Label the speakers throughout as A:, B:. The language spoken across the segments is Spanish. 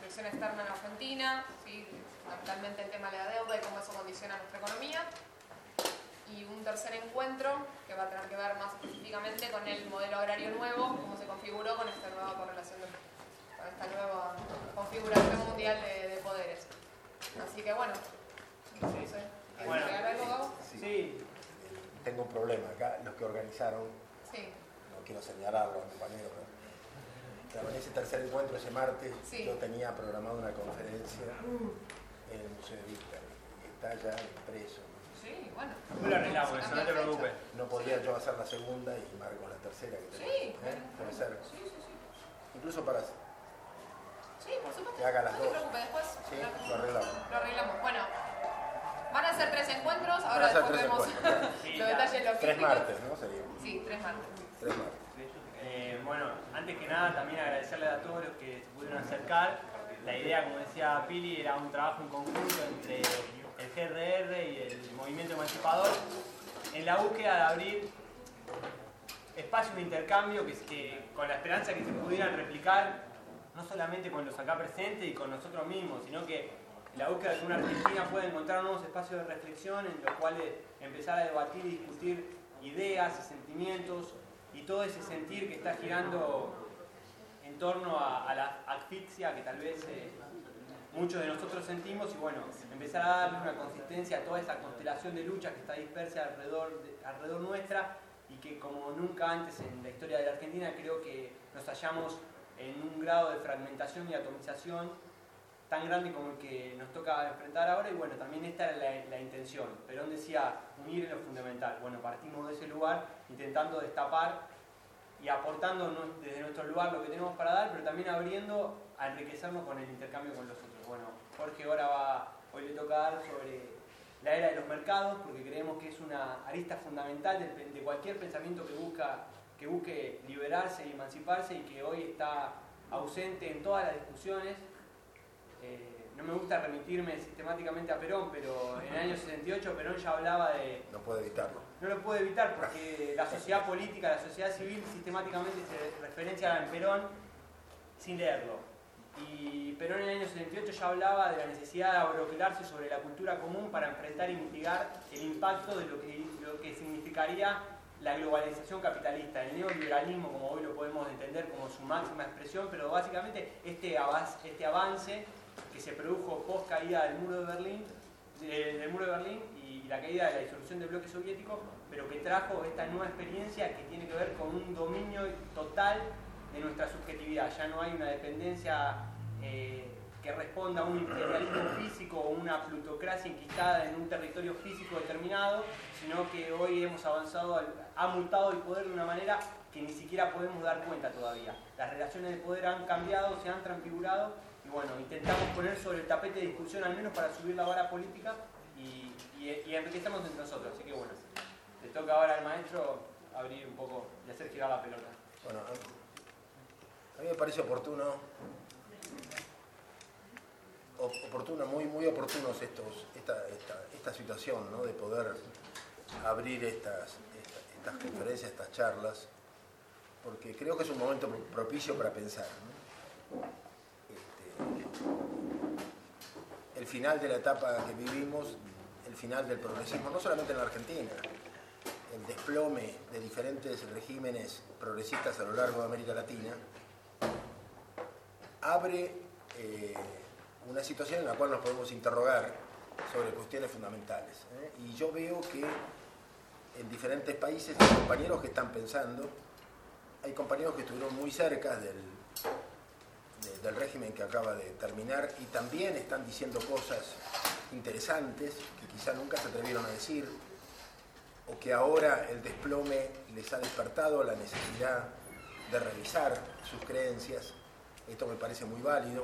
A: proyección externa en Argentina, ¿sí? Fundamentalmente el tema de la deuda y cómo eso condiciona nuestra economía. Y un tercer encuentro que va a tener que ver más específicamente con el modelo agrario nuevo, cómo se configuró con esta nueva correlación, con esta nueva configuración mundial de poderes. Así que bueno, no sé,
B: Bueno,
A: algo, Gabo?
B: Sí.
C: Tengo un problema acá, los que organizaron,
A: Sí.
C: no quiero señalarlo, compañeros, pero claro, en ese tercer encuentro, ese martes,
A: Sí.
C: yo tenía programada una conferencia en el Museo de Vista, y está ya impreso.
A: Sí, bueno.
B: Después lo arreglamos, eso, no te preocupes.
C: No podía yo hacer la segunda y marco la tercera que tengo.
A: Sí,
C: Puede ser.
A: Sí, sí, sí.
C: Incluso para
A: Sí, por supuesto.
C: que haga las
A: no te
C: dos.
A: preocupes, después
C: Sí, lo arreglamos.
A: lo arreglamos. Bueno, van a ser 3 encuentros,
C: Van a
A: ahora
C: ser
A: después
C: 3
A: vemos
C: encuentros, claro.
B: Sí,
A: los detalles logísticos.
C: 3 martes, ¿no? Sería.
A: Sí, 3 martes.
C: 3 martes.
B: Bueno, antes que nada también agradecerle a todos los que se pudieron acercar. La idea, como decía Pili, era un trabajo en conjunto entre el GRR y el movimiento emancipador en la búsqueda de abrir espacios de intercambio que con la esperanza que se pudieran replicar no solamente con los acá presentes y con nosotros mismos, sino que la búsqueda de que una Argentina pueda encontrar nuevos espacios de reflexión en los cuales empezar a debatir y discutir ideas y sentimientos y todo ese sentir que está girando en torno a la asfixia que tal vez muchos de nosotros sentimos y bueno, empezar a darle una consistencia a toda esa constelación de luchas que está dispersa alrededor nuestra y que como nunca antes en la historia de la Argentina creo que nos hallamos en un grado de fragmentación y atomización tan grande como el que nos toca enfrentar ahora y bueno, también esta era la intención. Perón decía unir en lo fundamental. Bueno, partimos de ese lugar intentando destapar y aportando desde nuestro lugar lo que tenemos para dar, pero también abriendo a enriquecernos con el intercambio con los otros. Bueno, Jorge ahora hoy le toca dar sobre la era de los mercados, porque creemos que es una arista fundamental de cualquier pensamiento que busque liberarse y emanciparse y que hoy está ausente en todas las discusiones. No me gusta remitirme sistemáticamente a Perón, pero en el año 68 Perón ya hablaba de...
C: No puedo evitarlo.
B: No lo puede evitar porque la sociedad política, la sociedad civil sistemáticamente se referencia en Perón sin leerlo. Y Perón en el año 78 ya hablaba de la necesidad de abroquelarse sobre la cultura común para enfrentar y mitigar el impacto de lo que significaría la globalización capitalista, el neoliberalismo como hoy lo podemos entender como su máxima expresión, pero básicamente este avance que se produjo post caída del muro de Berlín y la caída de la disolución del bloque soviético, pero que trajo esta nueva experiencia que tiene que ver con un dominio total de nuestra subjetividad. Ya no hay una dependencia que responda a un imperialismo físico o una plutocracia enquistada en un territorio físico determinado, sino que hoy hemos avanzado, ha mutado el poder de una manera que ni siquiera podemos dar cuenta todavía. Las relaciones de poder han cambiado, se han transfigurado y bueno, intentamos poner sobre el tapete de discusión al menos para subir la vara política y enriquecemos entre nosotros. Así que bueno, le toca ahora al maestro abrir un poco y hacer girar la pelota.
C: Bueno, a mí me parece muy oportunos esta situación, ¿no? De poder abrir estas conferencias, estas charlas, porque creo que es un momento propicio para pensar, ¿no? El final de la etapa que vivimos, el final del progresismo, no solamente en la Argentina, el desplome de diferentes regímenes progresistas a lo largo de América Latina, abre una situación en la cual nos podemos interrogar sobre cuestiones fundamentales. Y yo veo que en diferentes países hay compañeros que están pensando, hay compañeros que estuvieron muy cerca del régimen que acaba de terminar y también están diciendo cosas interesantes que quizá nunca se atrevieron a decir, o que ahora el desplome les ha despertado la necesidad de revisar sus creencias. Esto me parece muy válido.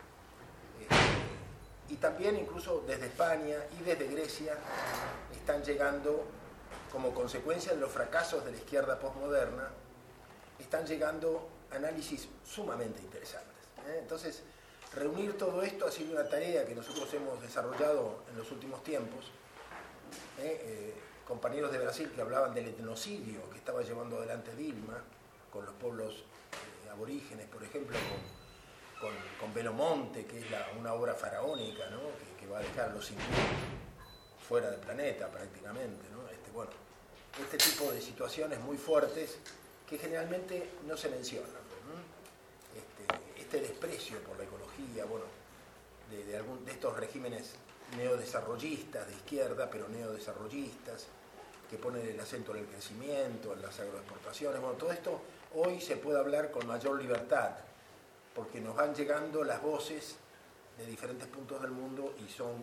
C: Y también incluso desde España y desde Grecia están llegando, como consecuencia de los fracasos de la izquierda posmoderna, están llegando análisis sumamente interesantes. Entonces, reunir todo esto ha sido una tarea que nosotros hemos desarrollado en los últimos tiempos. Compañeros de Brasil que hablaban del etnocidio que estaba llevando adelante Dilma con los pueblos aborígenes, por ejemplo, con Belomonte, que es una obra faraónica, ¿no? que va a dejar a los hindúes fuera del planeta prácticamente, ¿no? Bueno, este tipo de situaciones muy fuertes que generalmente no se mencionan, ¿no? Este desprecio por la ecología, bueno, de estos regímenes neodesarrollistas de izquierda, pero neodesarrollistas, que ponen el acento en el crecimiento, en las agroexportaciones. Bueno, todo esto hoy se puede hablar con mayor libertad, porque nos van llegando las voces de diferentes puntos del mundo y son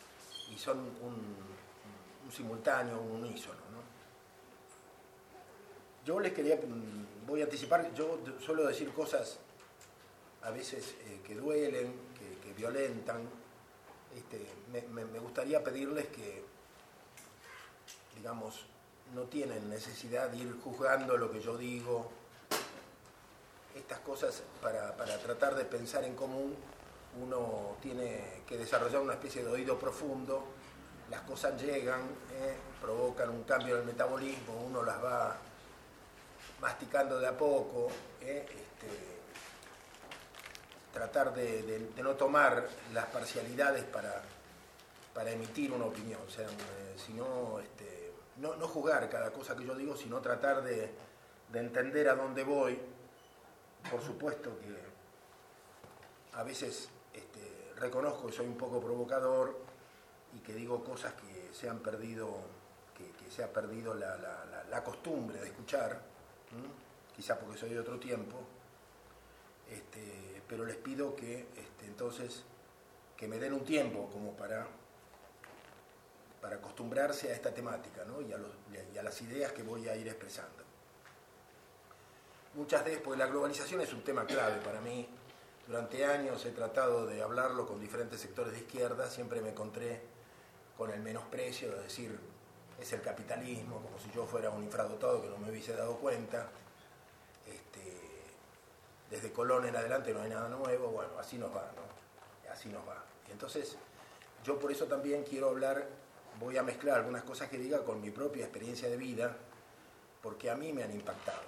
C: un simultáneo, un unísono, ¿no? Yo les voy a anticipar, yo suelo decir cosas a veces que duelen, que violentan. Me gustaría pedirles que, digamos, no tienen necesidad de ir juzgando lo que yo digo. Estas cosas, para tratar de pensar en común, uno tiene que desarrollar una especie de oído profundo. Las cosas llegan, provocan un cambio en el metabolismo, uno las va masticando de a poco. Tratar de no tomar las parcialidades para emitir una opinión, o sea, sino no juzgar cada cosa que yo digo, sino tratar de entender a dónde voy. Por supuesto que a veces reconozco que soy un poco provocador y que digo cosas que se han perdido, que se ha perdido la costumbre de escuchar, quizá porque soy de otro tiempo, pero les pido que entonces que me den un tiempo como para acostumbrarse a esta temática, ¿no? y a las ideas que voy a ir expresando. Muchas veces, porque la globalización es un tema clave para mí. Durante años he tratado de hablarlo con diferentes sectores de izquierda, siempre me encontré con el menosprecio de decir, es el capitalismo, como si yo fuera un infradotado que no me hubiese dado cuenta. Desde Colón en adelante no hay nada nuevo, bueno, así nos va, ¿no? Así nos va. Y entonces, yo por eso también quiero hablar, voy a mezclar algunas cosas que diga con mi propia experiencia de vida, porque a mí me han impactado.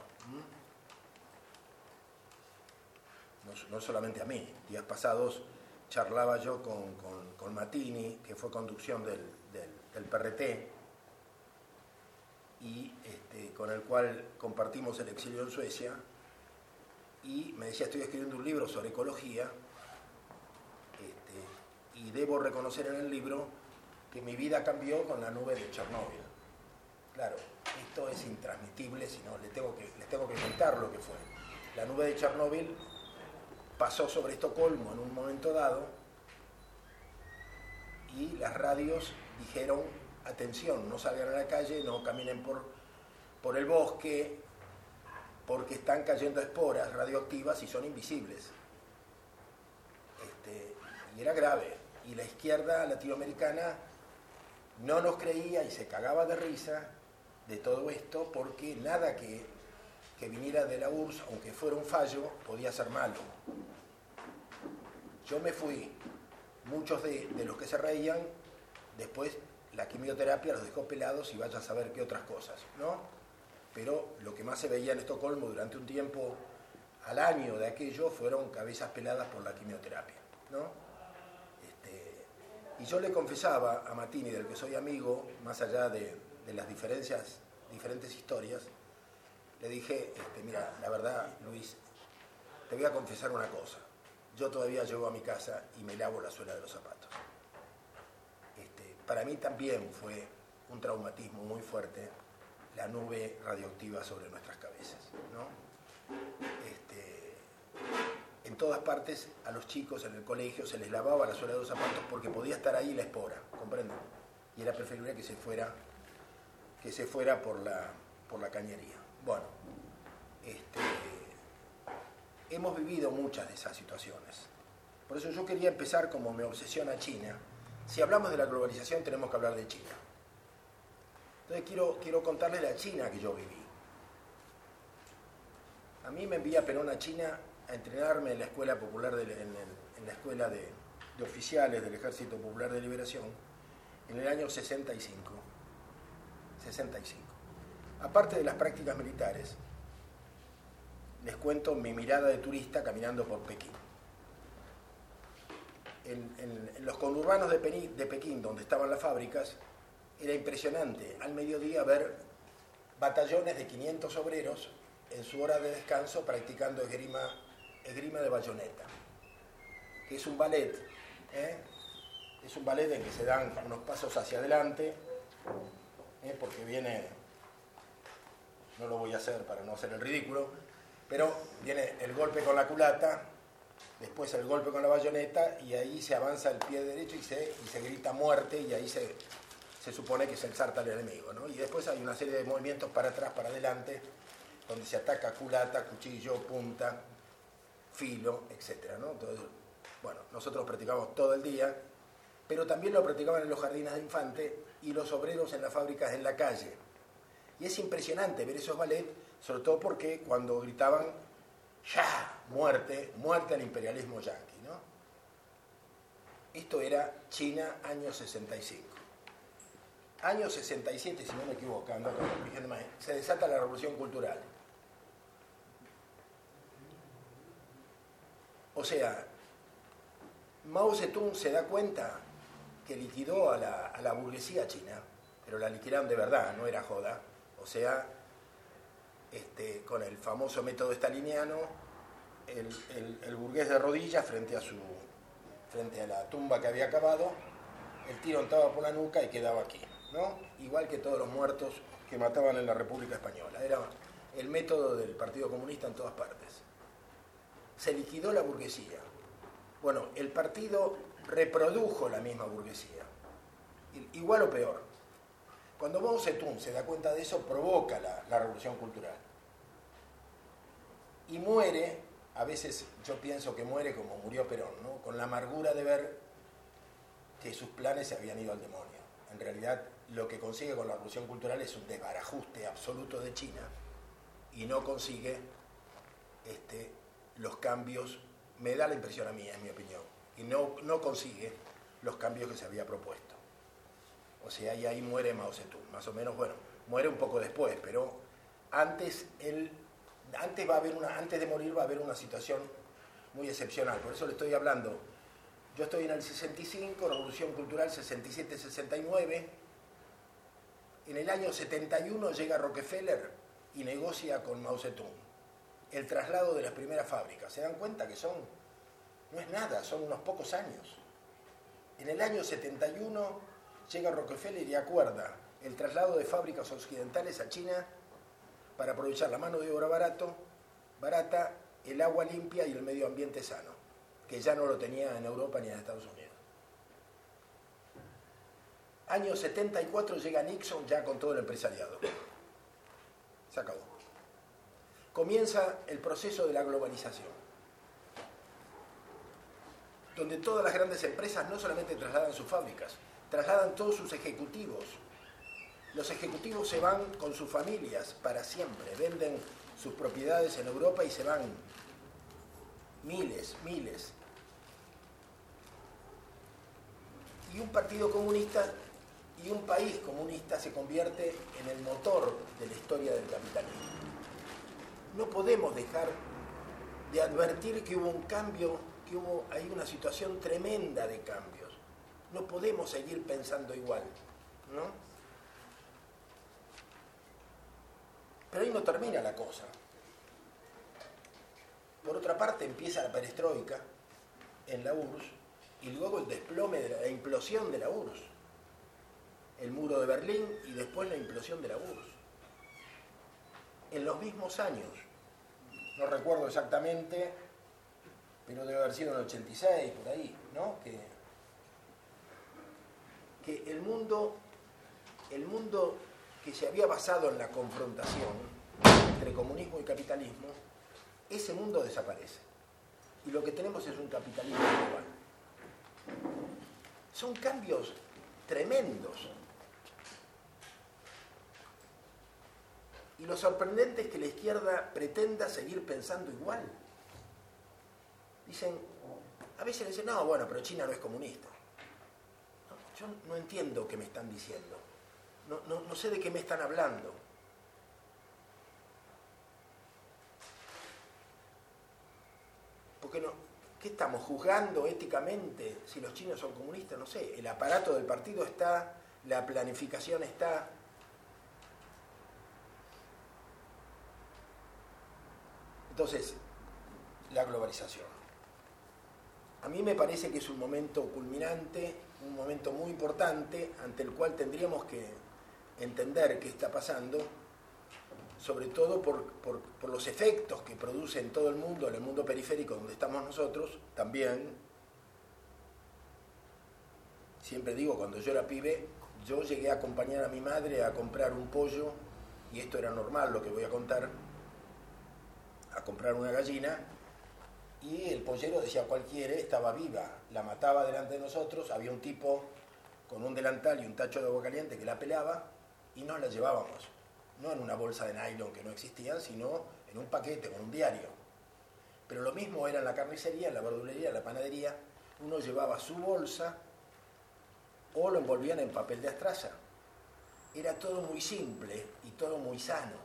C: No solamente a mí. Días pasados charlaba yo con Matini, que fue conducción del PRT, y con el cual compartimos el exilio en Suecia, y me decía, estoy escribiendo un libro sobre ecología, y debo reconocer en el libro que mi vida cambió con la nube de Chernóbil. Claro, esto es intransmitible, sino les tengo que contar lo que fue. La nube de Chernóbil pasó sobre Estocolmo en un momento dado y las radios dijeron, atención, no salgan a la calle, no caminen por el bosque, porque están cayendo esporas radioactivas y son invisibles. Y era grave. Y la izquierda latinoamericana no nos creía y se cagaba de risa de todo esto, porque nada que viniera de la URSS, aunque fuera un fallo, podía ser malo. Yo me fui. Muchos de los que se reían, después la quimioterapia los dejó pelados y vaya a saber qué otras cosas, ¿no? Pero lo que más se veía en Estocolmo durante un tiempo al año de aquello fueron cabezas peladas por la quimioterapia, ¿no? Y yo le confesaba a Matini, del que soy amigo, más allá de las diferentes historias, le dije, mira, la verdad, Luis, te voy a confesar una cosa. Yo todavía llego a mi casa y me lavo la suela de los zapatos. Para mí también fue un traumatismo muy fuerte la nube radioactiva sobre nuestras cabezas, ¿no? En todas partes a los chicos en el colegio se les lavaba la suela de los zapatos porque podía estar ahí la espora, ¿comprenden? Y era preferible que se fuera por la cañería. Bueno, hemos vivido muchas de esas situaciones. Por eso yo quería empezar, como me obsesiona China. Si hablamos de la globalización tenemos que hablar de China. Entonces quiero contarles la China que yo viví. A mí me envía Perón a China a entrenarme en la escuela popular, en la escuela de oficiales del Ejército Popular de Liberación, en el año 65. Aparte de las prácticas militares, les cuento mi mirada de turista caminando por Pekín. en los conurbanos de Pekín, donde estaban las fábricas, era impresionante al mediodía ver batallones de 500 obreros en su hora de descanso practicando esgrima de bayoneta, que es un ballet, es un ballet en que se dan unos pasos hacia adelante, porque viene, no lo voy a hacer para no hacer el ridículo, pero viene el golpe con la culata, después el golpe con la bayoneta, y ahí se avanza el pie derecho y se grita muerte, y ahí se supone que se ensarta el enemigo, ¿no? Y después hay una serie de movimientos para atrás, para adelante, donde se ataca culata, cuchillo, punta, filo, etc., ¿no? Entonces, bueno, nosotros practicamos todo el día, pero también lo practicaban en los jardines de infantes y los obreros en las fábricas en la calle. Y es impresionante ver esos ballets, sobre todo porque cuando gritaban ¡ya! Muerte, muerte al imperialismo yanqui, ¿no? Esto era China, año 65. Año 67, si no me equivoco, se desata la Revolución Cultural. O sea, Mao Zedong se da cuenta que liquidó a la burguesía china, pero la liquidaron de verdad, no era joda. O sea, con el famoso método staliniano, el burgués de rodillas frente a la tumba que había cavado, el tiro entraba por la nuca y quedaba aquí, ¿no? Igual que todos los muertos que mataban en la República Española. Era el método del Partido Comunista en todas partes. Se liquidó la burguesía. Bueno, el partido reprodujo la misma burguesía, igual o peor. Cuando Mao Zedong se da cuenta de eso, provoca la Revolución Cultural. Y muere, a veces yo pienso que muere como murió Perón, ¿no? Con la amargura de ver que sus planes se habían ido al demonio. En realidad, lo que consigue con la Revolución Cultural es un desbarajuste absoluto de China y no consigue los cambios, me da la impresión a mí, en mi opinión, y no consigue los cambios que se había propuesto. O sea, y ahí muere Mao Zedong, más o menos, bueno, muere un poco después, pero antes de morir va a haber una situación muy excepcional. Por eso le estoy hablando. Yo estoy en el 65, Revolución Cultural 67-69. En el año 71 llega Rockefeller y negocia con Mao Zedong el traslado de las primeras fábricas. ¿Se dan cuenta que no es nada, son unos pocos años? En el año 71 llega Rockefeller y acuerda el traslado de fábricas occidentales a China para aprovechar la mano de obra barata, el agua limpia y el medio ambiente sano, que ya no lo tenía en Europa ni en Estados Unidos. Año 74 llega Nixon ya con todo el empresariado. Se acabó. Comienza el proceso de la globalización, donde todas las grandes empresas no solamente trasladan sus fábricas, trasladan todos sus ejecutivos. Los ejecutivos se van con sus familias para siempre, venden sus propiedades en Europa y se van miles. Y un partido comunista y un país comunista se convierte en el motor de la historia del capitalismo. No podemos dejar de advertir que hubo un cambio, hay una situación tremenda de cambios. No podemos seguir pensando igual, ¿no? Pero ahí no termina la cosa. Por otra parte empieza la perestroika en la URSS y luego el desplome, la implosión de la URSS. El muro de Berlín y después la implosión de la URSS. En los mismos años, no recuerdo exactamente, pero debe haber sido en el 86, por ahí, ¿no? Que el mundo que se había basado en la confrontación entre comunismo y capitalismo, ese mundo desaparece. Y lo que tenemos es un capitalismo global. Son cambios tremendos. Y lo sorprendente es que la izquierda pretenda seguir pensando igual. A veces dicen, no, bueno, pero China no es comunista. No, yo no entiendo qué me están diciendo. No sé de qué me están hablando. Porque ¿qué estamos juzgando éticamente si los chinos son comunistas? No sé, el aparato del partido está, la planificación está. Entonces, la globalización. A mí me parece que es un momento culminante, un momento muy importante, ante el cual tendríamos que entender qué está pasando, sobre todo por los efectos que produce en todo el mundo, en el mundo periférico donde estamos nosotros, también. Siempre digo, cuando yo era pibe, yo llegué a acompañar a mi madre a comprar un pollo, y esto era normal lo que voy a contar, a comprar una gallina, y el pollero decía cualquiera, estaba viva, la mataba delante de nosotros, había un tipo con un delantal y un tacho de agua caliente que la pelaba, y nos la llevábamos, no en una bolsa de nylon que no existían, sino en un paquete, con un diario. Pero lo mismo era en la carnicería, en la verdulería, en la panadería, uno llevaba su bolsa o lo envolvían en papel de astraza. Era todo muy simple y todo muy sano.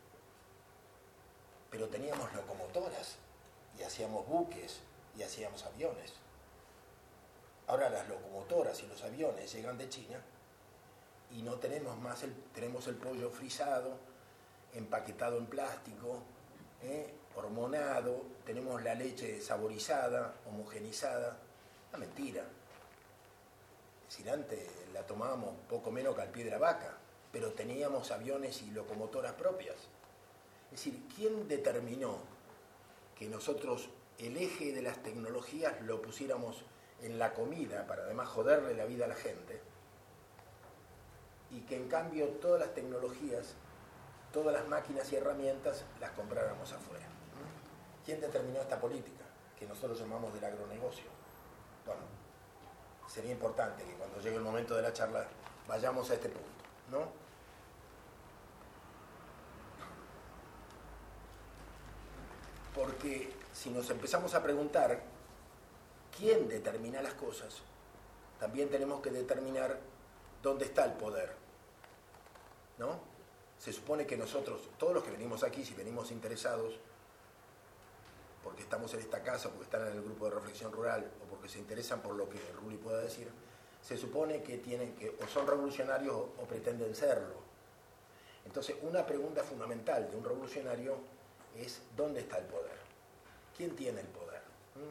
C: Pero teníamos locomotoras y hacíamos buques y hacíamos aviones. Ahora las locomotoras y los aviones llegan de China y no tenemos más, tenemos el pollo frisado, empaquetado en plástico, hormonado, tenemos la leche saborizada, homogenizada. Una mentira. Es decir, antes la tomábamos poco menos que al pie de la vaca, pero teníamos aviones y locomotoras propias. Es decir, ¿quién determinó que nosotros el eje de las tecnologías lo pusiéramos en la comida para además joderle la vida a la gente? Y que en cambio todas las tecnologías, todas las máquinas y herramientas las compráramos afuera. ¿Quién determinó esta política que nosotros llamamos del agronegocio? Bueno, sería importante que cuando llegue el momento de la charla vayamos a este punto, ¿no? Porque si nos empezamos a preguntar quién determina las cosas, también tenemos que determinar dónde está el poder, ¿no? Se supone que nosotros, todos los que venimos aquí, si venimos interesados, porque estamos en esta casa, porque están en el grupo de reflexión rural, o porque se interesan por lo que Ruli pueda decir, se supone que tienen que, o son revolucionarios o pretenden serlo. Entonces, una pregunta fundamental de un revolucionario es ¿dónde está el poder? ¿Quién tiene el poder?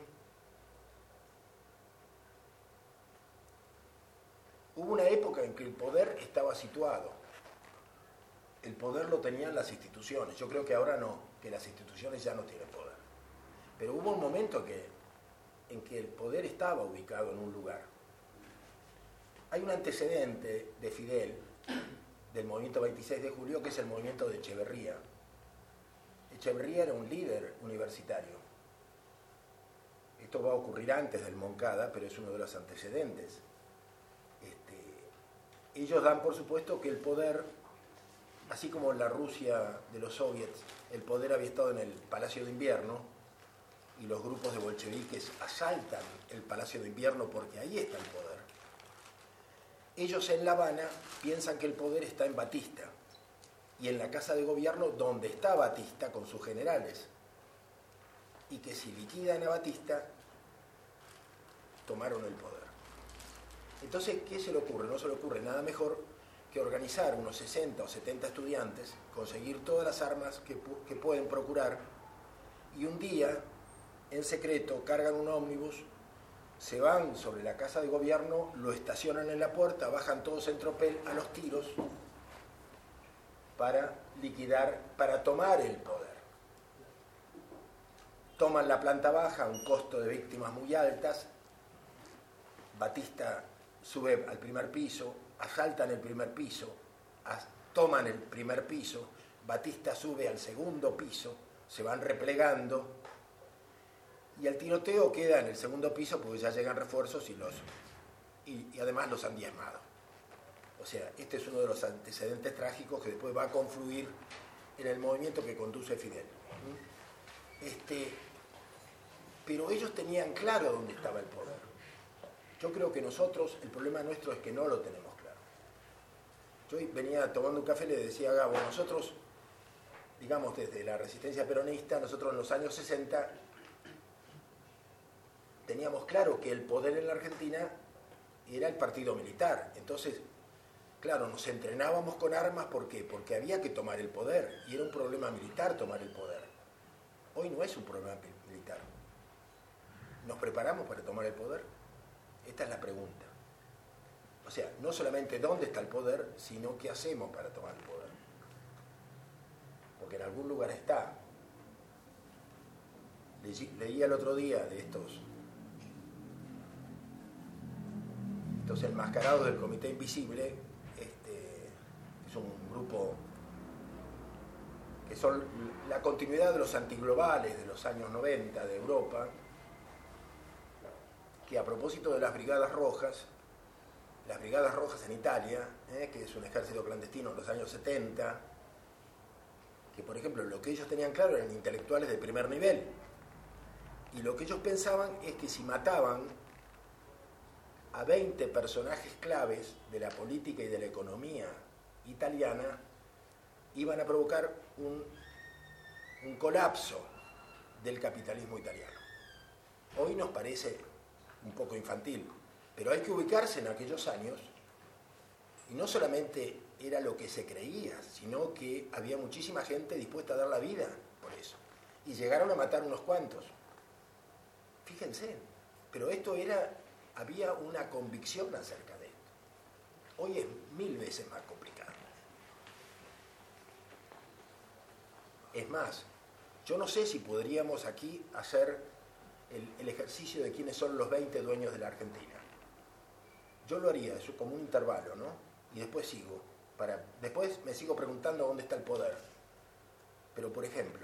C: Hubo una época en que el poder estaba situado. El poder lo tenían las instituciones. Yo creo que ahora no, que las instituciones ya no tienen poder. Pero hubo un momento en que el poder estaba ubicado en un lugar. Hay un antecedente de Fidel, del movimiento 26 de julio, que es el movimiento de Echeverría. Echeverría era un líder universitario. Esto va a ocurrir antes del Moncada, pero es uno de los antecedentes. Ellos dan por supuesto que el poder, así como en la Rusia de los soviets, el poder había estado en el Palacio de Invierno, y los grupos de bolcheviques asaltan el Palacio de Invierno porque ahí está el poder. Ellos en La Habana piensan que el poder está en Batista, y en la Casa de Gobierno donde está Batista con sus generales, y que si liquidan a Batista, tomaron el poder. Entonces, ¿qué se le ocurre? No se le ocurre nada mejor que organizar unos 60 o 70 estudiantes, conseguir todas las armas que pueden procurar, y un día, en secreto, cargan un ómnibus, se van sobre la Casa de Gobierno, lo estacionan en la puerta, bajan todos en tropel a los tiros para liquidar, para tomar el poder. Toman la planta baja, un costo de víctimas muy altas. Batista sube al primer piso, asaltan el primer piso, toman el primer piso, Batista sube al segundo piso, se van replegando y el tiroteo queda en el segundo piso porque ya llegan refuerzos y además los han diezmado. O sea, este es uno de los antecedentes trágicos que después va a confluir en el movimiento que conduce Fidel. Pero ellos tenían claro dónde estaba el poder. Yo creo que nosotros, el problema nuestro es que no lo tenemos claro. Yo venía tomando un café y le decía a Gabo, nosotros, digamos desde la resistencia peronista, nosotros en los años 60 teníamos claro que el poder en la Argentina era el partido militar. Entonces, claro, nos entrenábamos con armas, ¿por qué? Porque había que tomar el poder, y era un problema militar tomar el poder. Hoy no es un problema militar. ¿Nos preparamos para tomar el poder? Esta es la pregunta. O sea, no solamente dónde está el poder, sino qué hacemos para tomar el poder. Porque en algún lugar está. Leía el otro día de estos enmascarados del Comité Invisible, es un grupo que son la continuidad de los antiglobales de los años 90 de Europa, que a propósito de las Brigadas Rojas en Italia, que es un ejército clandestino en los años 70, que por ejemplo lo que ellos tenían claro eran intelectuales de primer nivel, y lo que ellos pensaban es que si mataban a 20 personajes claves de la política y de la economía italiana, iban a provocar un colapso del capitalismo italiano. Hoy nos parece un poco infantil, pero hay que ubicarse en aquellos años, y no solamente era lo que se creía, sino que había muchísima gente dispuesta a dar la vida por eso, y llegaron a matar unos cuantos. Fíjense, pero había una convicción acerca de esto. Hoy es 1000 veces más complicado. Es más, yo no sé si podríamos aquí hacer el ejercicio de quiénes son los 20 dueños de la Argentina. Yo lo haría, eso como un intervalo, ¿no? Y después sigo. Después me sigo preguntando dónde está el poder. Pero, por ejemplo,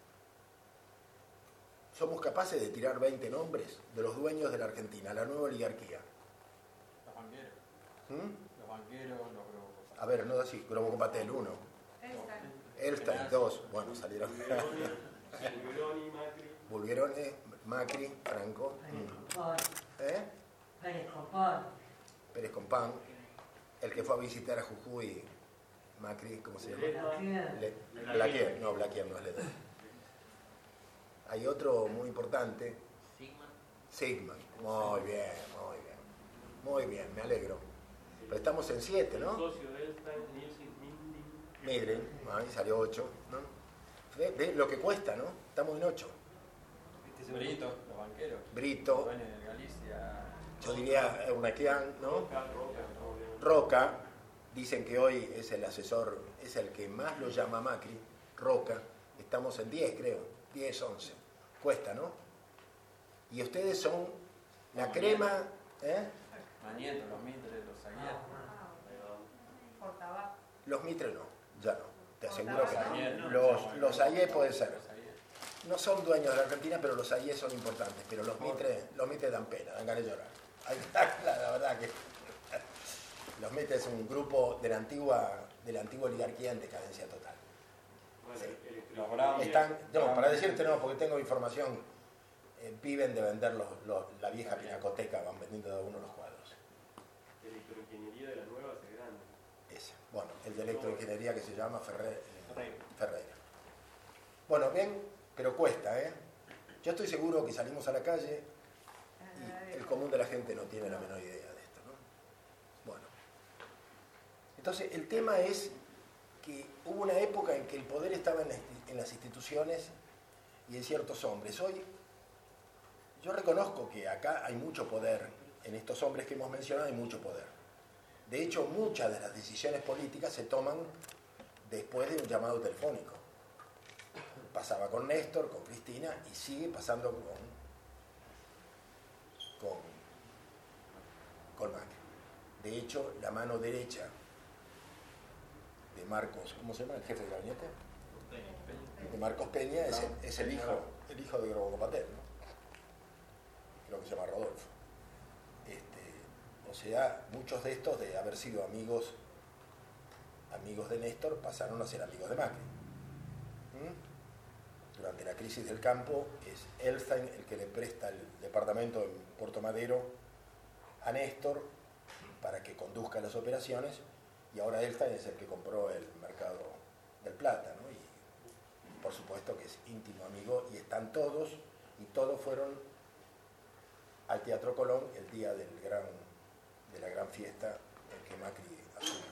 C: ¿somos capaces de tirar 20 nombres de los dueños de la Argentina, la nueva oligarquía?
D: Los banqueros. Los banqueros, los Grobocopatel.
C: A ver, no así, Grobocopatel 1. Elstein 2. Bueno, salieron. Bulgeroni, Macri, Franco. Pérez Compán. El que fue a visitar a Jujuy, Macri, ¿cómo se llama? Blaquier. No, Blaquier no es Ledesma. Hay otro muy importante. Sigman. Muy bien, muy bien. Muy bien, me alegro. Pero estamos en 7, ¿no? Midrin, ahí salió 8, ¿no? Ve lo que cuesta, ¿no? Estamos en 8.
D: Brito, los banqueros.
C: Brito.
D: Bueno, en Galicia.
C: Yo diría Urnequian, ¿no? Roca. Dicen que hoy es el asesor, es el que más lo llama Macri. Roca. Estamos en 10, creo. 10, 11. Cuesta, ¿no? Y ustedes son la crema,
D: Manieto, los Mitres, los Aguirre.
C: Los Mitre no, ya no. Te aseguro que no. Los Aguirre puede ser. No son dueños de la Argentina, pero los Aguirre son importantes. Pero los Mitre dan pena, dan ganas de llorar. La verdad que los Mitre es un grupo de la antigua oligarquía en decadencia total. Sí. Para decirte no, porque tengo información, viven de vender la vieja pinacoteca, van vendiendo de uno los cuadros.
E: Electroingeniería de la nueva hace grande.
C: Ese. Bueno, el de electroingeniería que se llama Ferreira. Bueno, bien, pero cuesta, ¿eh? Yo estoy seguro que salimos a la calle y el común de la gente no tiene la menor idea de esto, ¿no? Bueno. Entonces, el tema es que hubo una época en que el poder estaba en las instituciones y en ciertos hombres. Hoy, yo reconozco que acá hay mucho poder, en estos hombres que hemos mencionado hay mucho poder. De hecho, muchas de las decisiones políticas se toman después de un llamado telefónico. Pasaba con Néstor, con Cristina, y sigue pasando con Macri. De hecho, la mano derecha de Marcos, ¿cómo se llama? ¿El jefe de gabinete? De Marcos Peña es el hijo de Grobocopatel, ¿no? Creo que se llama Rodolfo. O sea, muchos de estos, de haber sido amigos de Néstor, pasaron a ser amigos de Macri. Durante la crisis del campo, es Elstein el que le presta el departamento en Puerto Madero a Néstor para que conduzca las operaciones, y ahora Elstein es el que compró el mercado del Plata, ¿no? Y por supuesto que es íntimo amigo, y están todos, y todos fueron al Teatro Colón el día de la gran fiesta en que Macri asume.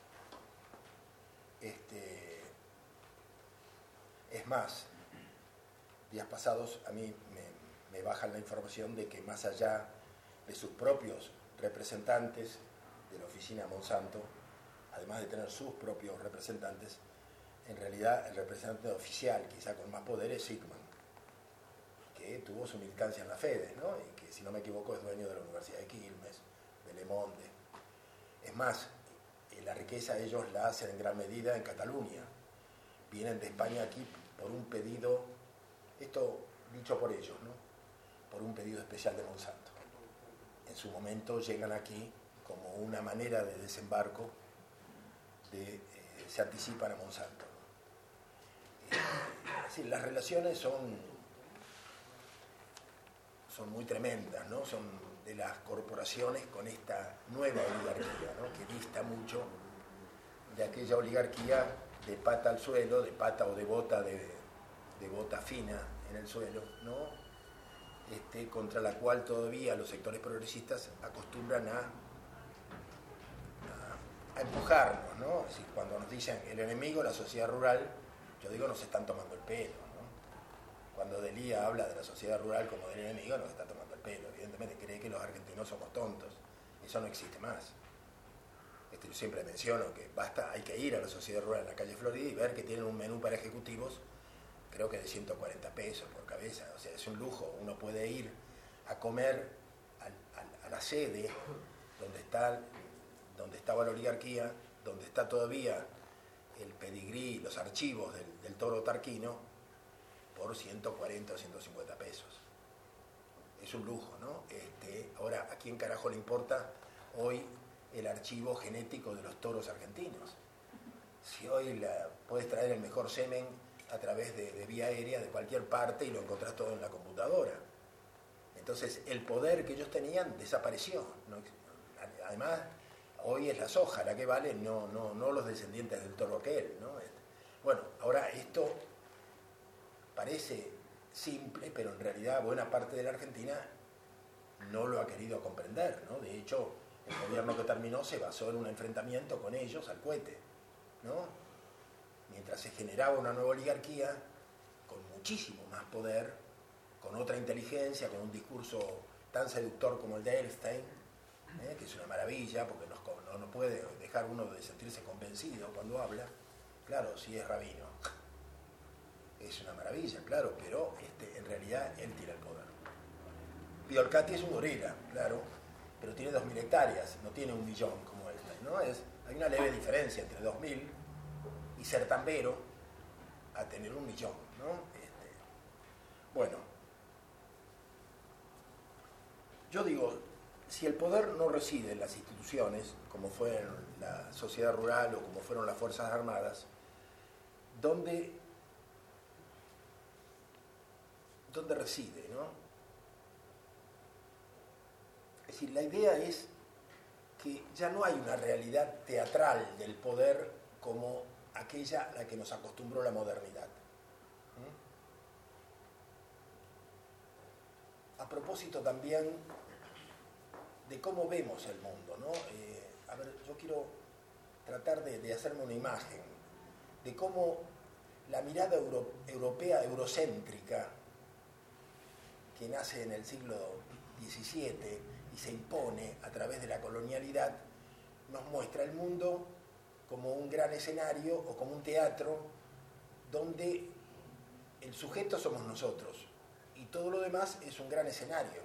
C: Es más, días pasados a mí me bajan la información de que más allá de sus propios representantes de la oficina Monsanto, además de tener sus propios representantes, en realidad el representante oficial, quizá con más poder, es Sigman, que tuvo su militancia en la FEDE, ¿no? Y que, si no me equivoco, es dueño de la Universidad de Quilmes, de Le Monde. Es más, la riqueza ellos la hacen en gran medida en Cataluña. Vienen de España aquí por un pedido, esto dicho por ellos, ¿no? Por un pedido especial de Monsanto. En su momento llegan aquí como una manera de desembarco, se anticipan a Monsanto. Es decir, las relaciones son muy tremendas, ¿no? Son de las corporaciones con esta nueva oligarquía, ¿no? Que dista mucho de aquella oligarquía de pata al suelo, de pata o de bota fina en el suelo, ¿no? Contra la cual todavía los sectores progresistas acostumbran a empujarnos, ¿no? Es decir, cuando nos dicen el enemigo, la sociedad rural, yo digo, nos están tomando el pelo, ¿no? Cuando Delía habla de la sociedad rural como del enemigo, nos está tomando el pelo. Evidentemente cree que los argentinos somos tontos. Eso no existe más. Yo siempre menciono que hay que ir a la sociedad rural en la calle Florida y ver que tienen un menú para ejecutivos, creo que de 140 pesos por cabeza. O sea, es un lujo. Uno puede ir a comer a la sede donde estaba la oligarquía, donde está todavía el pedigrí, los archivos del Toro Tarquino, por 140 o 150 pesos. Es un lujo, ¿no? Ahora, ¿a quién carajo le importa hoy el archivo genético de los toros argentinos? Si hoy puedes traer el mejor semen a través de vía aérea de cualquier parte y lo encontrás todo en la computadora. Entonces, el poder que ellos tenían desapareció, ¿no? Además, hoy es la soja la que vale, no los descendientes del toro aquel, ¿no? Bueno, ahora esto parece simple, pero en realidad buena parte de la Argentina no lo ha querido comprender, ¿no? De hecho, el gobierno que terminó se basó en un enfrentamiento con ellos al cohete, ¿no? Mientras se generaba una nueva oligarquía con muchísimo más poder, con otra inteligencia, con un discurso tan seductor como el de Elstein, que es una maravilla, porque no puede dejar uno de sentirse convencido cuando habla. Claro, sí es rabino. Es una maravilla, claro, pero en realidad él tiene el poder. Piolcati es un gorila, claro, pero tiene 2.000 hectáreas, no tiene 1 millón como Elstein, ¿no? Hay una leve diferencia entre 2.000 y ser tambero a tener 1 millón, ¿no? Bueno, yo digo, si el poder no reside en las instituciones, como fue en la sociedad rural o como fueron las Fuerzas Armadas, ¿dónde reside, no? Es decir, la idea es que ya no hay una realidad teatral del poder como aquella a la que nos acostumbró la modernidad. A propósito también de cómo vemos el mundo, ¿no? A ver, yo quiero tratar de hacerme una imagen de cómo la mirada europea eurocéntrica que nace en el siglo XVII y se impone a través de la colonialidad, nos muestra el mundo como un gran escenario o como un teatro donde el sujeto somos nosotros y todo lo demás es un gran escenario.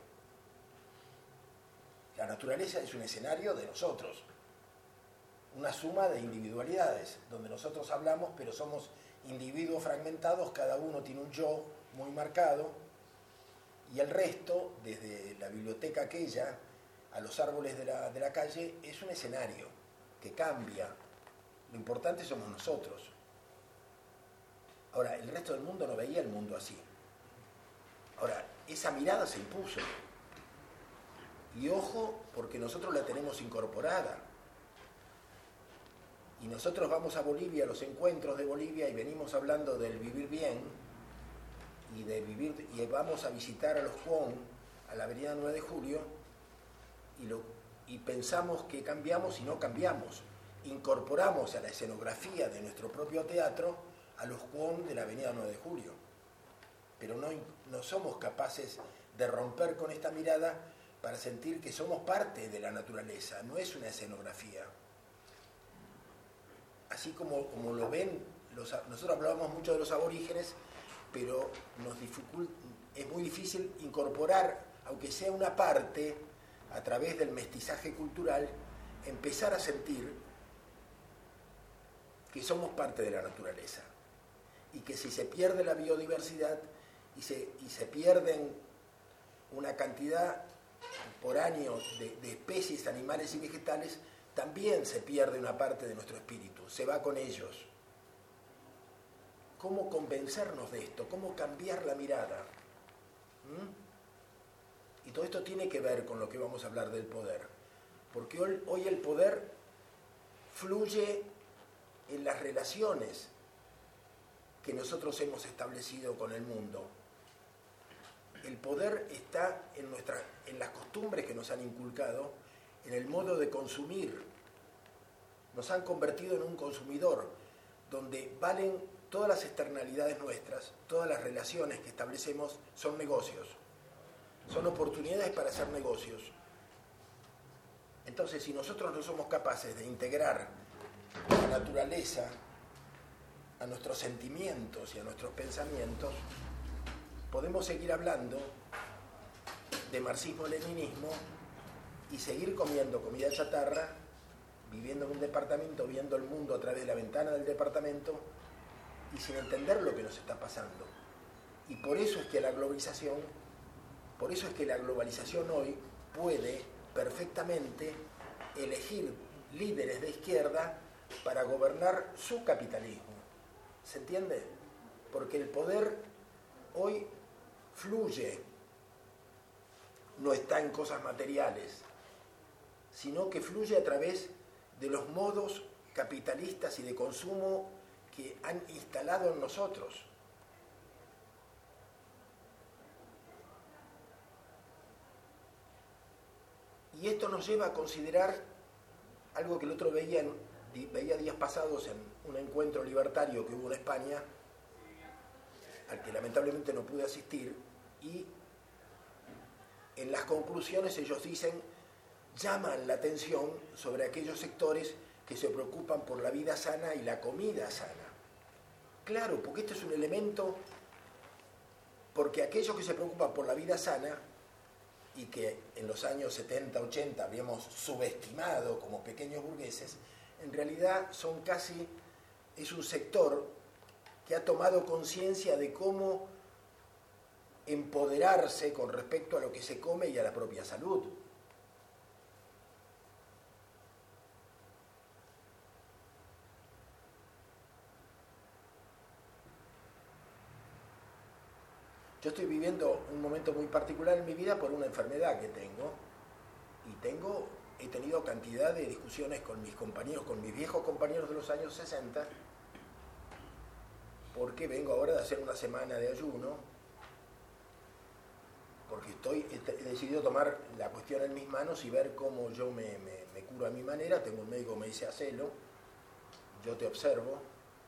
C: La naturaleza es un escenario de nosotros, una suma de individualidades, donde nosotros hablamos, pero somos individuos fragmentados, cada uno tiene un yo muy marcado, y el resto, desde la biblioteca aquella a los árboles de la calle, es un escenario que cambia. Lo importante somos nosotros. Ahora, el resto del mundo no veía el mundo así. Ahora, esa mirada se impuso. Y ojo, porque nosotros la tenemos incorporada. Y nosotros vamos a Bolivia, a los encuentros de Bolivia, y venimos hablando del vivir bien, y vamos a visitar a los Huon, a la avenida 9 de Julio y pensamos que cambiamos y no cambiamos. Incorporamos a la escenografía de nuestro propio teatro a los Kwon de la avenida 9 de Julio. Pero no somos capaces de romper con esta mirada para sentir que somos parte de la naturaleza, no es una escenografía. Así como lo ven, nosotros hablábamos mucho de los aborígenes, pero es muy difícil incorporar, aunque sea una parte, a través del mestizaje cultural, empezar a sentir que somos parte de la naturaleza y que si se pierde la biodiversidad y se pierden una cantidad por año de especies animales y vegetales, también se pierde una parte de nuestro espíritu, se va con ellos. ¿Cómo convencernos de esto? ¿Cómo cambiar la mirada? Y todo esto tiene que ver con lo que vamos a hablar del poder, porque hoy el poder fluye en las relaciones que nosotros hemos establecido con el mundo. El poder está en las costumbres que nos han inculcado, en el modo de consumir. Nos han convertido en un consumidor, donde valen todas las externalidades nuestras, todas las relaciones que establecemos son negocios, son oportunidades para hacer negocios. Entonces, si nosotros no somos capaces de integrar la naturaleza a nuestros sentimientos y a nuestros pensamientos, podemos seguir hablando de marxismo-leninismo y seguir comiendo comida chatarra, viviendo en un departamento, viendo el mundo a través de la ventana del departamento y sin entender lo que nos está pasando. Y por eso es que la globalización hoy puede perfectamente elegir líderes de izquierda para gobernar su capitalismo. ¿Se entiende? Porque el poder hoy fluye, no está en cosas materiales, sino que fluye a través de los modos capitalistas y de consumo que han instalado en nosotros. Y esto nos lleva a considerar algo que el otro veía días pasados en un encuentro libertario que hubo en España, al que lamentablemente no pude asistir, y en las conclusiones ellos llaman la atención sobre aquellos sectores que se preocupan por la vida sana y la comida sana. Claro, porque esto es un elemento, porque aquellos que se preocupan por la vida sana y que en los años 70, 80 habíamos subestimado como pequeños burgueses, en realidad es un sector que ha tomado conciencia de cómo empoderarse con respecto a lo que se come y a la propia salud. Yo estoy viviendo un momento muy particular en mi vida por una enfermedad que tengo, y he tenido cantidad de discusiones con mis compañeros, con mis viejos compañeros de los años 60, porque vengo ahora de hacer una semana de ayuno, porque he decidido tomar la cuestión en mis manos y ver cómo yo me curo a mi manera. Tengo un médico que me dice, hacelo, yo te observo.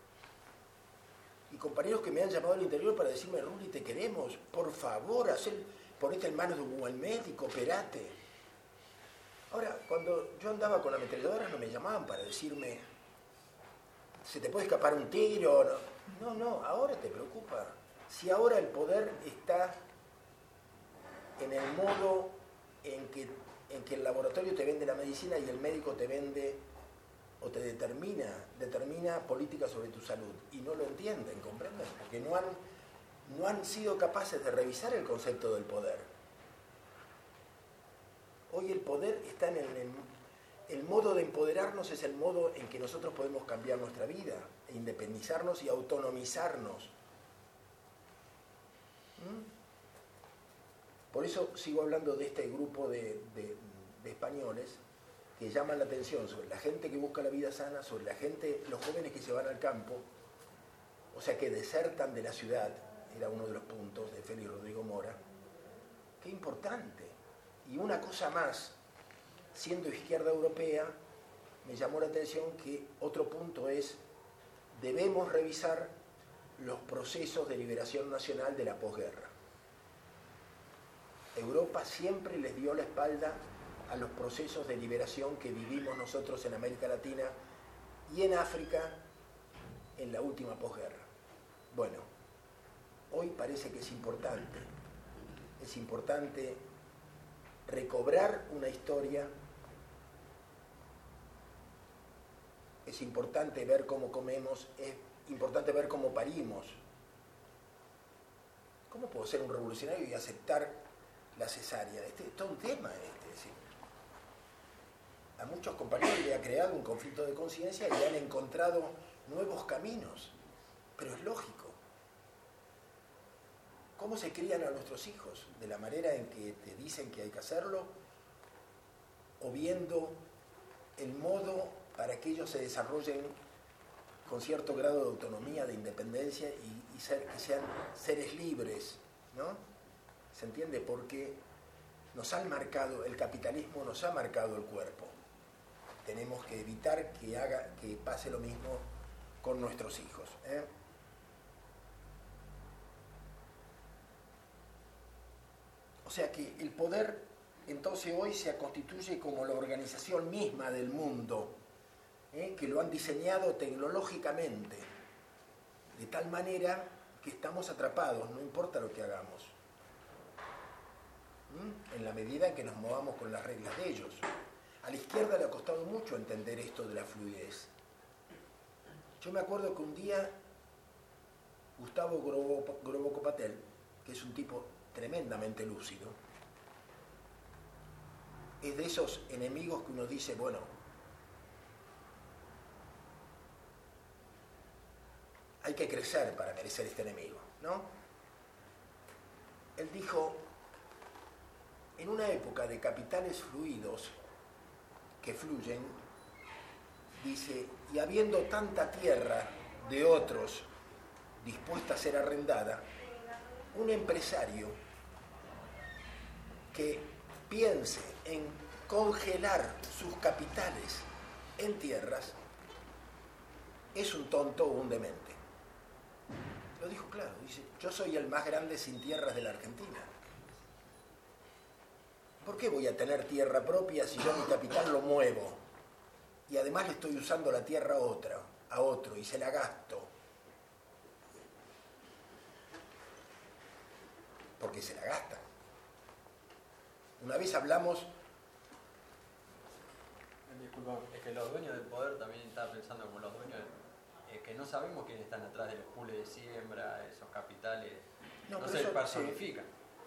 C: Y compañeros que me han llamado al interior para decirme, Rulli, te queremos, por favor, ponete en manos de un buen médico, operate. Ahora, cuando yo andaba con la ametralladora no me llamaban para decirme, ¿se te puede escapar un tiro? No, ahora te preocupa. Si ahora el poder está en el modo en que el laboratorio te vende la medicina y el médico te vende o te determina políticas sobre tu salud, y no lo entienden, ¿comprenden? Porque no han sido capaces de revisar el concepto del poder. Hoy el poder está en el modo de empoderarnos, es el modo en que nosotros podemos cambiar nuestra vida, e independizarnos y autonomizarnos. Por eso sigo hablando de este grupo de españoles que llaman la atención sobre la gente que busca la vida sana, sobre los jóvenes que se van al campo, o sea, que desertan de la ciudad, era uno de los puntos de Félix Rodrigo Mora, qué importante. Y una cosa más, siendo izquierda europea, me llamó la atención que otro punto es, debemos revisar los procesos de liberación nacional de la posguerra. Europa siempre les dio la espalda a los procesos de liberación que vivimos nosotros en América Latina y en África en la última posguerra. Bueno, hoy parece que es importante recobrar una historia, es importante ver cómo comemos, es importante ver cómo parimos. ¿Cómo puedo ser un revolucionario y aceptar la cesárea? Este es todo un tema. Sí. A muchos compañeros le ha creado un conflicto de conciencia y han encontrado nuevos caminos, pero es lógico. ¿Cómo se crían a nuestros hijos? ¿De la manera en que te dicen que hay que hacerlo? ¿O viendo el modo para que ellos se desarrollen con cierto grado de autonomía, de independencia y que sean seres libres, ¿no? ¿Se entiende? Porque el capitalismo nos ha marcado el cuerpo. Tenemos que evitar que pase lo mismo con nuestros hijos, ¿eh? O sea que el poder entonces hoy se constituye como la organización misma del mundo, que lo han diseñado tecnológicamente, de tal manera que estamos atrapados, no importa lo que hagamos, en la medida en que nos movamos con las reglas de ellos. A la izquierda le ha costado mucho entender esto de la fluidez. Yo me acuerdo que un día Gustavo Groboco-Patel, que es un tipo tremendamente lúcido, es de esos enemigos que uno dice, bueno, hay que crecer para merecer este enemigo, ¿no? Él dijo, en una época de capitales fluidos que fluyen, dice, y habiendo tanta tierra de otros dispuesta a ser arrendada, un empresario que piense en congelar sus capitales en tierras es un tonto o un demente. Lo dijo claro, dice, yo soy el más grande sin tierras de la Argentina. ¿Por qué voy a tener tierra propia si yo mi capital lo muevo? Y además le estoy usando la tierra a otro y se la gasto. Porque se la gastan. Una vez hablamos...
D: Disculpa, es que los dueños del poder también estaba pensando como los dueños, que no sabemos quiénes están atrás de los pools de siembra, esos capitales, no se personifican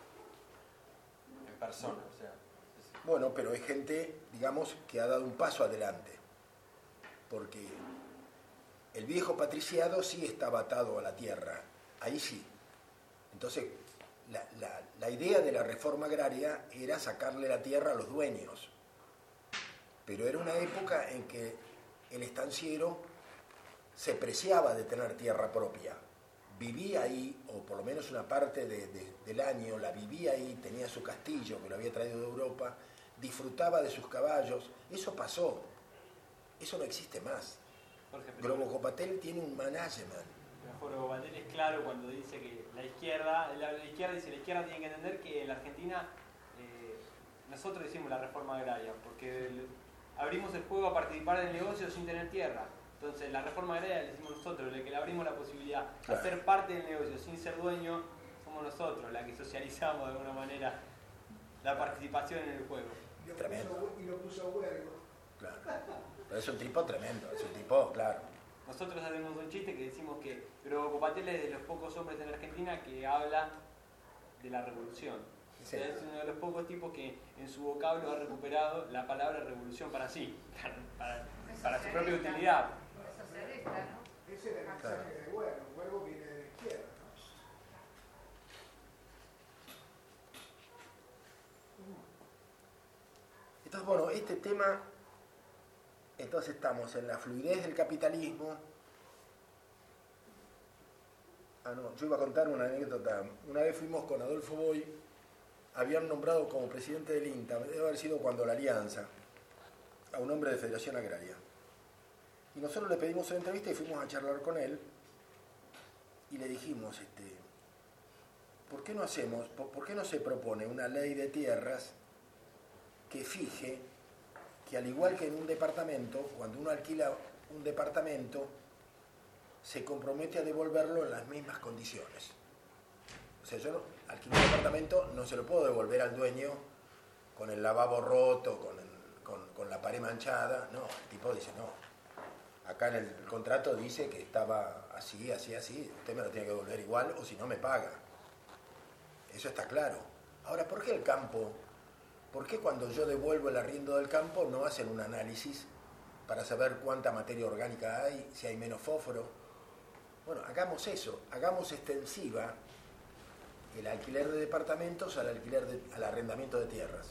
D: en persona, o sea.
C: Bueno, pero hay gente, digamos, que ha dado un paso adelante, porque el viejo patriciado sí estaba atado a la tierra, ahí sí. Entonces, la idea de la reforma agraria era sacarle la tierra a los dueños, pero era una época en que el estanciero se preciaba de tener tierra propia, vivía ahí, o por lo menos una parte del año la vivía ahí, tenía su castillo que lo había traído de Europa, disfrutaba de sus caballos. Eso pasó, eso no existe más. Groboco-Patel tiene un management.
B: Groboco-Patel es claro cuando dice que la izquierda tiene que entender que en la Argentina nosotros hicimos la reforma agraria, porque abrimos el juego a participar del negocio sin tener tierra. Entonces la reforma agraria la hicimos nosotros, la que le abrimos la posibilidad de ser parte del negocio sin ser dueño, somos nosotros, la que socializamos de alguna manera la participación en el juego.
C: Tremendo.
F: Y lo puso a huevo.
C: Claro. Pero es un tipo tremendo, es un tipo, claro.
B: Nosotros hacemos un chiste que decimos que Groboco-Patel es de los pocos hombres en Argentina que habla de la revolución. Sí. O sea, es uno de los pocos tipos que en su vocablo ha recuperado la palabra revolución para sí, para su propia utilidad.
F: Socialista, ¿no? Ese era el mensaje de Huevo. Huevo viene de la izquierda,
C: ¿no? Entonces, bueno, este tema, entonces estamos en la fluidez del capitalismo. No, yo iba a contar una anécdota. Una vez fuimos con Adolfo Boy habían nombrado como presidente del INTA, debe haber sido cuando la Alianza, a un hombre de Federación Agraria. Y nosotros le pedimos una entrevista y fuimos a charlar con él y le dijimos, ¿por qué no se propone una ley de tierras que fije que, al igual que en un departamento, cuando uno alquila un departamento, se compromete a devolverlo en las mismas condiciones? O sea, yo alquilo un departamento, no se lo puedo devolver al dueño con el lavabo roto, con la pared manchada. No, el tipo dice, no. Acá en el contrato dice que estaba así, así, así. Usted me lo tiene que devolver igual o si no me paga. Eso está claro. Ahora, ¿por qué el campo? ¿Por qué cuando yo devuelvo el arriendo del campo no hacen un análisis para saber cuánta materia orgánica hay, si hay menos fósforo? Bueno, hagamos eso, hagamos extensiva el alquiler de departamentos al arrendamiento de tierras.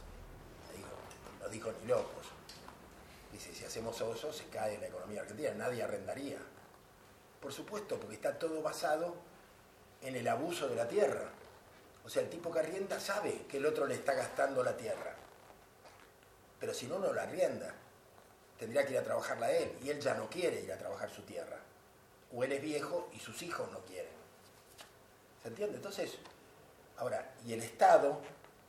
C: No dijo ni locos. Dice, si hacemos eso, se cae la economía argentina, nadie arrendaría. Por supuesto, porque está todo basado en el abuso de la tierra. O sea, el tipo que arrienda sabe que el otro le está gastando la tierra. Pero si no, no la arrienda. Tendría que ir a trabajarla él, y él ya no quiere ir a trabajar su tierra. O él es viejo y sus hijos no quieren. ¿Se entiende? Entonces, ahora, y el Estado,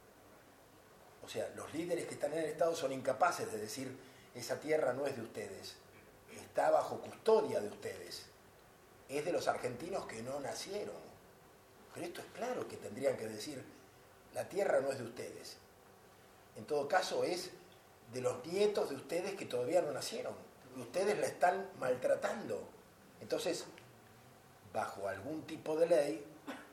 C: o sea, los líderes que están en el Estado son incapaces de decir, esa tierra no es de ustedes, está bajo custodia de ustedes, es de los argentinos que no nacieron. Pero esto es claro que tendrían que decir, la tierra no es de ustedes. En todo caso es de los nietos de ustedes que todavía no nacieron, y ustedes la están maltratando. Entonces, bajo algún tipo de ley,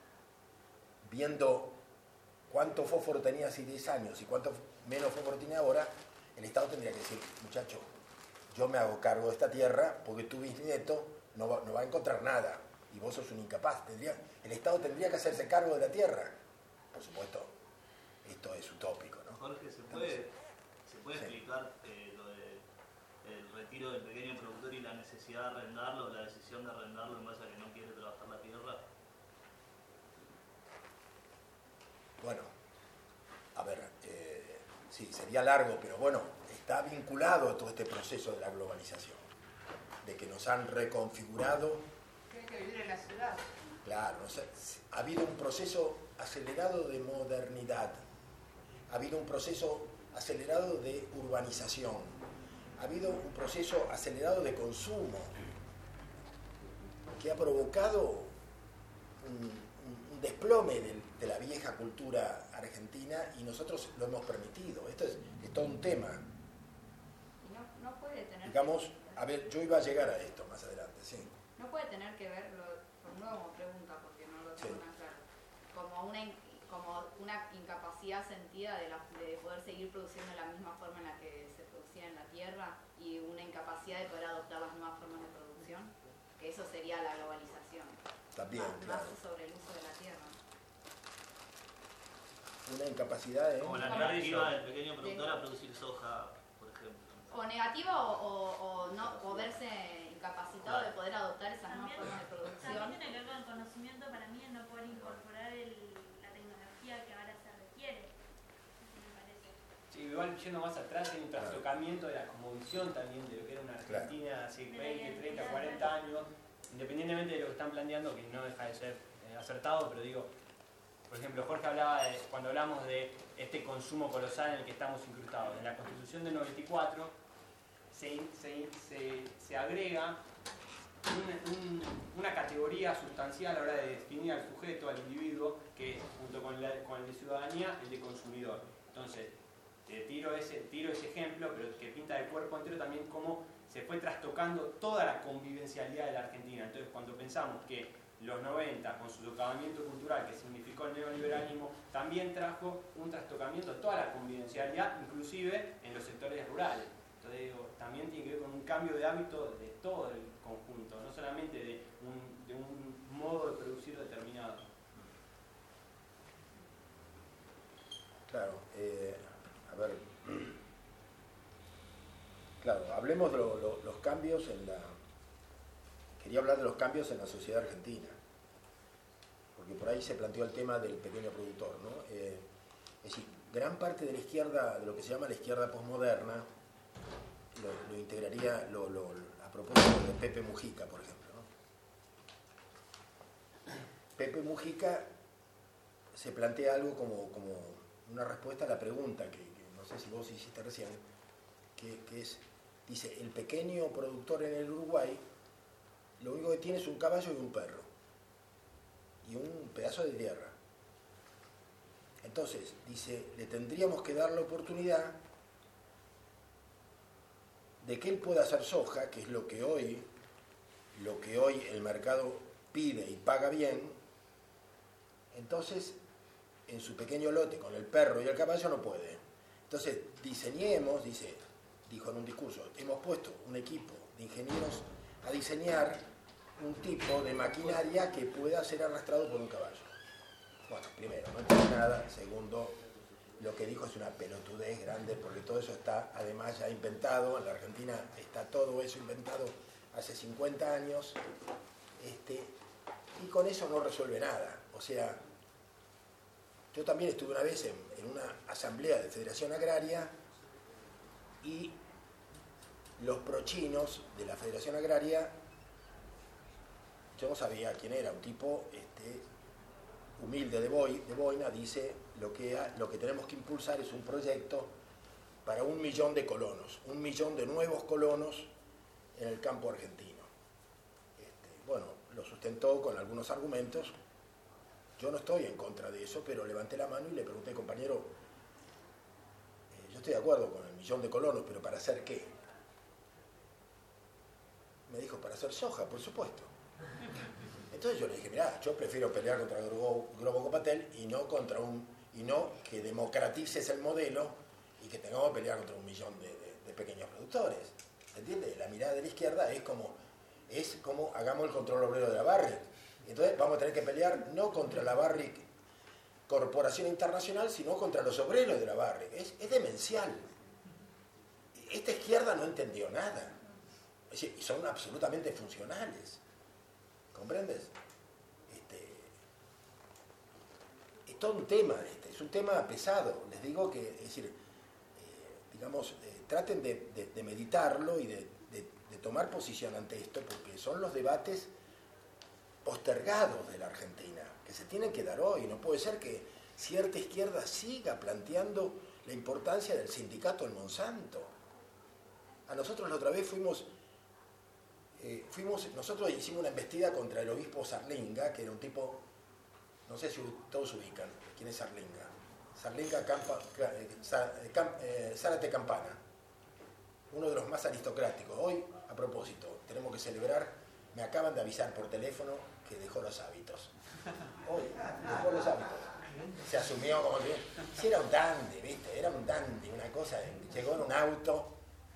C: viendo cuánto fósforo tenía hace 10 años y cuánto menos fósforo tiene ahora, el Estado tendría que decir, muchacho, yo me hago cargo de esta tierra porque tu bisnieto no va a encontrar nada y vos sos un incapaz. El Estado tendría que hacerse cargo de la tierra. Por supuesto, esto es utópico, ¿no?
G: Jorge, ¿se puede explicar lo del retiro del pequeño productor y la necesidad de arrendarlo, la decisión de arrendarlo en base a que no quiere trabajar la tierra?
C: Bueno, a ver, sí, sería largo, pero bueno, está vinculado a todo este proceso de la globalización, de que nos han reconfigurado.
F: Tiene que vivir en la ciudad.
C: Claro, ha habido un proceso acelerado de modernidad, ha habido un proceso acelerado de urbanización, ha habido un proceso acelerado de consumo que ha provocado un desplome de la vieja cultura argentina y nosotros lo hemos permitido. Esto es todo un tema.
H: No puede tener
C: digamos, a ver, yo iba a llegar a esto más adelante, sí.
H: No puede tener que ver, formulo como pregunta porque no lo tengo tan claro, como una incapacidad sentida de poder seguir produciendo de la misma forma en la que se producía en la tierra y una incapacidad de poder adoptar las nuevas formas de producción, que eso sería la globalización.
C: También,
H: más
C: claro.
H: sobre el uso de la tierra.
C: Una incapacidad de...
G: Como la negativa del pequeño productor a producir soja, por ejemplo.
H: O negativa o verse incapacitado de poder adoptar esas nuevas formas de producción.
I: También tiene que ver con el conocimiento, para mí, en no poder incorporar la tecnología que ahora se requiere, me parece.
B: Sí, igual yendo más atrás hay un trastocamiento de la cosmovisión también de lo que era una Argentina hace 20, 30, 40 años, independientemente de lo que están planteando, que no deja de ser acertado, pero digo, por ejemplo, Jorge hablaba cuando hablamos de este consumo colosal en el que estamos incrustados. En la Constitución del 94 se agrega una categoría sustancial a la hora de definir al sujeto, al individuo, que es, junto con el de ciudadanía, el de consumidor. Entonces, tiro ese ejemplo, pero que pinta de cuerpo entero también cómo se fue trastocando toda la convivencialidad de la Argentina. Entonces, cuando pensamos que los 90, con su socavamiento cultural que significó el neoliberalismo, también trajo un trastocamiento de toda la convivencialidad, inclusive en los sectores rurales. Entonces, digo, también tiene que ver con un cambio de hábito de todo el conjunto, no solamente de un modo de producir determinado.
C: Claro, a ver, claro, hablemos de los cambios en la... Quería hablar de los cambios en la sociedad argentina, porque por ahí se planteó el tema del pequeño productor, ¿no? Es decir, gran parte de la izquierda, de lo que se llama la izquierda posmoderna, lo integraría a propósito de Pepe Mujica, por ejemplo, ¿no? Pepe Mujica se plantea algo como una respuesta a la pregunta que no sé si vos hiciste recién, que es, dice, el pequeño productor en el Uruguay lo único que tiene es un caballo y un perro y un pedazo de tierra. Entonces, dice, le tendríamos que dar la oportunidad de que él pueda hacer soja, que es lo que hoy el mercado pide y paga bien. Entonces, en su pequeño lote con el perro y el caballo no puede. Entonces, dijo en un discurso, hemos puesto un equipo de ingenieros a diseñar un tipo de maquinaria que pueda ser arrastrado por un caballo. Bueno, primero, no entiende nada. Segundo, lo que dijo es una pelotudez grande, porque todo eso está además ya inventado. En la Argentina está todo eso inventado hace 50 años, y con eso no resuelve nada. O sea, yo también estuve una vez en una asamblea de Federación Agraria y los prochinos de la Federación Agraria, yo no sabía quién era, un tipo humilde de boina, dice lo que tenemos que impulsar es un proyecto para 1 millón de colonos, 1 millón de nuevos colonos en el campo argentino. Bueno, lo sustentó con algunos argumentos. Yo no estoy en contra de eso, pero levanté la mano y le pregunté, compañero, yo estoy de acuerdo con el 1 millón de colonos, pero ¿para hacer qué? Me dijo, para hacer soja, por supuesto. Entonces yo le dije, mirá, yo prefiero pelear contra el Globo Copatel y no que democratices el modelo y que tengamos que pelear contra 1 millón de pequeños productores. ¿Entiendes? La mirada de la izquierda es como hagamos el control obrero de la Barrick. Entonces vamos a tener que pelear no contra la Barrick Corporación Internacional, sino contra los obreros de la Barrick. Es demencial. Esta izquierda no entendió nada. Es decir, y son absolutamente funcionales. ¿Comprendes? Es todo un tema, es un tema pesado. Les digo que, es decir, traten de meditarlo y de tomar posición ante esto, porque son los debates postergados de la Argentina, que se tienen que dar hoy. No puede ser que cierta izquierda siga planteando la importancia del sindicato en Monsanto. A nosotros la otra vez nosotros hicimos una embestida contra el obispo Sarlinga, que era un tipo, no sé si todos ubican, ¿quién es Sarlinga? Sarlinga Zárate Campana, uno de los más aristocráticos. Hoy, a propósito, tenemos que celebrar, me acaban de avisar por teléfono que dejó los hábitos. Hoy, dejó los hábitos. Se asumió como que si era un dandy, ¿viste? Era un dandy, una cosa, llegó en un auto,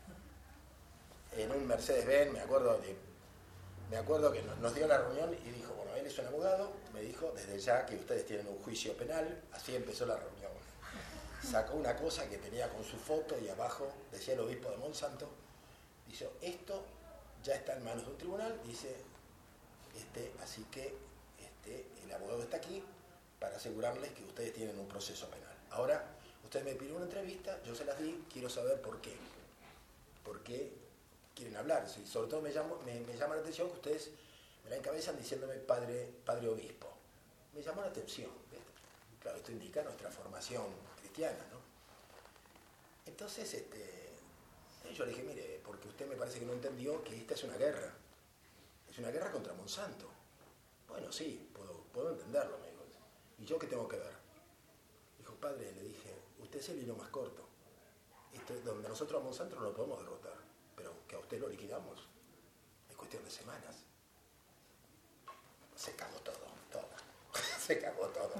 C: en un Mercedes-Benz, me acuerdo que nos dio la reunión y dijo, bueno, él es un abogado, me dijo, desde ya que ustedes tienen un juicio penal, así empezó la reunión. Sacó una cosa que tenía con su foto y abajo decía el obispo de Monsanto, dice, esto ya está en manos de un tribunal, dice, así que el abogado está aquí para asegurarles que ustedes tienen un proceso penal. Ahora, ustedes me pidieron una entrevista, yo se las di, quiero saber por qué. ¿Por qué quieren hablar? Sí, sobre todo me llama la atención que ustedes me la encabezan diciéndome padre obispo. Me llamó la atención. ¿Ves? Claro, esto indica nuestra formación cristiana, ¿no? Entonces, yo le dije, mire, porque usted me parece que no entendió que esta es una guerra. Es una guerra contra Monsanto. Bueno, sí, puedo entenderlo, me dijo. ¿Y yo qué tengo que ver? Dijo, padre, le dije, usted es el hilo más corto. Donde nosotros a Monsanto no lo podemos derrotar, pero que a usted lo liquidamos. Es cuestión de semanas. Se cagó todo. Se cagó todo.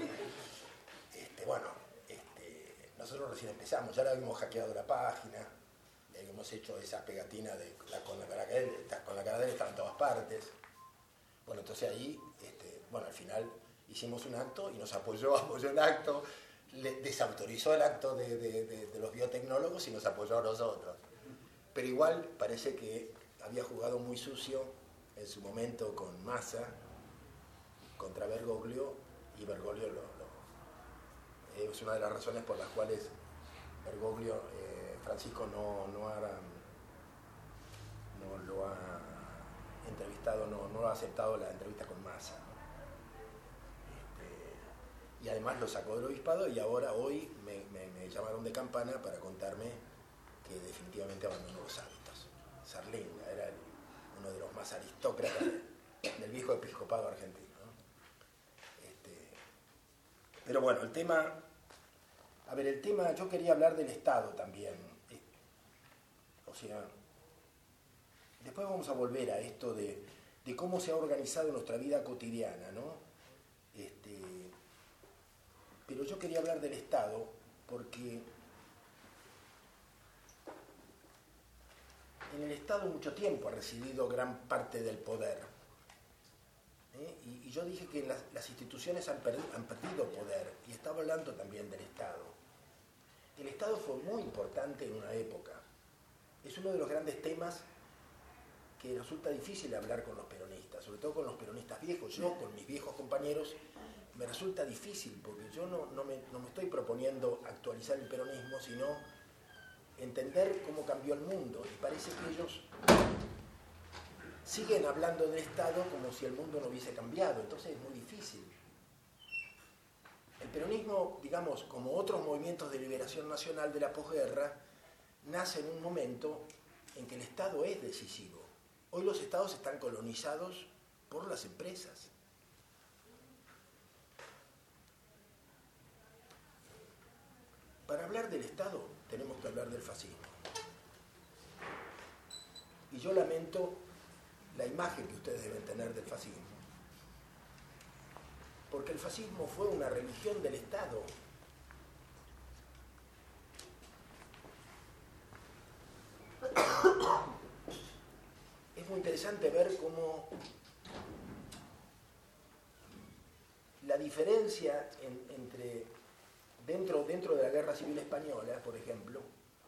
C: Nosotros recién empezamos, ya le habíamos hackeado la página, le habíamos hecho esa pegatina con la cara de él, estaba en todas partes. Bueno, entonces ahí, al final hicimos un acto y nos apoyó el acto, le desautorizó el acto de los biotecnólogos y nos apoyó a nosotros. Pero igual parece que había jugado muy sucio en su momento con Massa contra Bergoglio, y Bergoglio es una de las razones por las cuales Bergoglio, Francisco no lo ha entrevistado, no ha aceptado la entrevista con Massa. Y además lo sacó del obispado y ahora hoy me llamaron de Campana para contarme que definitivamente abandonó los hábitos. Sarlinga era uno de los más aristócratas del viejo episcopado argentino, ¿no? Pero bueno, el tema, yo quería hablar del Estado también. O sea, después vamos a volver a esto de cómo se ha organizado nuestra vida cotidiana, ¿no? Pero yo quería hablar del Estado porque en el Estado mucho tiempo ha residido gran parte del poder. Y yo dije que las instituciones han perdido poder, y estaba hablando también del Estado. El Estado fue muy importante en una época. Es uno de los grandes temas que resulta difícil hablar con los peronistas, sobre todo con los peronistas viejos. Yo, con mis viejos compañeros, me resulta difícil, porque yo no me estoy proponiendo actualizar el peronismo, sino entender cómo cambió el mundo. Y parece que ellos siguen hablando del Estado como si el mundo no hubiese cambiado, entonces es muy difícil. El peronismo, digamos, como otros movimientos de liberación nacional de la posguerra, nace en un momento en que el Estado es decisivo. Hoy los Estados están colonizados por las empresas. Para hablar del Estado tenemos que hablar del fascismo. Y yo lamento la imagen que ustedes deben tener del fascismo. Porque el fascismo fue una religión del Estado. Es muy interesante ver cómo la diferencia entre dentro de la Guerra Civil Española, por ejemplo,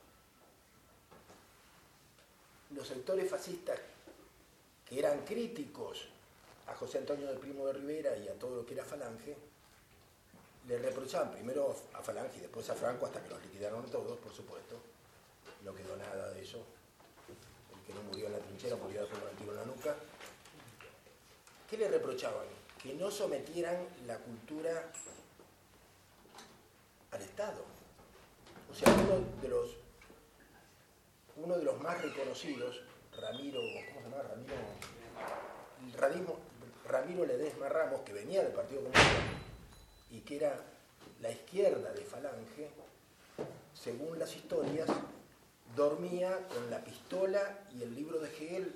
C: los sectores fascistas que eran críticos a José Antonio del Primo de Rivera y a todo lo que era Falange, le reprochaban primero a Falange y después a Franco, hasta que los liquidaron todos, por supuesto. No quedó nada de eso. El que no murió en la trinchera murió después con el tiro en la nuca. ¿Qué le reprochaban? Que no sometieran la cultura al Estado. O sea, uno de los más reconocidos, Ramiro Ledesma Ramos, que venía del Partido Comunista y que era la izquierda de Falange, según las historias, dormía con la pistola y el libro de Hegel,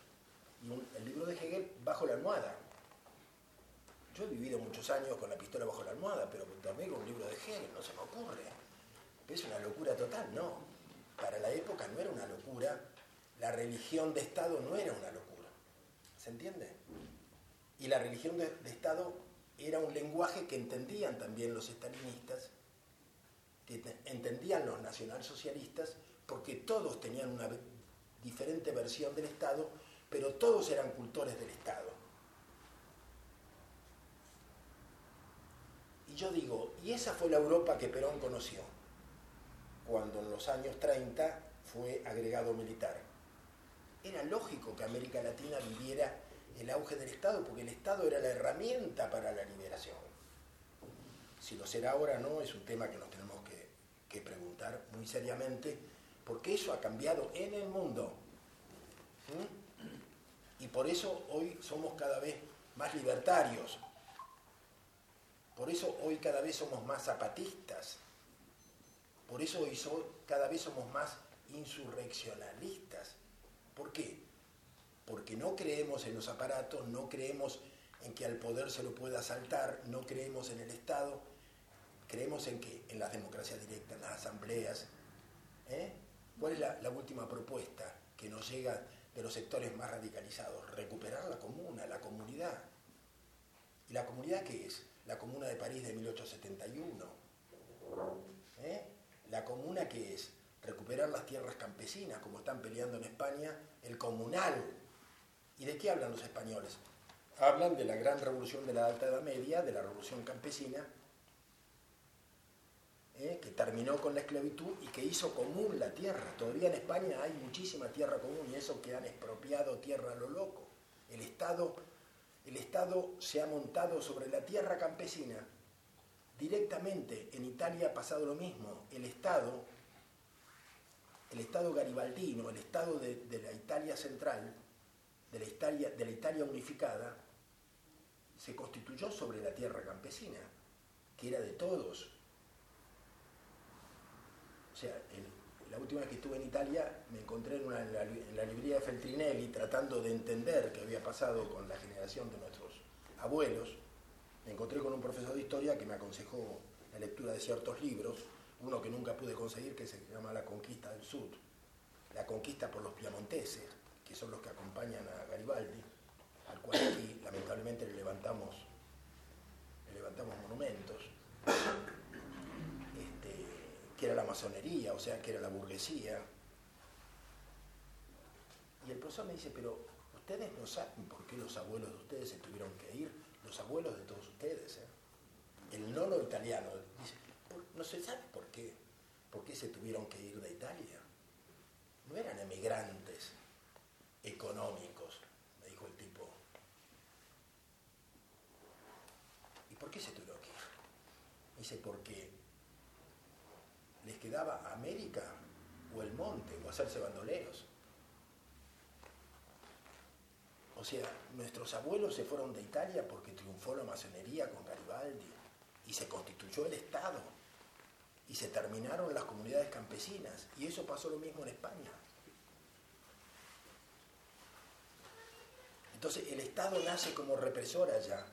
C: bajo la almohada. Yo he vivido muchos años con la pistola bajo la almohada, pero dormir con un libro de Hegel no se me ocurre. Es una locura total, no. Para la época no era una locura, la religión de Estado no era una locura. ¿Se entiende? Y la religión de Estado era un lenguaje que entendían también los estalinistas, que entendían los nacionalsocialistas, porque todos tenían una diferente versión del Estado, pero todos eran cultores del Estado. Y yo digo, y esa fue la Europa que Perón conoció, cuando en los años 30 fue agregado militar. Era lógico que América Latina viviera el auge del Estado, porque el Estado era la herramienta para la liberación. Si lo será ahora o no, es un tema que nos tenemos que preguntar muy seriamente, porque eso ha cambiado en el mundo. Y por eso hoy somos cada vez más libertarios. Por eso hoy cada vez somos más zapatistas. Por eso hoy cada vez somos más insurreccionalistas. ¿Por qué? Porque no creemos en los aparatos, no creemos en que al poder se lo pueda asaltar, no creemos en el Estado, creemos en que en las democracias directas, en las asambleas. ¿Cuál es la última propuesta que nos llega de los sectores más radicalizados? Recuperar la comuna, la comunidad. ¿Y la comunidad qué es? La Comuna de París de 1871. La comuna ¿qué es? Recuperar las tierras campesinas, como están peleando en España, el comunal. ¿Y de qué hablan los españoles? Hablan de la gran revolución de la Alta Edad Media, de la revolución campesina, que terminó con la esclavitud y que hizo común la tierra. Todavía en España hay muchísima tierra común, y eso que han expropiado tierra a lo loco. El Estado se ha montado sobre la tierra campesina. Directamente en Italia ha pasado lo mismo. El Estado garibaldino, el Estado de la Italia central, de la Italia unificada, se constituyó sobre la tierra campesina, que era de todos. O sea, la última vez que estuve en Italia me encontré en la librería de Feltrinelli tratando de entender qué había pasado con la generación de nuestros abuelos. Me encontré con un profesor de historia que me aconsejó la lectura de ciertos libros, uno que nunca pude conseguir, que se llama La Conquista del Sur, la conquista por los piamonteses, que son los que acompañan a Garibaldi, al cual aquí lamentablemente le levantamos monumentos, que era la masonería, o sea, que era la burguesía. Y el profesor me dice, pero ustedes no saben por qué los abuelos de ustedes se tuvieron que ir, los abuelos de todos ustedes, el nono italiano, dice, no se sabe por qué se tuvieron que ir de Italia. No eran emigrantes económicos, me dijo el tipo. ¿Y por qué se tuvieron que ir? Me dice, porque les quedaba América o el monte, o hacerse bandoleros. O sea, nuestros abuelos se fueron de Italia porque triunfó la masonería con Garibaldi y se constituyó el Estado y se terminaron las comunidades campesinas, y eso pasó lo mismo en España. Entonces el Estado nace como represor allá.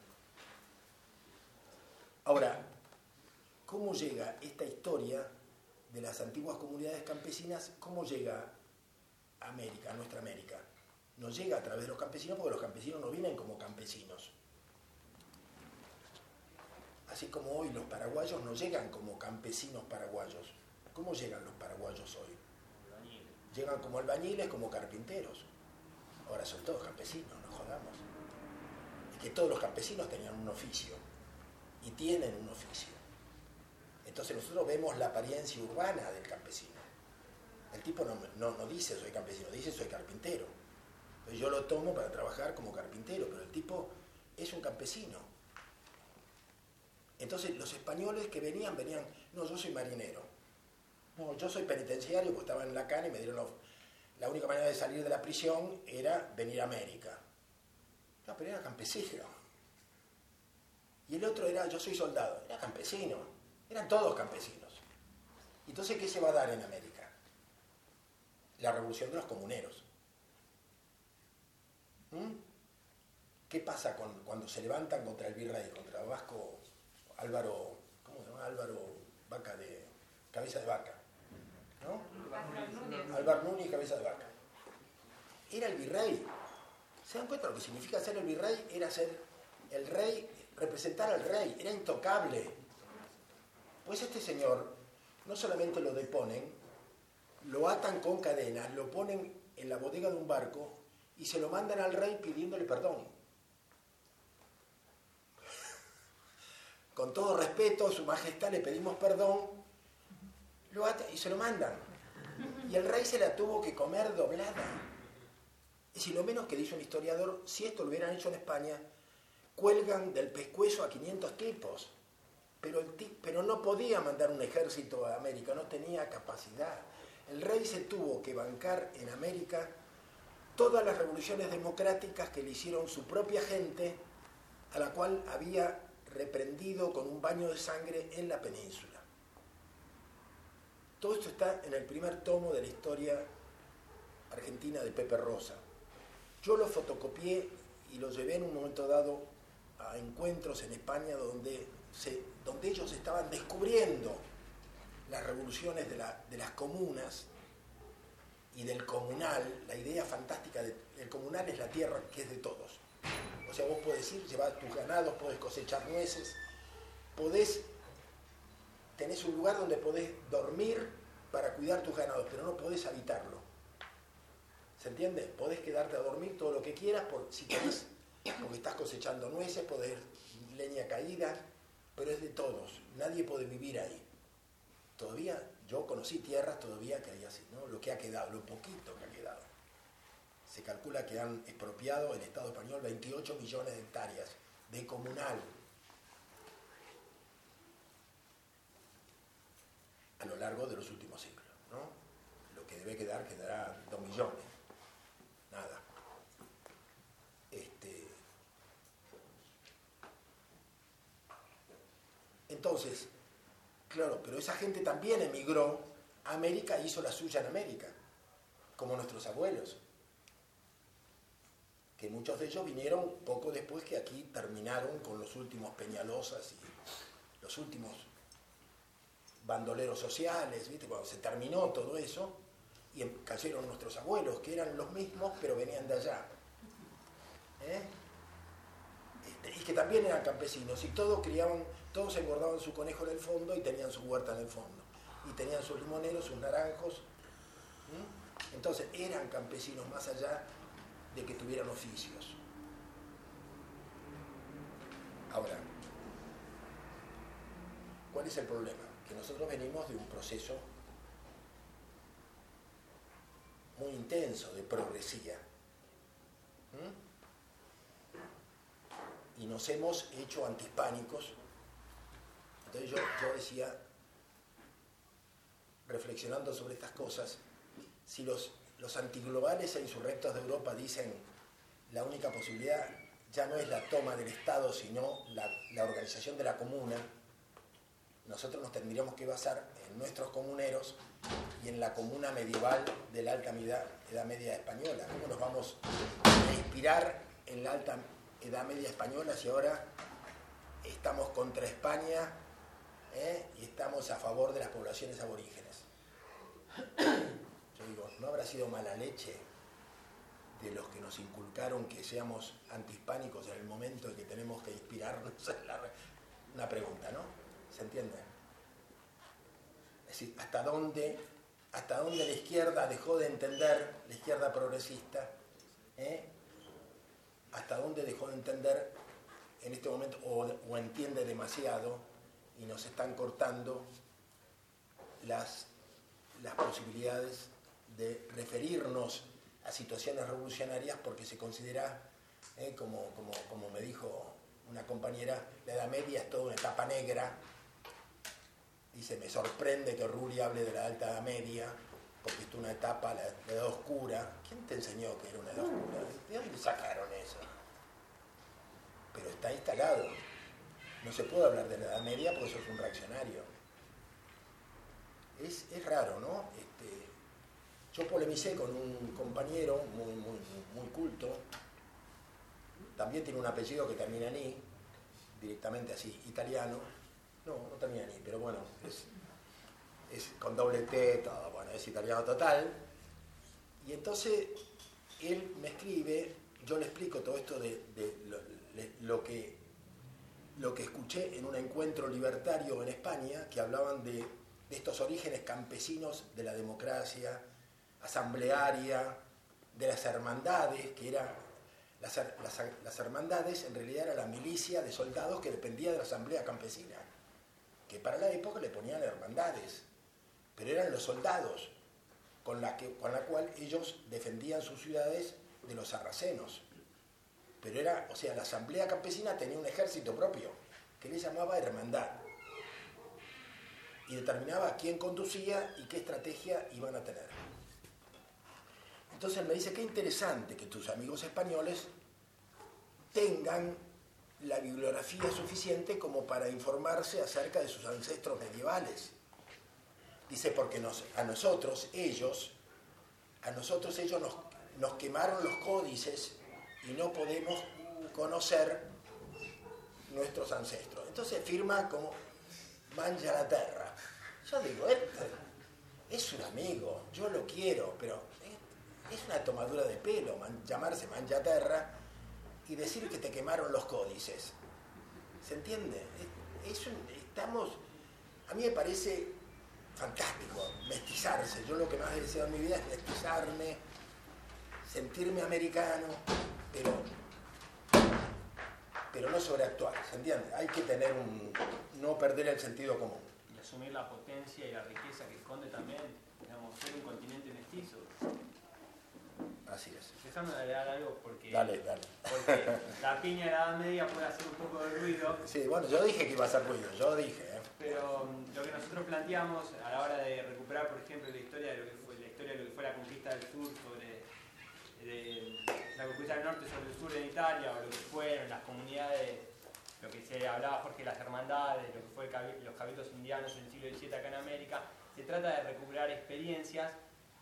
C: Ahora, ¿cómo llega esta historia de las antiguas comunidades campesinas? ¿Cómo llega a América, a nuestra América? No llega a través de los campesinos, porque los campesinos no vienen como campesinos. Así como hoy los paraguayos no llegan como campesinos paraguayos. ¿Cómo llegan los paraguayos hoy? Llegan como albañiles, como carpinteros. Ahora son todos campesinos, no jodamos. Es que todos los campesinos tenían un oficio y tienen un oficio. Entonces nosotros vemos la apariencia urbana del campesino. El tipo no dice soy campesino, dice soy carpintero. Entonces yo lo tomo para trabajar como carpintero, pero el tipo es un campesino. Entonces los españoles que venían, no, yo soy marinero. No, yo soy penitenciario, porque estaba en la cana y me dieron la única manera de salir de la prisión era venir a América. No, pero era campesino. Y el otro era, yo soy soldado, era campesino. Eran todos campesinos. Entonces, ¿qué se va a dar en América? La revolución de los comuneros. ¿Qué pasa cuando se levantan contra el virrey, contra Vasco Álvaro, ¿cómo se llama? Álvaro Vaca de Cabeza de Vaca, ¿no? Álvaro Núñez, Cabeza de Vaca. Era el virrey. ¿Se dan cuenta lo que significa ser el virrey? Era ser el rey, representar al rey, era intocable. Pues este señor no solamente lo deponen, lo atan con cadenas, lo ponen en la bodega de un barco y se lo mandan al rey pidiéndole perdón. Con todo respeto, a su majestad le pedimos perdón, lo atan y se lo mandan. Y el rey se la tuvo que comer doblada. Es decir, lo menos que dice un historiador, si esto lo hubieran hecho en España, cuelgan del pescuezo a 500 tipos. Pero no podía mandar un ejército a América, no tenía capacidad. El rey se tuvo que bancar en América todas las revoluciones democráticas que le hicieron su propia gente, a la cual había reprendido con un baño de sangre en la península. Todo esto está en el primer tomo de la historia argentina de Pepe Rosa. Yo lo fotocopié y lo llevé en un momento dado a encuentros en España donde ellos estaban descubriendo las revoluciones de las comunas y del comunal. La idea fantástica del comunal es la tierra que es de todos. O sea, vos podés ir, llevar tus ganados, podés cosechar nueces, tenés un lugar donde podés dormir para cuidar tus ganados, pero no podés habitarlo. ¿Se entiende? Podés quedarte a dormir todo lo que quieras si querés, porque estás cosechando nueces, podés leña caída, pero es de todos, nadie puede vivir ahí. todavía, yo conocí tierras todavía que hay así, ¿no? Lo que ha quedado, lo poquito que ha quedado. Se calcula que han expropiado el Estado español 28 millones de hectáreas de comunal a lo largo de los últimos siglos, ¿no? Lo que debe quedar, quedará 2 millones. Nada. Entonces, claro, pero esa gente también emigró a América e hizo la suya en América, como nuestros abuelos, que muchos de ellos vinieron poco después que aquí terminaron con los últimos Peñalosas y los últimos bandoleros sociales, ¿viste? Cuando se terminó todo eso, y cayeron nuestros abuelos, que eran los mismos, pero venían de allá. Y que también eran campesinos, y todos engordaban su conejo en el fondo y tenían su huerta en el fondo. Y tenían sus limoneros, sus naranjos. Entonces eran campesinos más allá de que tuvieran oficios. Ahora, ¿cuál es el problema? Que nosotros venimos de un proceso muy intenso de progresía. Y nos hemos hecho antihispánicos. Entonces yo decía, reflexionando sobre estas cosas, si los antiglobales e insurrectos de Europa dicen la única posibilidad ya no es la toma del Estado, sino la organización de la comuna, nosotros nos tendríamos que basar en nuestros comuneros y en la comuna medieval de la alta Edad Media española. ¿Cómo nos vamos a inspirar en la alta Edad Media española si ahora estamos contra España y estamos a favor de las poblaciones aborígenes? Yo digo, ¿no habrá sido mala leche de los que nos inculcaron que seamos antihispánicos en el momento en que tenemos que inspirarnos en una pregunta, ¿no? ¿Se entiende? Es decir, ¿hasta dónde la izquierda dejó de entender, la izquierda progresista, hasta dónde dejó de entender en este momento o entiende demasiado y nos están cortando las posibilidades de referirnos a situaciones revolucionarias porque se considera, como me dijo una compañera, la Edad Media es toda una etapa negra. Dice, me sorprende que Rulli hable de la Alta Edad Media, porque es una etapa, la Edad Oscura. ¿Quién te enseñó que era una Edad Oscura? ¿De dónde sacaron eso? Pero está instalado. No se puede hablar de la Edad Media porque eso es un reaccionario. Es raro, ¿no? Yo polemicé con un compañero muy culto, también tiene un apellido que termina en I, directamente así, italiano. No termina en I, pero bueno, es con doble T, todo, bueno, es italiano total. Y entonces él me escribe, yo le explico todo esto de lo que escuché en un encuentro libertario en España, que hablaban de estos orígenes campesinos de la democracia asamblearia, de las hermandades, que eran las hermandades en realidad era la milicia de soldados que dependía de la asamblea campesina, que para la época le ponían hermandades, pero eran los soldados con la cual ellos defendían sus ciudades de los sarracenos. Pero la asamblea campesina tenía un ejército propio, que le llamaba hermandad, y determinaba quién conducía y qué estrategia iban a tener. Entonces él me dice, qué interesante que tus amigos españoles tengan la bibliografía suficiente como para informarse acerca de sus ancestros medievales. Dice, porque a nosotros ellos nos quemaron los códices y no podemos conocer nuestros ancestros. Entonces firma como mangia la terra. Yo digo, es un amigo, yo lo quiero, pero es una tomadura de pelo llamarse mangia terra y decir que te quemaron los códices. ¿Se entiende? A mí me parece fantástico mestizarse. Yo lo que más deseo en mi vida es mestizarme, sentirme americano, pero no sobreactuar, ¿se entiende? Hay que tener no perder el sentido común.
B: asumir la potencia y la riqueza que esconde también, digamos, ser un continente mestizo.
C: Así es.
B: Déjame agregar algo porque
C: Dale.
B: Porque la piña de la Edad Media puede hacer un poco de ruido.
C: Sí, bueno, yo dije que iba a hacer ruido, yo dije.
B: Pero lo que nosotros planteamos a la hora de recuperar, por ejemplo, la historia de lo que fue la conquista del sur la conquista del norte sobre el sur en Italia, o lo que fueron las comunidades, lo que se hablaba Jorge de las hermandades, lo que fue los cabildos indianos en el siglo XVII acá en América, se trata de recuperar experiencias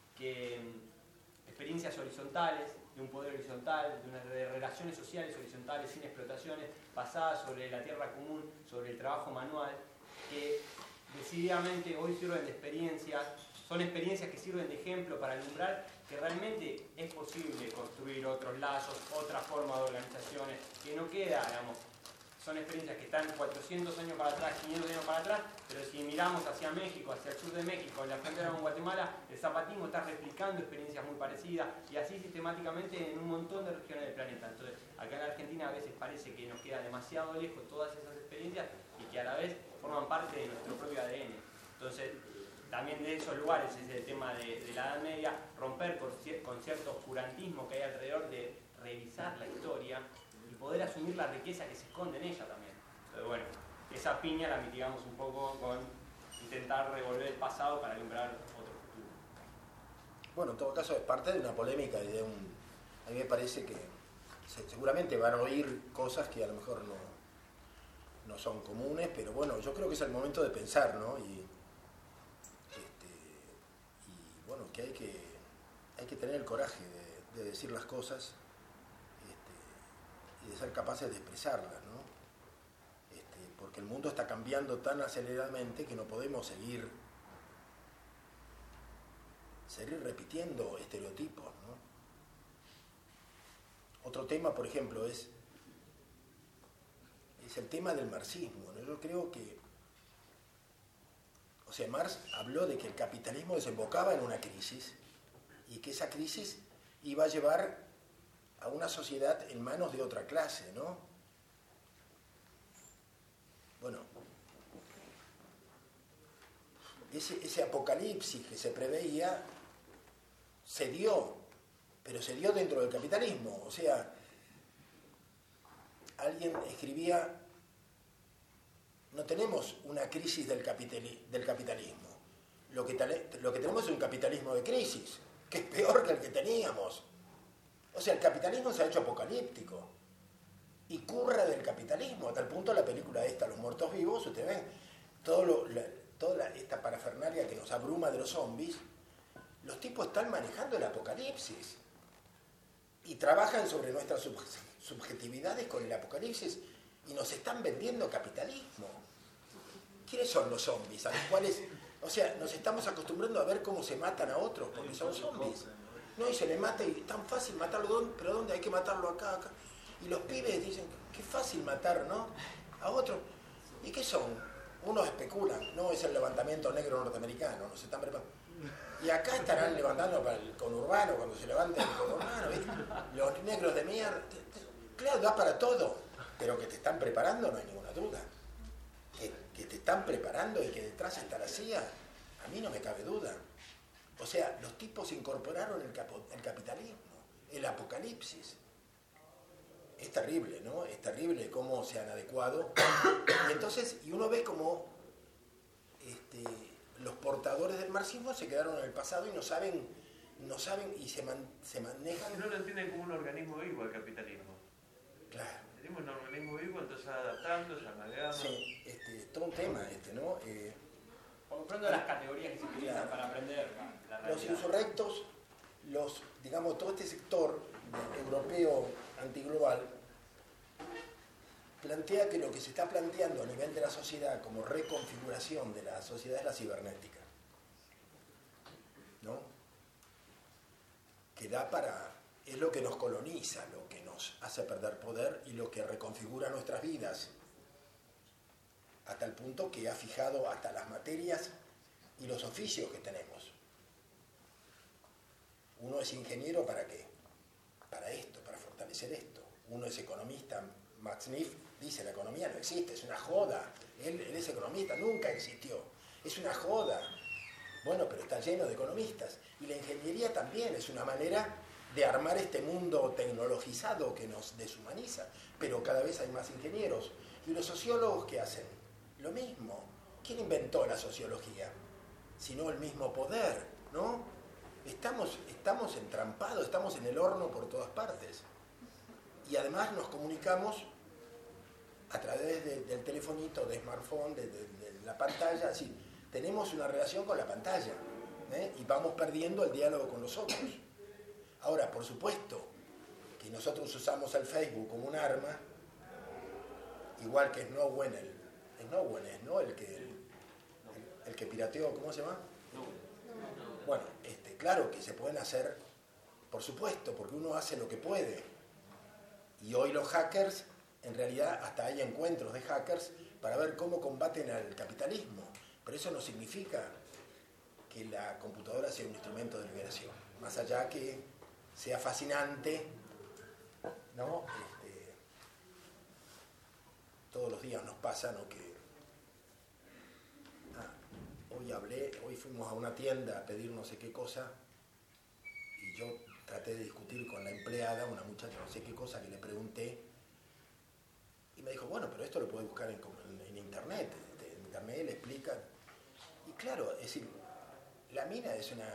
B: horizontales, de un poder horizontal, de relaciones sociales horizontales sin explotaciones, basadas sobre la tierra común, sobre el trabajo manual, que decididamente hoy sirven de experiencias, son experiencias que sirven de ejemplo para alumbrar que realmente es posible construir otros lazos, otra forma de organizaciones, que no queda, digamos, son experiencias que están 400 años para atrás, 500 años para atrás, pero si miramos hacia México, hacia el sur de México, en la frontera con Guatemala, el zapatismo está replicando experiencias muy parecidas y así sistemáticamente en un montón de regiones del planeta. Entonces, acá en la Argentina a veces parece que nos queda demasiado lejos todas esas experiencias y que a la vez forman parte de nuestro propio ADN. Entonces, también de esos lugares es el tema de la Edad Media, romper con cierto oscurantismo que hay alrededor de revisar la historia y poder asumir la riqueza que se esconde en ella también. Entonces, bueno, esa piña la mitigamos un poco con intentar revolver el pasado para alumbrar otro futuro.
C: Bueno, en todo caso es parte de una polémica y de un... A mí me parece que seguramente van a oír cosas que a lo mejor no son comunes, pero bueno, yo creo que es el momento de pensar, ¿no? Y bueno, que hay que tener el coraje de decir las cosas y de ser capaces de expresarlas, ¿no? Porque el mundo está cambiando tan aceleradamente que no podemos seguir repitiendo estereotipos, ¿no? Otro tema, por ejemplo, es el tema del marxismo, ¿no? Yo creo que, o sea, Marx habló de que el capitalismo desembocaba en una crisis y que esa crisis iba a llevar a una sociedad en manos de otra clase, ¿no? Bueno, ese apocalipsis que se preveía se dio, pero se dio dentro del capitalismo. O sea, alguien escribía: no tenemos una crisis del capitalismo. Lo que tenemos es un capitalismo de crisis, que es peor que el que teníamos. O sea, el capitalismo se ha hecho apocalíptico y curra del capitalismo, a tal punto la película esta, Los Muertos Vivos, ustedes ven toda esta parafernalia que nos abruma de los zombies. Los tipos están manejando el apocalipsis y trabajan sobre nuestras subjetividades con el apocalipsis y nos están vendiendo capitalismo. ¿Quiénes son los zombies? A los cuales, o sea, nos estamos acostumbrando a ver cómo se matan a otros porque son zombies. No, y se le mata y es tan fácil matarlo, pero ¿dónde hay que matarlo? Acá. Y los pibes dicen, qué fácil matar, ¿no? A otros. ¿Y qué son? Unos especulan, no es el levantamiento negro norteamericano, nos están preparando. Y acá estarán levantando para el conurbano, cuando se levante el conurbano, ¿viste? Los negros de mierda. Claro, da para todo, pero que te están preparando no hay ninguna duda. Que te están preparando y que detrás está la CIA, a mí no me cabe duda. O sea, los tipos incorporaron el capitalismo, el apocalipsis. Es terrible, ¿no? Es terrible cómo se han adecuado. Y entonces, uno ve cómo los portadores del marxismo se quedaron en el pasado y no saben y se manejan...
J: No lo entienden como un organismo vivo el capitalismo.
C: Claro.
J: Tenemos un organismo vivo, entonces adaptando, se amalgama.
C: Sí, todo un tema ¿no?
B: Por lo pronto las categorías que se utilizan para aprender la realidad.
C: Los insurrectos, digamos, todo este sector europeo antiglobal plantea que lo que se está planteando a nivel de la sociedad como reconfiguración de la sociedad es la cibernética, ¿no? Que es lo que nos coloniza, lo que nos hace perder poder y lo que reconfigura nuestras vidas, hasta el punto que ha fijado hasta las materias y los oficios que tenemos. Uno es ingeniero ¿para qué? Para esto, para fortalecer esto. Uno es economista. Max Neff dice, la economía no existe, es una joda. Él es economista, nunca existió. es una joda. Bueno, pero está lleno de economistas. Y la ingeniería también es una manera de armar este mundo tecnologizado que nos deshumaniza. Pero cada vez hay más ingenieros. ¿Y los sociólogos qué hacen? Lo mismo. ¿Quién inventó la sociología? Sino el mismo poder, ¿no? Estamos entrampados, estamos en el horno por todas partes. Y además nos comunicamos a través del telefonito, de smartphone, de la pantalla, así. Tenemos una relación con la pantalla, ¿eh? Y vamos perdiendo el diálogo con los otros. Ahora, por supuesto, que nosotros usamos el Facebook como un arma, igual que Snowden, ¿no? El que pirateó, ¿cómo se llama? Bueno, claro que se pueden hacer, por supuesto, porque uno hace lo que puede. Y hoy los hackers, en realidad, hasta hay encuentros de hackers para ver cómo combaten al capitalismo. Pero eso no significa que la computadora sea un instrumento de liberación. Más allá que sea fascinante, ¿no? Todos los días nos pasa, ¿no? Que hoy fuimos a una tienda a pedir no sé qué cosa y yo traté de discutir con la empleada, una muchacha no sé qué cosa, que le pregunté y me dijo, bueno, pero esto lo puedes buscar en internet. En internet le explica. Y claro, es decir, la mina es una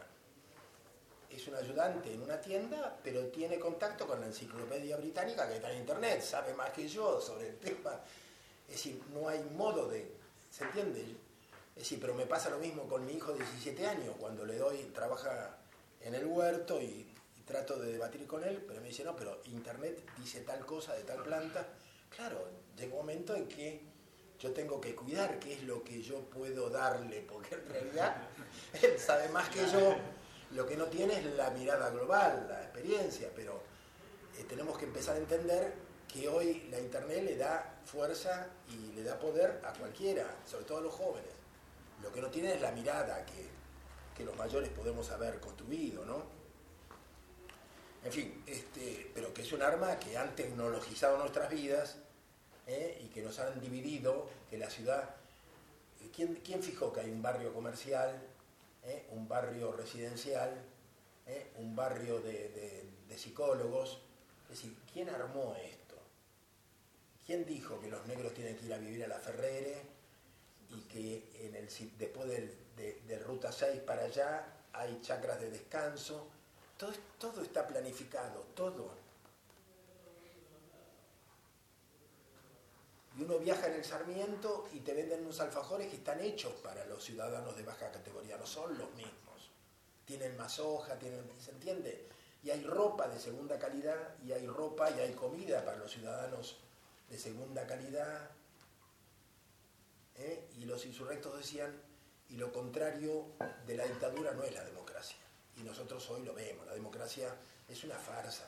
C: ayudante en una tienda, pero tiene contacto con la enciclopedia británica que está en internet, sabe más que yo sobre el tema. Es decir, no hay modo de... ¿Se entiende? Es decir, pero me pasa lo mismo con mi hijo de 17 años, cuando le doy, trabaja en el huerto y trato de debatir con él, pero me dice, no, pero internet dice tal cosa de tal planta. Claro, llega un momento en que yo tengo que cuidar qué es lo que yo puedo darle, porque en realidad él sabe más que yo. Lo que no tiene es la mirada global, la experiencia, pero tenemos que empezar a entender que hoy la internet le da fuerza y le da poder a cualquiera, sobre todo a los jóvenes. Lo que no tiene es la mirada que los mayores podemos haber construido, ¿no? En fin, pero que es un arma que han tecnologizado nuestras vidas, y que nos han dividido, que la ciudad... ¿Quién fijó que hay un barrio comercial, un barrio residencial, un barrio de psicólogos? Es decir, ¿quién armó esto? ¿Quién dijo que los negros tienen que ir a vivir a la Ferrere y que después de Ruta 6 para allá hay chacras de descanso? Todo está planificado, todo. Y uno viaja en el Sarmiento y te venden unos alfajores que están hechos para los ciudadanos de baja categoría, no son los mismos. Tienen más hoja, ¿se entiende? Y hay ropa de segunda calidad, y hay ropa y hay comida para los ciudadanos de segunda calidad. Y los insurrectos decían, y lo contrario de la dictadura no es la democracia. Y nosotros hoy lo vemos, la democracia es una farsa.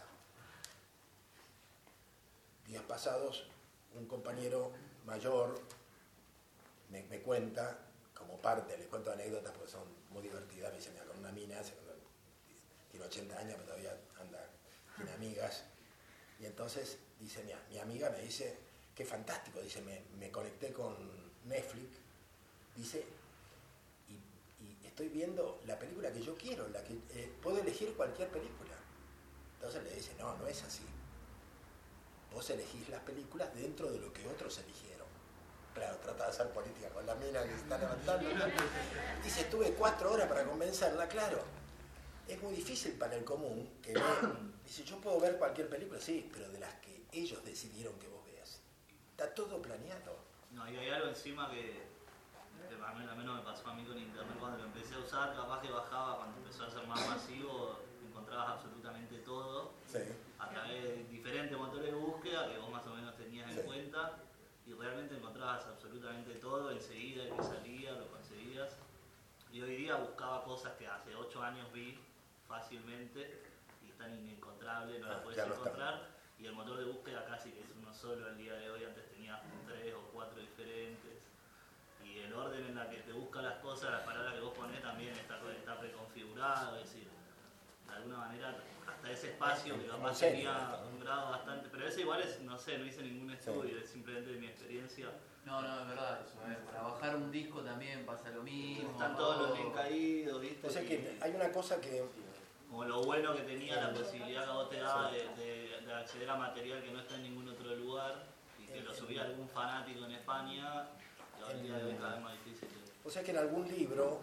C: Días pasados, un compañero mayor me cuenta, como parte, les cuento anécdotas porque son muy divertidas, me dice, mira, con una mina, tiene 80 años, pero todavía tiene amigas, y entonces dice, mi amiga me dice, qué fantástico, dice, me conecté con Netflix, dice, y estoy viendo la película que yo quiero, la que puedo elegir cualquier película. Entonces le dice, no es así. Vos elegís las películas dentro de lo que otros eligieron. Claro, trata de hacer política con la mina que se está levantando, ¿no? Dice, estuve 4 horas para convencerla, claro. Es muy difícil para el común que dice, yo puedo ver cualquier película, sí, pero de las que ellos decidieron que vos veas. Está todo planeado.
G: No, y hay algo encima que al menos me pasó a mí con internet cuando lo empecé a usar, capaz que bajaba cuando empezó a ser más masivo, encontrabas absolutamente todo.
C: Sí.
G: A través de diferentes motores de búsqueda que vos más o menos tenías en cuenta, y realmente encontrabas absolutamente todo enseguida, y que salía, lo conseguías. Y hoy día buscaba cosas que hace 8 años vi fácilmente y están inencontrables, no las puedes encontrar. Y el motor de búsqueda casi que es uno solo al día de hoy, antes tenías 3 o 4 diferentes. Y el orden en la que te busca las cosas, las palabras que vos ponés también está preconfigurado, es decir, de alguna manera hasta ese espacio que capaz tenía un grado bastante, pero eso igual es, no sé, no hice ningún estudio, es simplemente mi experiencia,
K: No, es verdad eso. Para bajar un disco también pasa lo mismo.
G: Están todos los links caídos, ¿viste?
C: O sea que hay una cosa que...
G: Como lo bueno que tenía la posibilidad que a vos te daba de acceder a material que no está en ningún otro lugar y que lo subía algún fanático en España, y ahora el día de hoy cada vez más difícil.
C: O sea que en algún libro,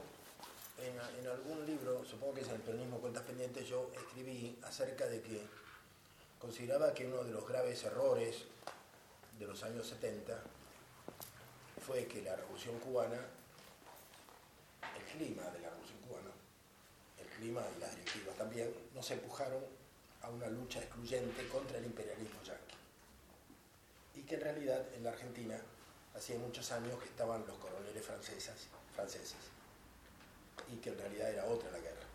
C: supongo que es en el Peronismo Cuentas Pendientes, yo escribí acerca de que consideraba que uno de los graves errores de los años 70 fue que la Revolución Cubana, el clima de la Revolución Cubana, el clima y las directivas también, nos empujaron a una lucha excluyente contra el imperialismo yanqui. Y que en realidad en la Argentina hacía muchos años que estaban los coroneles franceses, y que en realidad era otra la guerra.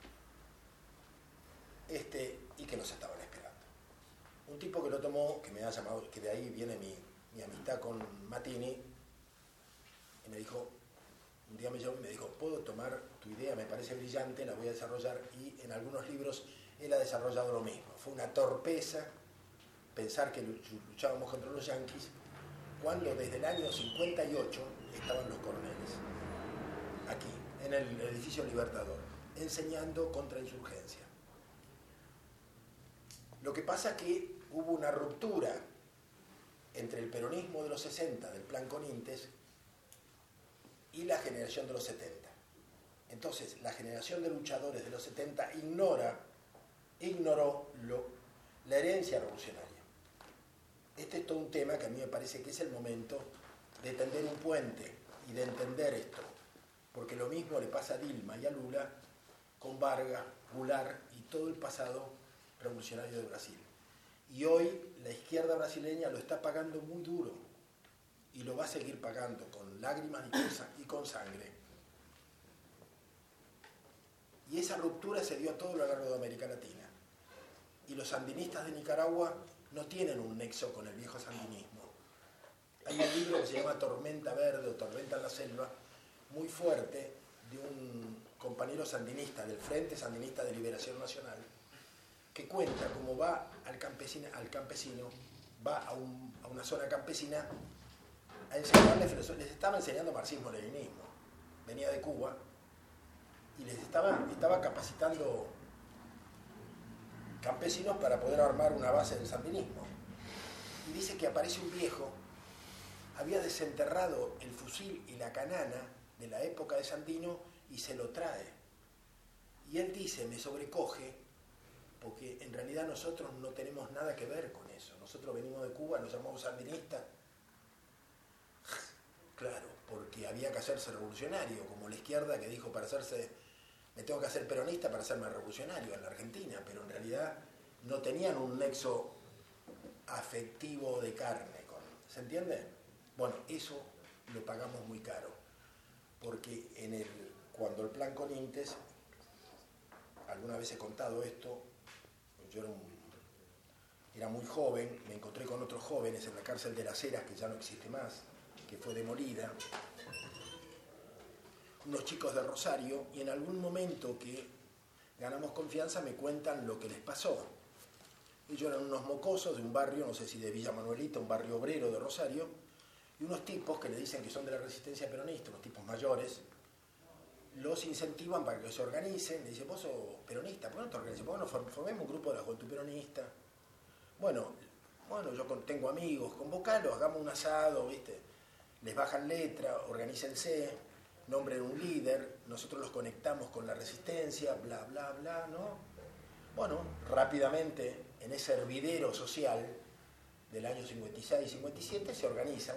C: Y que nos estaban esperando. Un tipo que lo tomó, que me ha llamado, que de ahí viene mi amistad con Mattini, y me dijo, un día me llamó y me dijo, puedo tomar tu idea, me parece brillante, la voy a desarrollar, y en algunos libros él ha desarrollado lo mismo. Fue una torpeza pensar que luchábamos contra los yanquis, cuando desde el año 58 estaban los coroneles, aquí, en el edificio Libertador, enseñando contrainsurgencia. Lo que pasa es que hubo una ruptura entre el peronismo de los 60, del plan Conintes, y la generación de los 70. Entonces, la generación de luchadores de los 70 ignoró la herencia revolucionaria. Este es todo un tema que a mí me parece que es el momento de tender un puente y de entender esto, porque lo mismo le pasa a Dilma y a Lula con Vargas, Goulart y todo el pasado revolucionario de Brasil. Y hoy la izquierda brasileña lo está pagando muy duro y lo va a seguir pagando con lágrimas y con sangre. Y esa ruptura se dio a todo lo largo de América Latina. Y los sandinistas de Nicaragua no tienen un nexo con el viejo sandinismo. Hay un libro que se llama Tormenta Verde o Tormenta en la Selva, muy fuerte, de un compañero sandinista del Frente Sandinista de Liberación Nacional, que cuenta cómo va al campesino, va a una zona campesina a enseñarles filosofía. Les estaba enseñando marxismo-leninismo. Venía de Cuba y les estaba capacitando campesinos para poder armar una base del sandinismo. Y dice que aparece un viejo, había desenterrado el fusil y la canana de la época de Sandino y se lo trae. Y él dice, me sobrecoge, porque en realidad nosotros no tenemos nada que ver con eso. Nosotros venimos de Cuba, nos llamamos sandinistas. Claro, porque había que hacerse revolucionario, como la izquierda que dijo, me tengo que hacer peronista para hacerme revolucionario en la Argentina, pero en realidad no tenían un nexo afectivo de carne. ¿Se entiende? Bueno, eso lo pagamos muy caro, porque cuando el plan Conintes, alguna vez he contado esto, yo era muy joven, me encontré con otros jóvenes en la cárcel de Las Heras, que ya no existe más, que fue demolida, unos chicos de Rosario, y en algún momento que ganamos confianza me cuentan lo que les pasó. Ellos eran unos mocosos de un barrio, no sé si de Villa Manuelita, un barrio obrero de Rosario, y unos tipos que le dicen que son de la resistencia peronista, unos tipos mayores, los incentivan para que se organicen. Le dicen, vos sos peronista, ¿por qué no te organizas? Bueno, formemos un grupo de la juventud peronista. Bueno, yo tengo amigos, convocalos, hagamos un asado, ¿viste? Les bajan letra, organícense, nombren un líder, nosotros los conectamos con la resistencia, bla, bla, bla, ¿no? Bueno, rápidamente, en ese hervidero social del año 56 y 57, se organizan,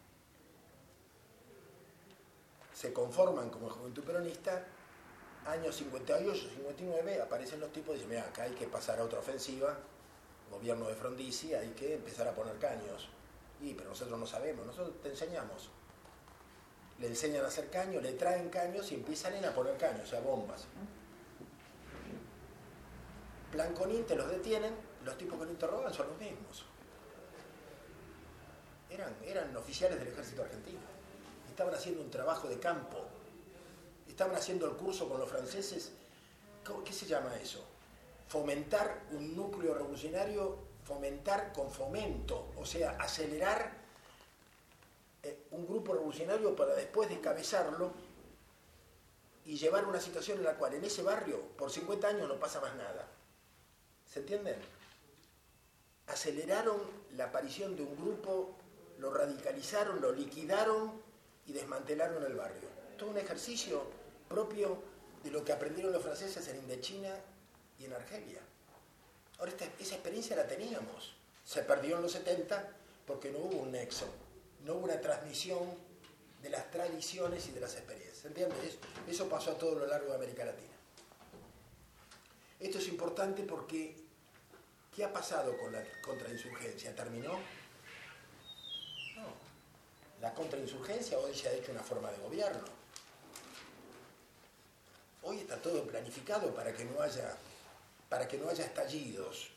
C: se conforman como Juventud Peronista. Años 58, 59, aparecen los tipos y dicen, mira, acá hay que pasar a otra ofensiva, gobierno de Frondizi, hay que empezar a poner caños. Pero nosotros no sabemos, nosotros te enseñamos. Le enseñan a hacer caños, le traen caños y empiezan a poner caños, o sea, bombas. Plan Conintes, los detienen, los tipos que lo interrogan son los mismos. Eran oficiales del ejército argentino. Estaban haciendo un trabajo de campo. Estaban haciendo el curso con los franceses. ¿Qué se llama eso? Fomentar un núcleo revolucionario, fomentar con fomento, o sea, acelerar un grupo revolucionario para después descabezarlo y llevar una situación en la cual en ese barrio por 50 años no pasa más nada. ¿Se entienden? Aceleraron la aparición de un grupo, lo radicalizaron, lo liquidaron y desmantelaron el barrio. Todo un ejercicio propio de lo que aprendieron los franceses en Indochina y en Argelia. Ahora esa experiencia la teníamos. Se perdió en los 70 porque no hubo un nexo, no hubo una transmisión de las tradiciones y de las experiencias. ¿Entiendes? Eso pasó a todo lo largo de América Latina. Esto es importante porque ¿qué ha pasado con la contrainsurgencia? ¿Terminó? No. La contrainsurgencia hoy se ha hecho una forma de gobierno. Hoy está todo planificado para que no haya estallidos.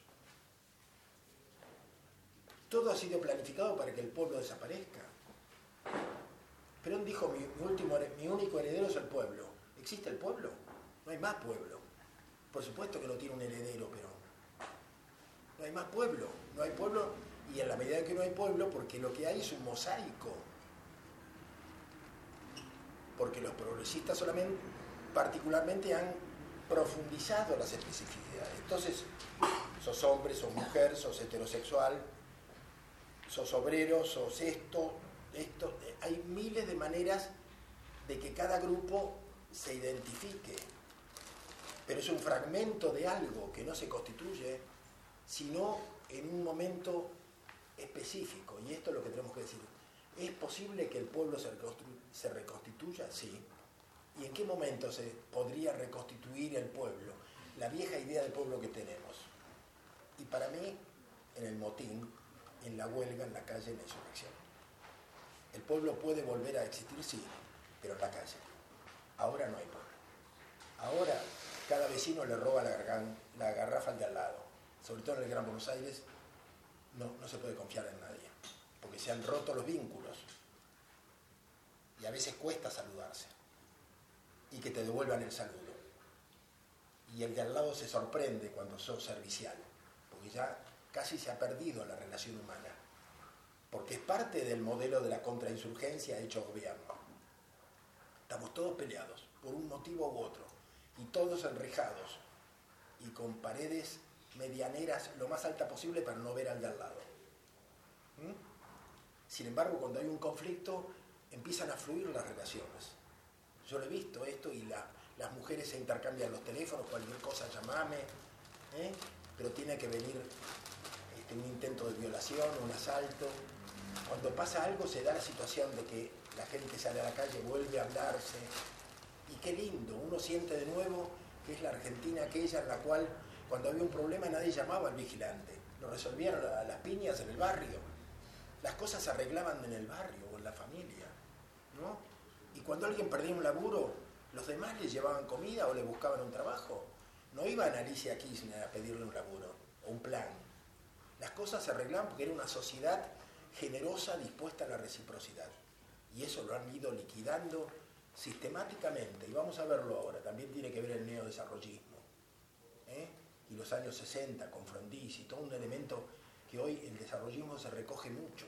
C: Todo ha sido planificado para que el pueblo desaparezca. Perón dijo, mi único heredero es el pueblo. ¿Existe el pueblo? No hay más pueblo. Por supuesto que no tiene un heredero, Perón. No hay más pueblo. No hay pueblo, y en la medida en que no hay pueblo, porque lo que hay es un mosaico. Porque los progresistas solamente, particularmente, han profundizado las especificidades. Entonces, sos hombre, sos mujer, sos heterosexual, sos obrero, sos esto. Hay miles de maneras de que cada grupo se identifique, pero es un fragmento de algo que no se constituye sino en un momento específico, y esto es lo que tenemos que decir. ¿Es posible que el pueblo se reconstituya? Sí. ¿Y en qué momento se podría reconstituir el pueblo? La vieja idea del pueblo que tenemos. Y para mí, en el motín, en la huelga, en la calle, en la insurrección. El pueblo puede volver a existir, sí, pero en la calle. Ahora no hay pueblo. Ahora cada vecino le roba la garrafa al de al lado. Sobre todo en el Gran Buenos Aires no se puede confiar en nadie, porque se han roto los vínculos. Y a veces cuesta saludarse y que te devuelvan el saludo. Y el de al lado se sorprende cuando sos servicial, porque ya casi se ha perdido la relación humana, porque es parte del modelo de la contrainsurgencia hecho gobierno. Estamos todos peleados, por un motivo u otro, y todos enrejados, y con paredes medianeras lo más alta posible para no ver al de al lado. Sin embargo, cuando hay un conflicto, empiezan a fluir las relaciones. Yo lo he visto esto, y las mujeres se intercambian los teléfonos, cualquier cosa llamame, pero tiene que venir un intento de violación, un asalto. Cuando pasa algo se da la situación de que la gente sale a la calle, vuelve a hablarse, y qué lindo, uno siente de nuevo que es la Argentina aquella en la cual cuando había un problema nadie llamaba al vigilante, lo resolvieron a las piñas en el barrio, las cosas se arreglaban en el barrio o en la familia, ¿no? Y cuando alguien perdía un laburo, los demás le llevaban comida o le buscaban un trabajo, no iban a Alicia Kirchner a pedirle un laburo o un plan. Las cosas se arreglaban porque era una sociedad generosa, dispuesta a la reciprocidad. Y eso lo han ido liquidando sistemáticamente. Y vamos a verlo ahora. También tiene que ver el neodesarrollismo. Y los años 60 con Frondizi, todo un elemento que hoy el desarrollismo se recoge mucho.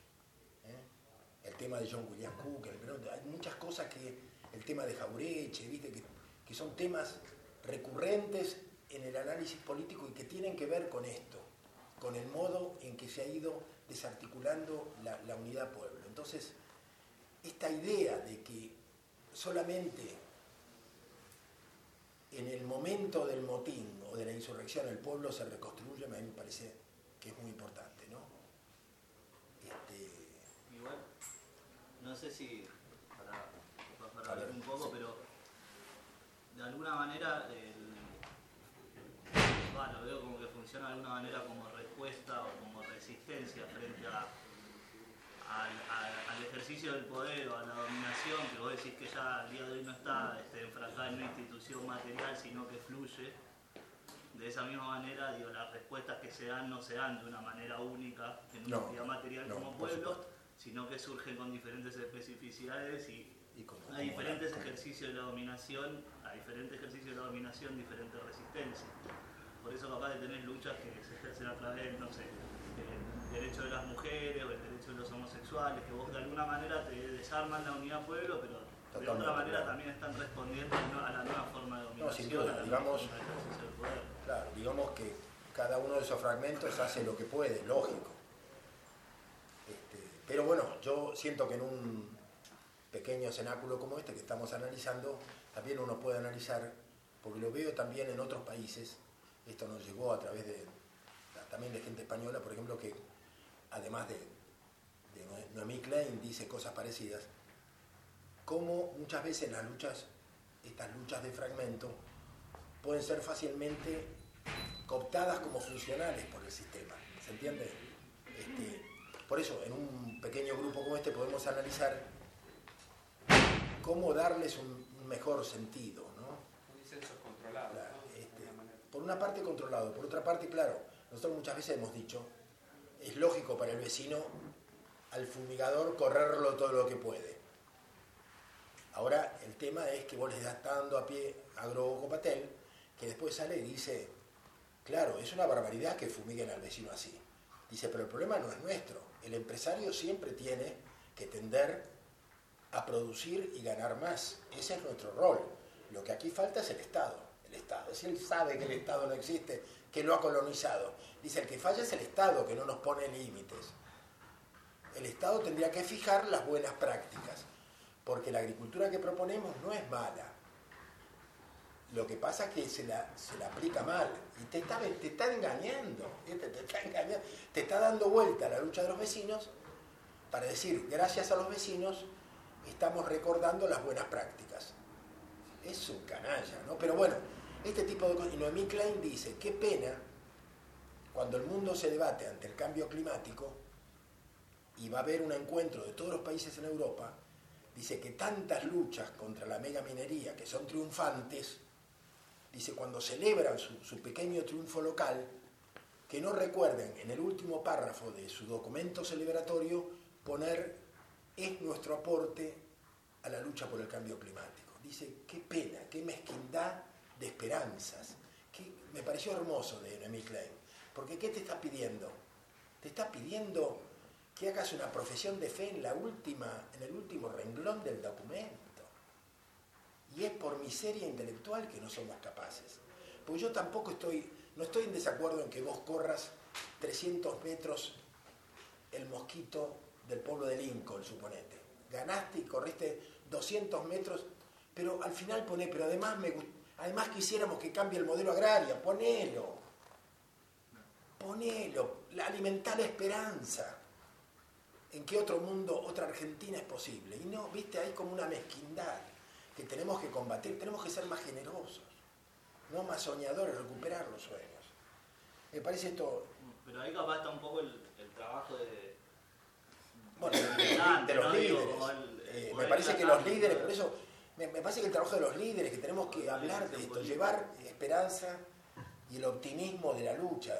C: El tema de John William Cook, hay muchas cosas que... El tema de Jaureche, ¿viste? Que son temas recurrentes en el análisis político y que tienen que ver con esto, con el modo en que se ha ido desarticulando la unidad pueblo. Entonces, esta idea de que solamente en el momento del motín o de la insurrección el pueblo se reconstruye, a mí me parece que es muy importante, ¿no?
G: Igual, no sé si, para ver un poco, sí. Pero de alguna manera lo veo como que funciona de alguna manera como respuesta o como resistencia frente al ejercicio del poder o a la dominación, que vos decís que ya al día de hoy no está enfrascada en una institución material, sino que fluye. De esa misma manera, digo, las respuestas que se dan no se dan de una manera única en una entidad material como pueblo, sino que surgen con diferentes especificidades y hay diferentes ejercicios de la dominación, diferentes resistencias. Por eso capaz de tener luchas que se ejercen a través, no sé, derecho de las mujeres o el derecho de los homosexuales, que vos de alguna manera te desarman la unidad pueblo, pero de otra manera también están respondiendo a la nueva forma de dominación.
C: No, sin duda, digamos, claro, digamos que cada uno de esos fragmentos hace lo que puede, lógico. Pero bueno, yo siento que en un pequeño cenáculo como este que estamos analizando, también uno puede analizar, porque lo veo también en otros países, esto nos llegó a través también de gente española, por ejemplo, que además de Noemí Klein dice cosas parecidas, como muchas veces estas luchas de fragmento, pueden ser fácilmente cooptadas como funcionales por el sistema, ¿se entiende? Por eso, en un pequeño grupo como este podemos analizar cómo darles un mejor sentido, ¿no?
E: Un disenso controlado.
C: Claro, por una parte controlado, por otra parte, claro, nosotros muchas veces hemos dicho, es lógico para el vecino al fumigador correrlo todo lo que puede. Ahora el tema es que vos le estás dando a pie a Grobo Patel, que después sale y dice, claro, es una barbaridad que fumiguen al vecino así. Dice, pero el problema no es nuestro. El empresario siempre tiene que tender a producir y ganar más. Ese es nuestro rol. Lo que aquí falta es el Estado. El Estado. Si él sabe que el Estado no existe, que lo ha colonizado. Dice, el que falla es el Estado, que no nos pone límites. El Estado tendría que fijar las buenas prácticas, porque la agricultura que proponemos no es mala. Lo que pasa es que se la aplica mal y te está engañando, te está dando vuelta a la lucha de los vecinos para decir, gracias a los vecinos estamos recordando las buenas prácticas. Es un canalla, ¿no? Pero bueno, este tipo de cosas. Y Noemí Klein dice, qué pena cuando el mundo se debate ante el cambio climático y va a haber un encuentro de todos los países en Europa, dice que tantas luchas contra la megaminería que son triunfantes, dice, cuando celebran su pequeño triunfo local, que no recuerden en el último párrafo de su documento celebratorio poner, es nuestro aporte a la lucha por el cambio climático. Dice, qué pena, qué mezquindad de esperanzas. Me pareció hermoso de Noemí Klein, porque ¿qué te está pidiendo? Te está pidiendo que hagas una profesión de fe en el último renglón del documento. Y es por miseria intelectual que no somos capaces. Porque yo tampoco no estoy en desacuerdo en que vos corras 300 metros el mosquito del pueblo de Lincoln, suponete. Ganaste y corriste 200 metros, pero al final pero además quisiéramos que cambie el modelo agrario, ponelo, alimentar la esperanza en que otro mundo, otra Argentina es posible. Y no, viste, hay como una mezquindad que tenemos que combatir, tenemos que ser más generosos, no más soñadores, recuperar los sueños. Me parece esto...
G: Pero ahí capaz está un poco el trabajo de
C: los líderes. Me parece que los líderes, por eso, me parece que el trabajo de los líderes, que tenemos que hablar de esto, llevar esperanza y el optimismo de la lucha.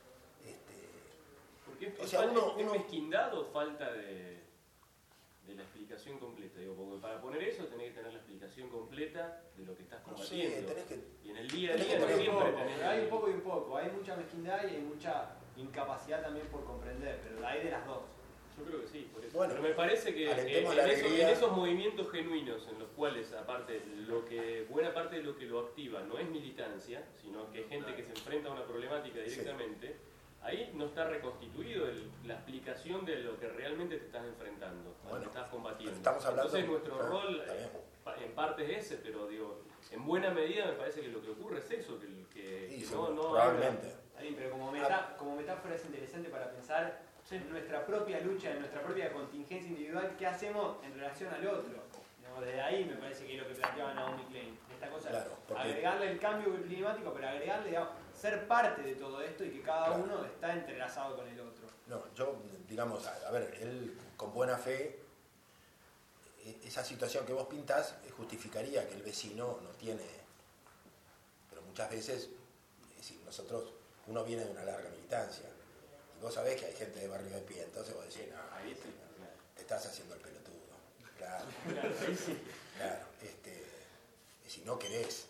E: Porque
C: o sea,
E: ¿es mezquindad o falta de la explicación completa? Digo, porque para poner eso tenés que tener la explicación completa de lo que estás combatiendo. Y en el día a día no siempre tenés...
B: Hay un poco y un poco. Hay mucha mezquindad y hay mucha incapacidad también por comprender, pero hay de las dos.
E: Yo creo que sí, por eso.
C: Bueno,
E: pero me parece que en esos movimientos genuinos en los cuales, aparte, buena parte de lo que lo activa no es militancia, sino que es gente que se enfrenta a una problemática directamente, sí. Ahí no está reconstituido la explicación de lo que realmente te estás enfrentando, a lo que estás combatiendo. Entonces nuestro rol en parte es ese, pero digo, en buena medida me parece que lo que ocurre es eso, que
C: probablemente.
B: Pero como metáfora es interesante para pensar en nuestra propia lucha, en nuestra propia contingencia individual, ¿qué hacemos en relación al otro? Desde ahí me parece que es lo que planteaba Naomi Klein. Esta cosa, claro, agregarle el cambio climático, pero agregarle ser parte de todo esto y que cada uno está entrelazado con el otro.
C: No, yo, digamos, a ver, él con buena fe, esa situación que vos pintás justificaría que el vecino no tiene, pero muchas veces, uno viene de una larga militancia, y vos sabés que hay gente de Barrio de Pie, entonces vos decís, no, ahí sí, te estás haciendo el pelotudo. Claro, claro, si no querés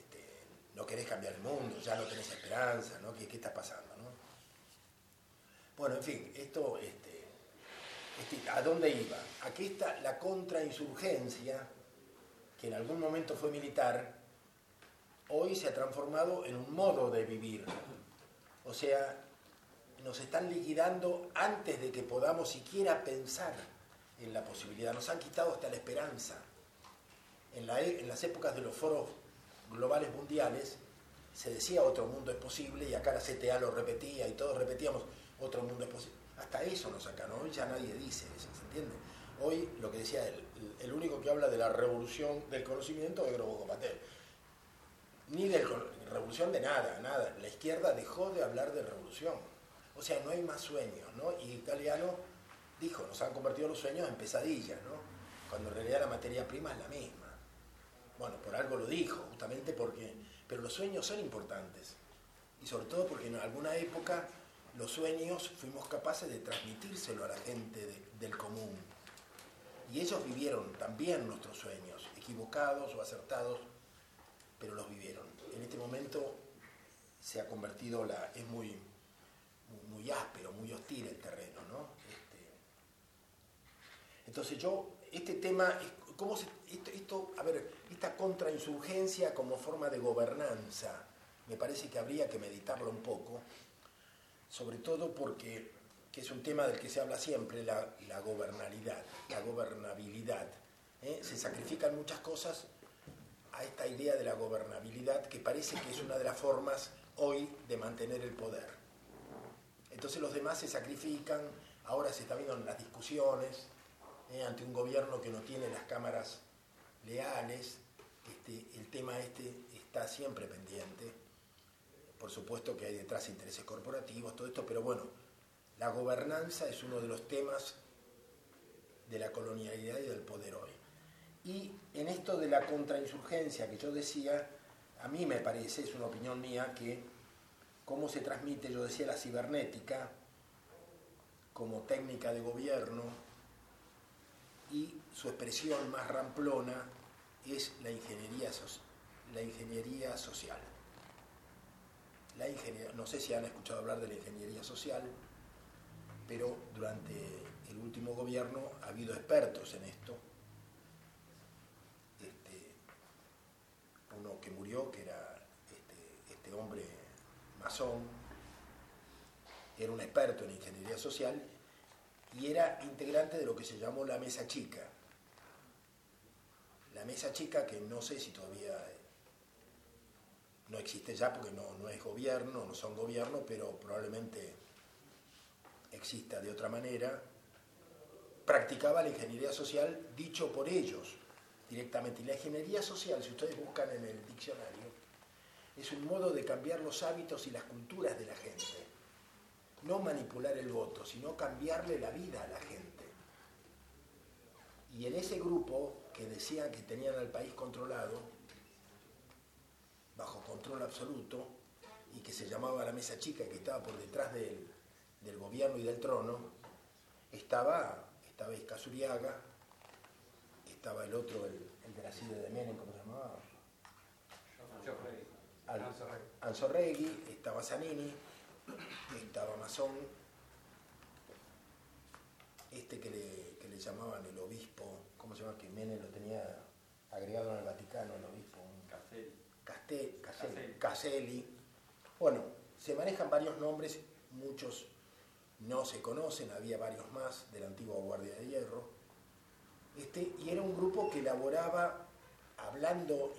C: cambiar el mundo, ya no tenés esperanza, ¿no? ¿Qué está pasando, no? Bueno, en fin, esto, ¿a dónde iba? Aquí está la contrainsurgencia, que en algún momento fue militar, hoy se ha transformado en un modo de vivir. O sea, nos están liquidando antes de que podamos siquiera pensar en la posibilidad. Nos han quitado hasta la esperanza. En las épocas de los foros globales mundiales se decía otro mundo es posible, y acá la CTA lo repetía y todos repetíamos otro mundo es posible. Hasta eso nos sacan. Hoy ya nadie dice eso, ¿se entiende? Hoy lo que decía él, el único que habla de la revolución del conocimiento es Groboco Patel. Ni de revolución de nada. La izquierda dejó de hablar de revolución. O sea, no hay más sueños, ¿no? Y Galeano dijo, nos han convertido los sueños en pesadillas, ¿no? Cuando en realidad la materia prima es la misma. Bueno, por algo lo dijo, justamente porque... Pero los sueños son importantes. Y sobre todo porque en alguna época los sueños fuimos capaces de transmitírselo a la gente del común. Y ellos vivieron también nuestros sueños, equivocados o acertados, pero los vivieron. En este momento se ha convertido, es muy áspero, muy hostil el terreno, ¿no? Entonces este tema, esta contrainsurgencia como forma de gobernanza, me parece que habría que meditarlo un poco, sobre todo porque que es un tema del que se habla siempre, la gobernabilidad. Se sacrifican muchas cosas a esta idea de la gobernabilidad, que parece que es una de las formas hoy de mantener el poder. Entonces los demás se sacrifican, ahora se está viendo en las discusiones, ante un gobierno que no tiene las cámaras leales, el tema está siempre pendiente. Por supuesto que hay detrás intereses corporativos, todo esto, pero bueno, la gobernanza es uno de los temas de la colonialidad y del poder hoy. Y en esto de la contrainsurgencia que yo decía, a mí me parece, es una opinión mía, que cómo se transmite, yo decía, la cibernética como técnica de gobierno, y su expresión más ramplona es la ingeniería social. No sé si han escuchado hablar de la ingeniería social, pero durante el último gobierno ha habido expertos en esto. Uno que murió, que era este hombre masón, era un experto en ingeniería social y era integrante de lo que se llamó la Mesa Chica. La Mesa Chica, que no sé si todavía no existe ya porque no es gobierno, no son gobierno, pero probablemente exista de otra manera, practicaba la ingeniería social dicho por ellos directamente. Y la ingeniería social, si ustedes buscan en el diccionario, es un modo de cambiar los hábitos y las culturas de la gente. No manipular el voto, sino cambiarle la vida a la gente. Y en ese grupo que decían que tenían al país controlado, bajo control absoluto, y que se llamaba la Mesa Chica, y que estaba por detrás del gobierno y del trono, estaba Escazuriaga, estaba el otro, el de la silla de Menem, ¿cómo se llamaba? Anzorregui, estaba Zanini, estaba Masón, que le llamaban el obispo, ¿cómo se llama? Que Menem lo tenía agregado en el Vaticano, el obispo Caselli. Bueno, se manejan varios nombres, muchos no se conocen, había varios más de la antigua Guardia de Hierro, y era un grupo que elaboraba, hablando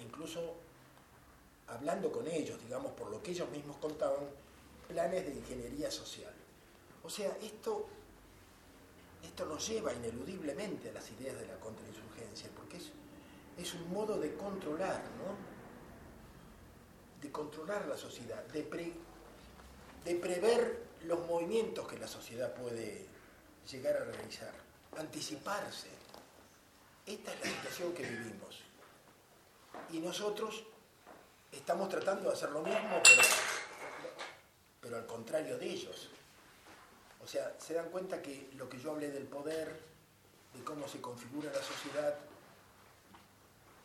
C: con ellos, digamos, por lo que ellos mismos contaban, planes de ingeniería social. O sea, esto nos lleva ineludiblemente a las ideas de la contrainsurgencia, porque es un modo de controlar, ¿no? De controlar la sociedad, de prever los movimientos que la sociedad puede llegar a realizar, anticiparse. Esta es la situación que vivimos. Y nosotros estamos tratando de hacer lo mismo, pero al contrario de ellos. O sea, se dan cuenta que lo que yo hablé del poder, de cómo se configura la sociedad,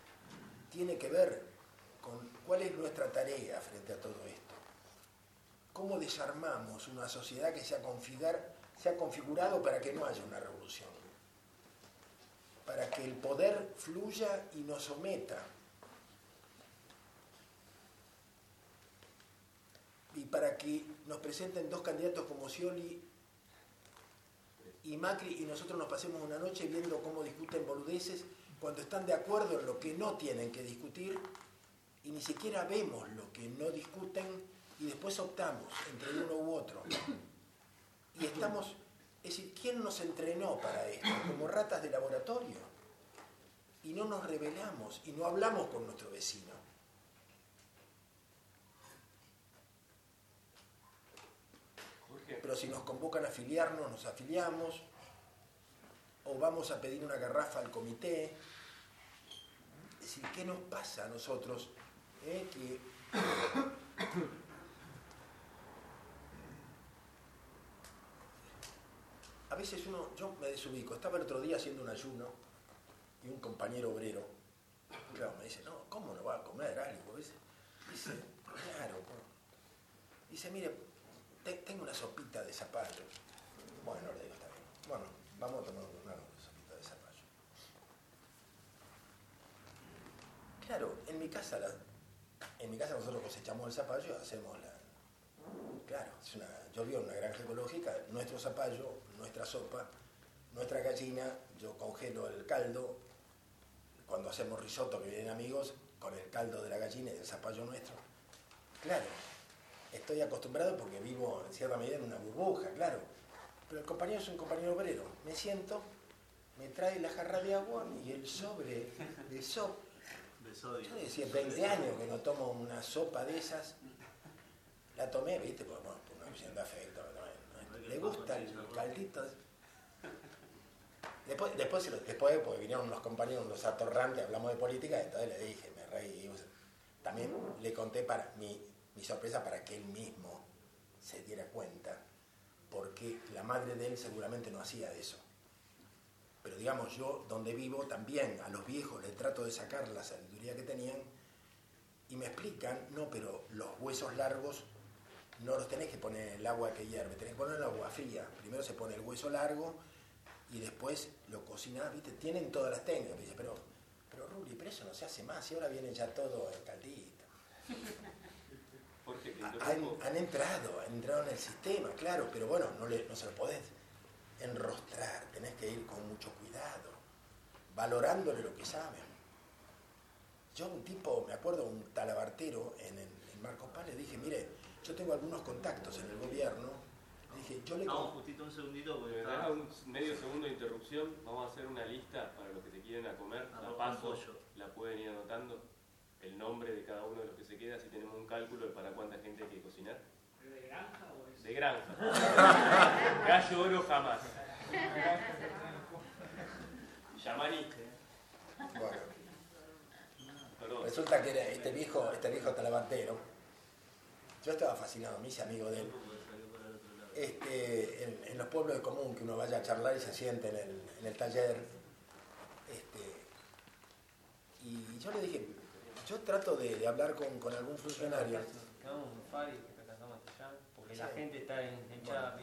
C: tiene que ver con cuál es nuestra tarea frente a todo esto. cómo desarmamos una sociedad que se ha configurado para que no haya una revolución, para que el poder fluya y nos someta, y para que nos presenten dos candidatos como Scioli y Macri y nosotros nos pasemos una noche viendo cómo discuten boludeces cuando están de acuerdo en lo que no tienen que discutir y ni siquiera vemos lo que no discuten y después optamos entre uno u otro. Y estamos, es decir, ¿quién nos entrenó para esto? Como ratas de laboratorio. Y no nos rebelamos y no hablamos con nuestro vecino. Pero si nos convocan a afiliarnos, nos afiliamos, o vamos a pedir una garrafa al comité. Es decir, ¿qué nos pasa a nosotros? Que a veces yo me desubico. Estaba el otro día haciendo un ayuno y un compañero obrero, claro, me dice, no, ¿cómo no va a comer algo? Dice, claro, dice, mire, tengo una sopita de zapallo. Bueno, le digo, está bien. Bueno, vamos a tomar una sopita de zapallo. Claro, en mi casa nosotros cosechamos el zapallo y hacemos Claro, yo vivo en una granja ecológica, nuestro zapallo, nuestra sopa, nuestra gallina, yo congelo el caldo, cuando hacemos risotto que vienen amigos, con el caldo de la gallina y del zapallo nuestro. Claro. Estoy acostumbrado porque vivo en cierta medida en una burbuja, claro. Pero el compañero es un compañero obrero. Me siento, me trae la jarra de agua y el sobre de sopa. Yo decía, 20 años que no tomo una sopa de esas. La tomé, viste, por una cuestión de afecto. Le gusta el caldito. Después, porque vinieron unos compañeros, unos atorrantes, hablamos de política, entonces le dije, me reí. También le conté para mi sorpresa para que él mismo se diera cuenta, porque la madre de él seguramente no hacía eso. Pero digamos, yo donde vivo también a los viejos les trato de sacar la sabiduría que tenían y me explican, no, pero los huesos largos no los tenés que poner en el agua que hierve, tenés que poner en el agua fría. Primero se pone el hueso largo y después lo cocinás, ¿viste? Tienen todas las técnicas. Me dice, pero Ruli, pero eso no se hace más y ahora viene ya todo en caldito. Han entrado en el sistema, claro, pero bueno, no se lo podés enrostrar, tenés que ir con mucho cuidado, valorándole lo que saben. Yo me acuerdo un talabartero en Marcos Paz, le dije, mire, yo tengo algunos contactos en el gobierno, le dije,
G: justito un segundito, porque
E: un medio segundo de interrupción, vamos a hacer una lista para los que se quieren a comer, la paso, la pueden ir anotando. El nombre de cada uno de los que se queda, si tenemos un cálculo de para cuánta gente hay que cocinar.
F: ¿De granja o eso?
E: De granja. Gallo oro jamás. Yamani.
C: Bueno.
E: Perdón.
C: Resulta que este viejo talabartero, yo estaba fascinado, me hice amigo de él. En los pueblos de común, que uno vaya a charlar y se siente en el taller. Y yo le dije, yo trato de hablar con algún funcionario.
B: Porque la gente está hinchada.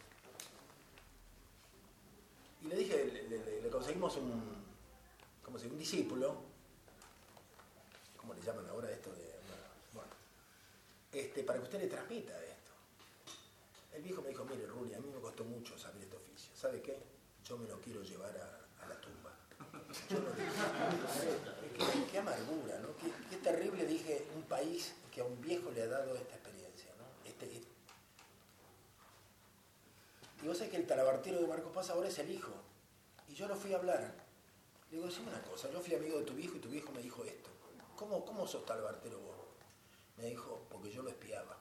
C: Y le dije, le conseguimos un discípulo. ¿Cómo le llaman ahora esto? Para que usted le transmita esto. El viejo me dijo, mire Ruli, a mí me costó mucho saber este oficio. ¿Sabe qué? Yo me lo quiero llevar a la tumba. Qué amargura, ¿no? Qué terrible, dije, un país que a un viejo le ha dado esta experiencia, ¿no? Y vos sabés que el talabartero de Marcos Paz ahora es el hijo. Y yo lo fui a hablar. Le digo, decime una cosa, yo fui amigo de tu viejo y tu viejo me dijo esto. ¿Cómo sos talabartero vos? Me dijo, porque yo lo espiaba.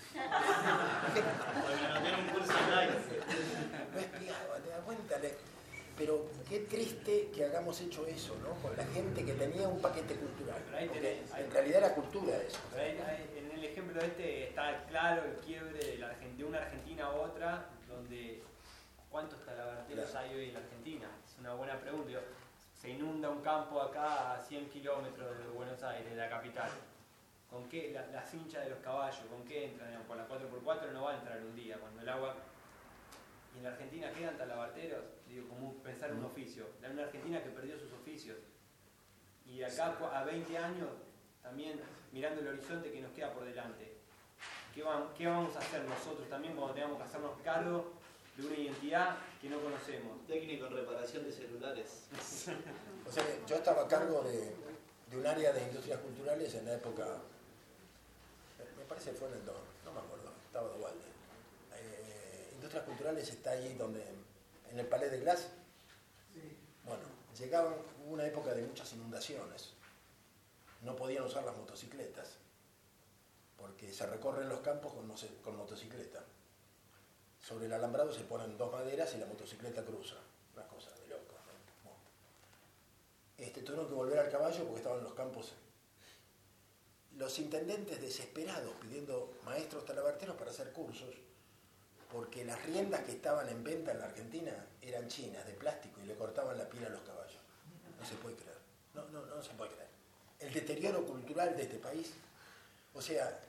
G: Porque no tiene un curso online.
C: Lo espiaba, te das cuenta. Pero qué triste que hagamos hecho eso, ¿no? Con la gente que tenía un paquete cultural. Porque en realidad era cultura eso.
B: En el ejemplo está claro el quiebre de una Argentina a otra, donde ¿cuántos talabarteros hay hoy en la Argentina? Es una buena pregunta. Se inunda un campo acá a 100 kilómetros de Buenos Aires, de la capital. ¿Con qué? La cincha de los caballos, ¿con qué entran? Digamos, con la 4x4 no va a entrar un día, cuando el agua... Y en la Argentina quedan talabarteros, digo, como pensar en un oficio. Hay una Argentina que perdió sus oficios. Y acá a 20 años, también mirando el horizonte que nos queda por delante. ¿Qué vamos a hacer nosotros también cuando tengamos que hacernos cargo de una identidad que no conocemos?
G: Técnico en reparación de celulares.
C: O sea, yo estaba a cargo de un área de industrias culturales en la época, me parece que fue en el 2, no me acuerdo, estaba de Walde. Industrias culturales está ahí donde, en el Palais de Glace.
F: Sí.
C: Bueno, hubo una época de muchas inundaciones. No podían usar las motocicletas, porque se recorren los campos con motocicleta. Sobre el alambrado se ponen 2 maderas y la motocicleta cruza. Una cosa de loco, ¿no? Bueno. Tuvieron que volver al caballo porque estaban en los campos. Los intendentes desesperados pidiendo maestros talabarteros para hacer cursos, porque las riendas que estaban en venta en la Argentina eran chinas, de plástico, y le cortaban la piel a los caballos. No se puede creer. No se puede creer. El deterioro cultural de este país, o sea,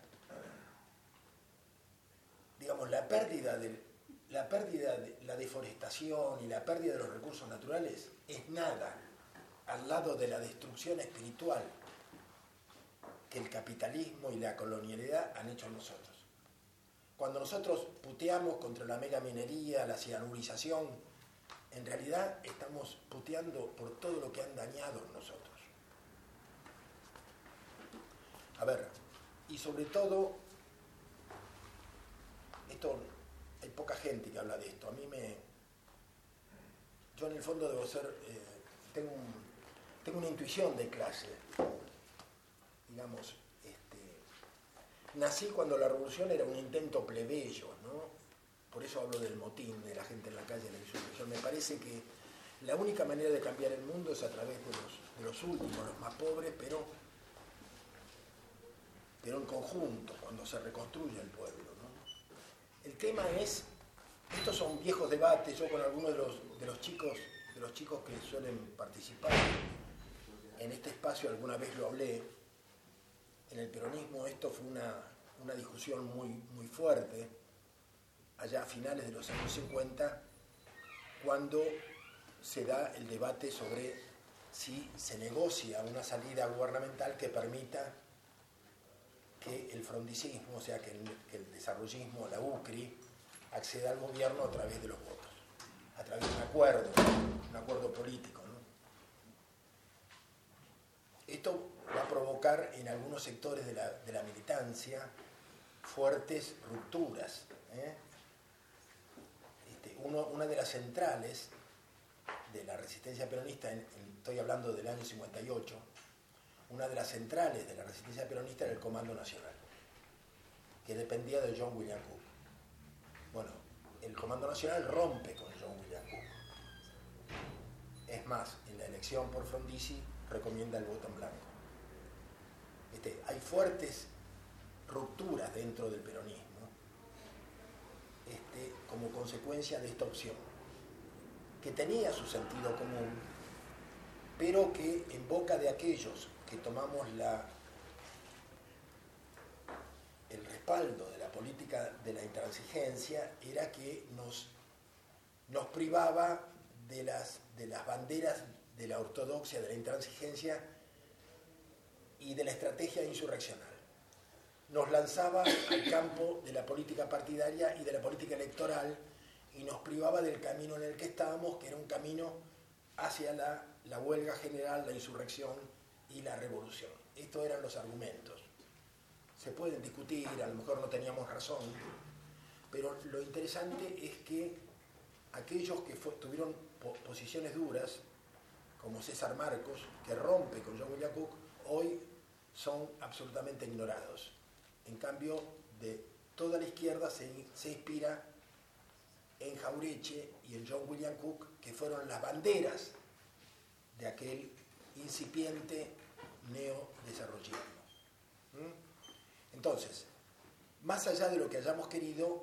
C: digamos, la pérdida de la deforestación y la pérdida de los recursos naturales es nada al lado de la destrucción espiritual que el capitalismo y la colonialidad han hecho en nosotros. Cuando nosotros puteamos contra la megaminería, la cianurización, en realidad estamos puteando por todo lo que han dañado en nosotros. A ver, y sobre todo, hay poca gente que habla de esto. Yo en el fondo debo ser, tengo una intuición de clase, digamos. Nací cuando la revolución era un intento plebeyo, ¿no? Por eso hablo del motín, de la gente en la calle, la insurrección. Me parece que la única manera de cambiar el mundo es a través de los últimos, los más pobres, pero en conjunto, cuando se reconstruye el pueblo, ¿no? El tema es, estos son viejos debates, yo con algunos de los chicos que suelen participar en este espacio alguna vez lo hablé. En el peronismo esto fue una discusión muy fuerte, allá a finales de los años 50, cuando se da el debate sobre si se negocia una salida gubernamental que permita que el frondicismo, o sea, que el desarrollismo, la UCRI, acceda al gobierno a través de los votos, a través de un acuerdo político, ¿no? Esto va a provocar en algunos sectores de la militancia fuertes rupturas. Una de las centrales de la resistencia peronista, estoy hablando del año 58, una de las centrales de la resistencia peronista era el Comando Nacional, que dependía de John William Cook. Bueno, el Comando Nacional rompe con John William Cook. Es más, en la elección por Frondizi recomienda el voto en blanco. Hay fuertes rupturas dentro del peronismo como consecuencia de esta opción, que tenía su sentido común, pero que en boca de aquellos que tomamos el respaldo de la política de la intransigencia era que nos privaba de las banderas de la ortodoxia, de la intransigencia y de la estrategia insurreccional. Nos lanzaba al campo de la política partidaria y de la política electoral y nos privaba del camino en el que estábamos, que era un camino hacia la huelga general, la insurrección y la revolución. Estos eran los argumentos. Se pueden discutir, a lo mejor no teníamos razón, pero lo interesante es que aquellos que tuvieron posiciones duras, como César Marcos, que rompe con John William Cook, hoy son absolutamente ignorados. En cambio, de toda la izquierda se inspira en Jauretche y en John William Cook, que fueron las banderas de aquel incipiente neodesarrollismo. Entonces, más allá de lo que hayamos querido,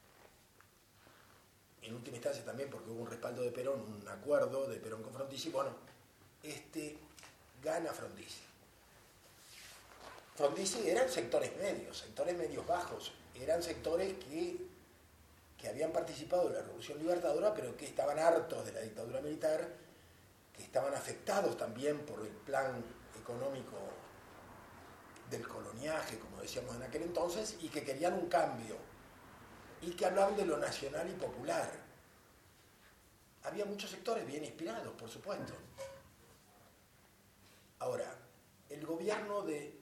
C: en última instancia también porque hubo un respaldo de Perón, un acuerdo de Perón con Frondizi, bueno, gana Frondizi. Frondizi eran sectores medios bajos, eran sectores que habían participado de la Revolución Libertadora, pero que estaban hartos de la dictadura militar, que estaban afectados también por el plan económico del coloniaje, como decíamos en aquel entonces, y que querían un cambio, y que hablaban de lo nacional y popular. Había muchos sectores bien inspirados, por supuesto. Ahora, este gobierno de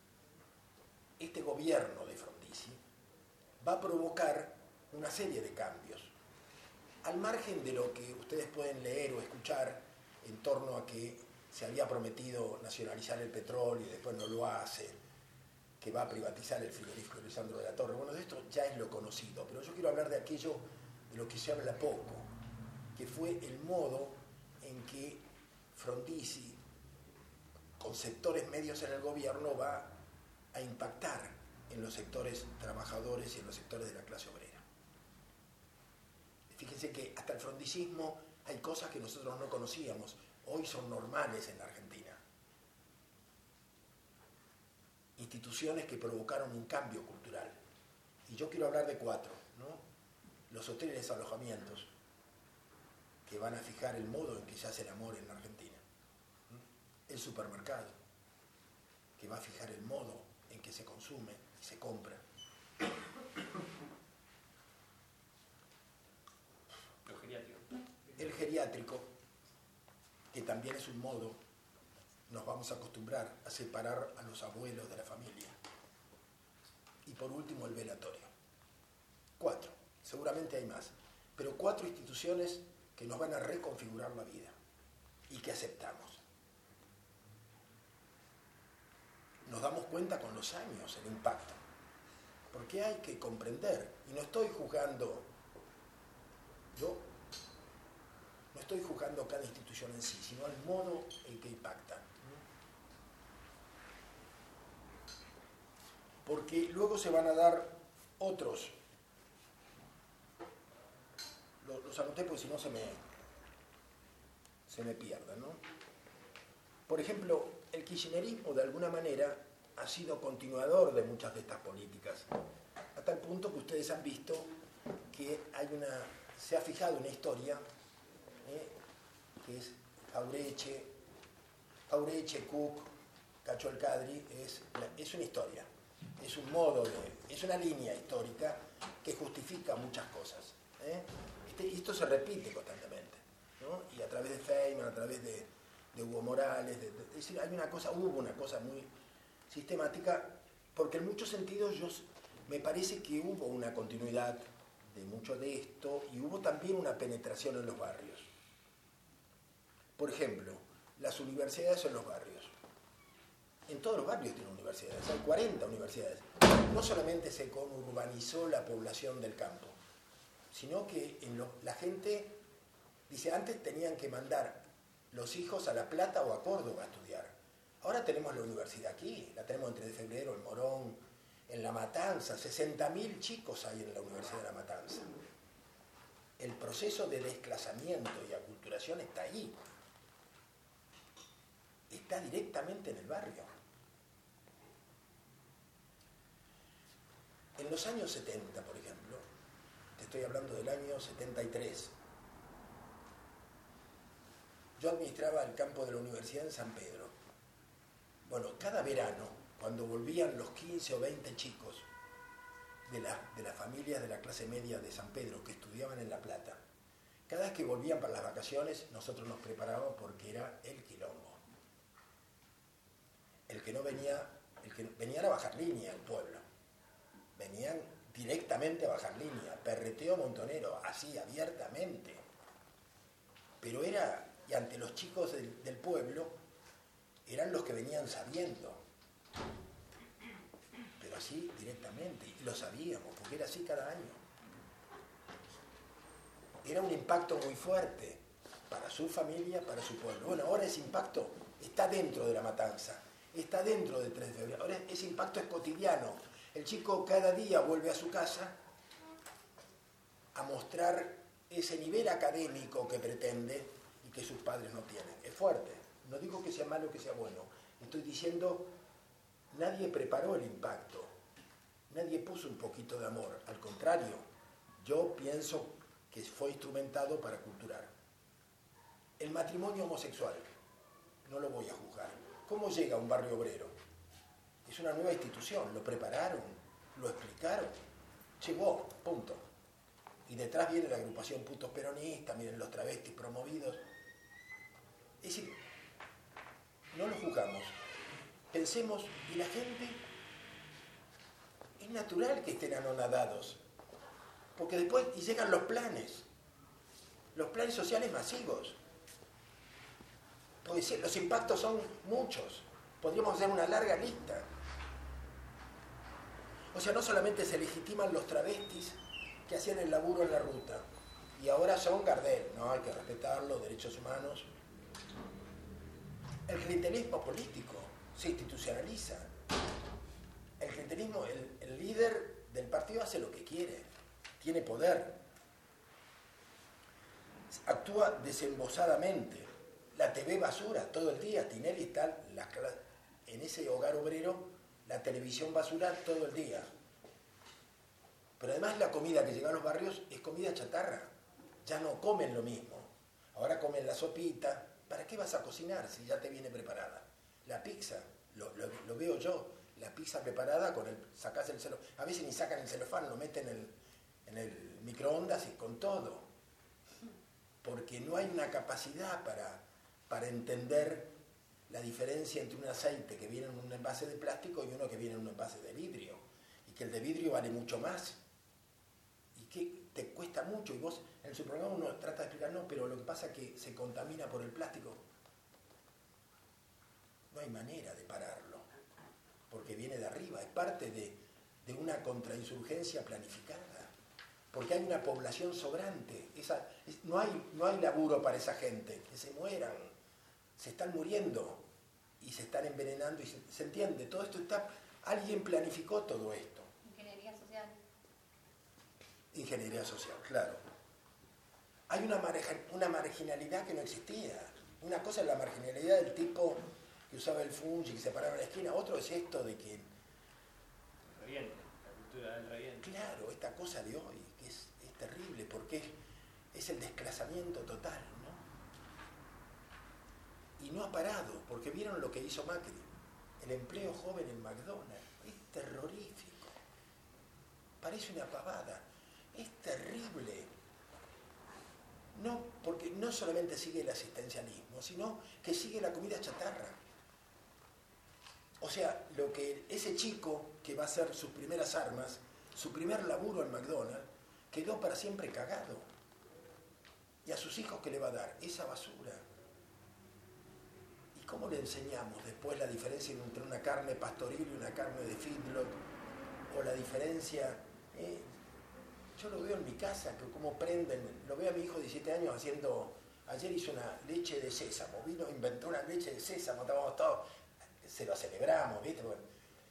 C: Frondizi va a provocar una serie de cambios, al margen de lo que ustedes pueden leer o escuchar en torno a que se había prometido nacionalizar el petróleo y después no lo hace, que va a privatizar el frigorífico de Lisandro de la Torre. Bueno, de esto ya es lo conocido, pero yo quiero hablar de aquello de lo que se habla poco, que fue el modo en que Frondizi, con sectores medios en el gobierno, va a impactar en los sectores trabajadores y en los sectores de la clase obrera. Fíjense que hasta el frondicismo hay cosas que nosotros no conocíamos, hoy son normales en la Argentina. Instituciones que provocaron un cambio cultural. Y yo quiero hablar de 4, ¿no? Los hoteles alojamientos, que van a fijar el modo en que se hace el amor en la Argentina. El supermercado, que va a fijar el modo en que se consume y se compra. El geriátrico, que también es un modo, nos vamos a acostumbrar a separar a los abuelos de la familia. Y por último, el velatorio. 4, seguramente hay más, pero 4 instituciones que nos van a reconfigurar la vida y que aceptamos. Nos damos cuenta con los años el impacto, porque hay que comprender, y no estoy juzgando, no estoy juzgando cada institución en sí, sino el modo en que impacta. Porque luego se van a dar otros, los anoté porque si no se me pierden, ¿no? Por ejemplo, el kirchnerismo de alguna manera ha sido continuador de muchas de estas políticas, a tal punto que ustedes han visto que se ha fijado una historia que es Jaureche, Cook, Cacho El Cadri, es una historia, es un modo es una línea histórica que justifica muchas cosas. Esto se repite constantemente, ¿no? Y a través de Feynman, a través de Hugo Morales, es decir, hubo una cosa muy sistemática, porque en muchos sentidos me parece que hubo una continuidad de mucho de esto y hubo también una penetración en los barrios. Por ejemplo, las universidades en los barrios. En todos los barrios tienen universidades, hay 40 universidades. No solamente se conurbanizó la población del campo, sino que la gente, dice, antes tenían que mandar los hijos a La Plata o a Córdoba a estudiar. Ahora tenemos la universidad aquí, la tenemos en 3 de febrero, en Morón, en La Matanza, 60.000 chicos hay en la Universidad de La Matanza. El proceso de desclasamiento y aculturación está ahí. Está directamente en el barrio. En los años 70, por ejemplo, te estoy hablando del año 73, yo administraba el campo de la universidad en San Pedro. Bueno, cada verano, cuando volvían los 15 o 20 chicos de las familias de la clase media de San Pedro que estudiaban en La Plata, cada vez que volvían para las vacaciones, nosotros nos preparábamos porque era el quilombo. El que venían a bajar línea al pueblo. Venían directamente a bajar línea, perreteo montonero, así, abiertamente. Pero y ante los chicos del pueblo, eran los que venían sabiendo. Pero así, directamente, y lo sabíamos, porque era así cada año. Era un impacto muy fuerte para su familia, para su pueblo. Bueno, ahora ese impacto está dentro de La Matanza, está dentro del 3 de febrero. Ahora ese impacto es cotidiano. El chico cada día vuelve a su casa a mostrar ese nivel académico que pretende y que sus padres no tienen. Es fuerte. No digo que sea malo o que sea bueno. Estoy diciendo nadie preparó el impacto, nadie puso un poquito de amor, al contrario, yo pienso que fue instrumentado para culturar. El matrimonio homosexual, no lo voy a juzgar. ¿Cómo llega a un barrio obrero? Es una nueva institución, lo prepararon, lo explicaron, llegó, punto. Y detrás viene la agrupación putos peronistas, miren los travestis promovidos. Es decir, no lo juzgamos. Pensemos, y la gente, es natural que estén anonadados, porque después y llegan los planes sociales masivos. Puede ser, los impactos son muchos, podríamos hacer una larga lista. O sea, no solamente se legitiman los travestis que hacían el laburo en la ruta, y ahora son Gardel, no, hay que respetarlo, derechos humanos. El clientelismo político se institucionaliza. El clientelismo, el líder del partido hace lo que quiere, tiene poder, actúa desembosadamente. La TV basura todo el día, Tinelli está en ese hogar obrero, la televisión basura todo el día. Pero además la comida que llega a los barrios es comida chatarra, ya no comen lo mismo. Ahora comen la sopita. ¿Para qué vas a cocinar si ya te viene preparada? La pizza, lo veo yo, la pizza preparada con sacás el celofán. A veces ni sacan el celofán, lo meten en el microondas y con todo. Porque no hay una capacidad para entender la diferencia entre un aceite que viene en un envase de plástico y uno que viene en un envase de vidrio. Y que el de vidrio vale mucho más. Y que te cuesta mucho. Y vos en su programa uno trata de explicar, no, pero lo que pasa es que se contamina por el plástico. No hay manera de pararlo. Porque viene de arriba. Es parte de una contrainsurgencia planificada. Porque hay una población sobrante. No hay laburo para esa gente. Que se mueran. Se están muriendo. Y se están envenenando. Y se entiende. Todo esto está... Alguien planificó todo esto.
H: Ingeniería social.
C: Ingeniería social, claro. Hay una marginalidad que no existía. Una cosa es la marginalidad del tipo que usaba el fungi, que se paraba en la esquina. Otro es esto de que...
B: Reviente, la cultura del reviente.
C: Claro, esta cosa de hoy, que es terrible, porque es el desclasamiento total, ¿no? Y no ha parado, porque vieron lo que hizo Macri. El empleo joven en McDonald's. Es terrorífico. Parece una pavada. Es terrible. No, porque no solamente sigue el asistencialismo, sino que sigue la comida chatarra. O sea, lo que ese chico que va a hacer sus primeras armas, su primer laburo en McDonald's, quedó para siempre cagado. ¿Y a sus hijos qué le va a dar? Esa basura. ¿Y cómo le enseñamos después la diferencia entre una carne pastoril y una carne de feedlot? O la diferencia... Yo lo veo en mi casa, que como prenden, lo veo a mi hijo de 17 años haciendo, ayer hizo una leche de sésamo, vino, inventó una leche de sésamo, estábamos todos, se lo celebramos, ¿viste? Bueno,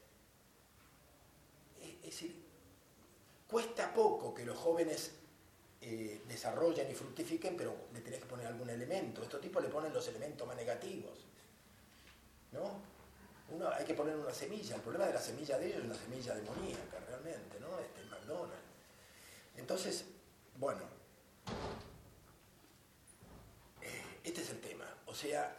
C: es decir, cuesta poco que los jóvenes desarrollen y fructifiquen, pero le tenés que poner algún elemento. Estos tipos le ponen los elementos más negativos, ¿no? Hay que poner una semilla. El problema de la semilla de ellos es una semilla demoníaca, realmente, ¿no? McDonald's. Entonces, bueno, este es el tema. O sea,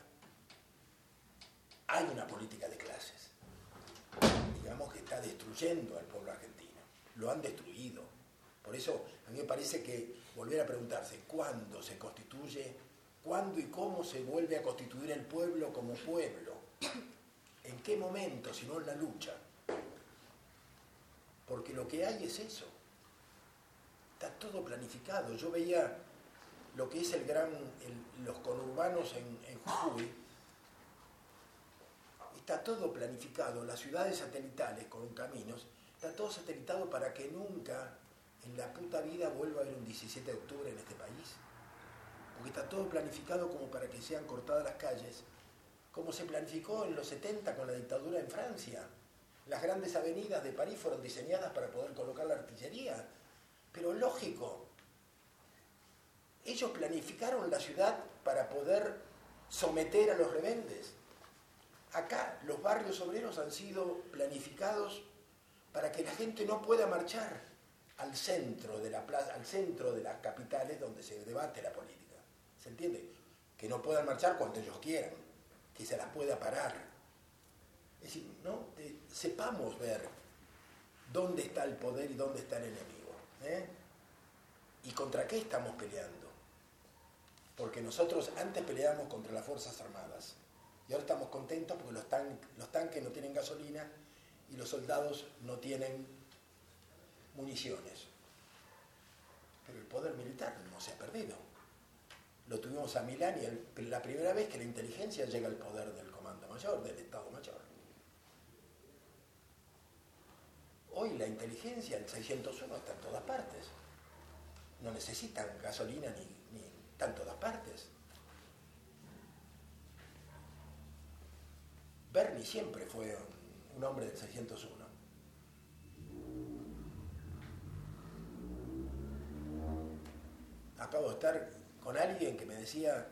C: hay una política de clases, digamos, que está destruyendo al pueblo argentino. Lo han destruido. Por eso a mí me parece que volver a preguntarse cuándo se constituye, cuándo y cómo se vuelve a constituir el pueblo como pueblo. ¿En qué momento, si no en la lucha? Porque lo que hay es eso. Está todo planificado. Yo veía lo que es los conurbanos en Jujuy. Está todo planificado. Las ciudades satelitales con caminos, está todo satelitado para que nunca en la puta vida vuelva a haber un 17 de octubre en este país. Porque está todo planificado como para que sean cortadas las calles, como se planificó en los 70 con la dictadura en Francia. Las grandes avenidas de París fueron diseñadas para poder colocar la artillería. Pero lógico, ellos planificaron la ciudad para poder someter a los rebeldes. Acá los barrios barrios obreros han sido planificados para que la gente no pueda marchar al centro de la plaza, al centro de las capitales donde se debate la política. ¿Se entiende? Que no puedan marchar cuando ellos quieran, que se las pueda parar. Es decir, ¿no? Sepamos ver dónde está el poder y dónde está el enemigo, ¿eh? Y contra qué estamos peleando. Porque nosotros antes peleábamos contra las Fuerzas Armadas y ahora estamos contentos porque los tanques no tienen gasolina y los soldados no tienen municiones. Pero el poder militar no se ha perdido. Lo tuvimos a Milán y la primera vez que la inteligencia llega al poder del Comando Mayor, del Estado Mayor. Hoy la inteligencia, el 601, está en todas partes. No necesitan gasolina ni está en todas partes. Bernie siempre fue un hombre del 601. Acabo de estar con alguien que me decía,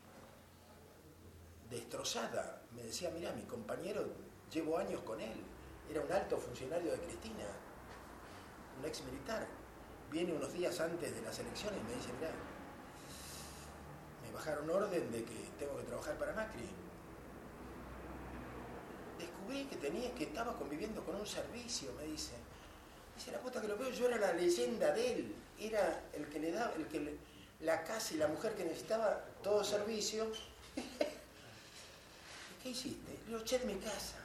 C: destrozada, me decía, mirá, mi compañero, llevo años con él, era un alto funcionario de Cristina, un ex militar, viene unos días antes de las elecciones y me dice, mirá, me bajaron orden de que tengo que trabajar para Macri. Descubrí que estaba conviviendo con un servicio, me dice. Dice, la puta que lo veo, yo era la leyenda de él, era el que le daba, la casa y la mujer que necesitaba todo servicio. ¿Qué hiciste? Lo eché de mi casa.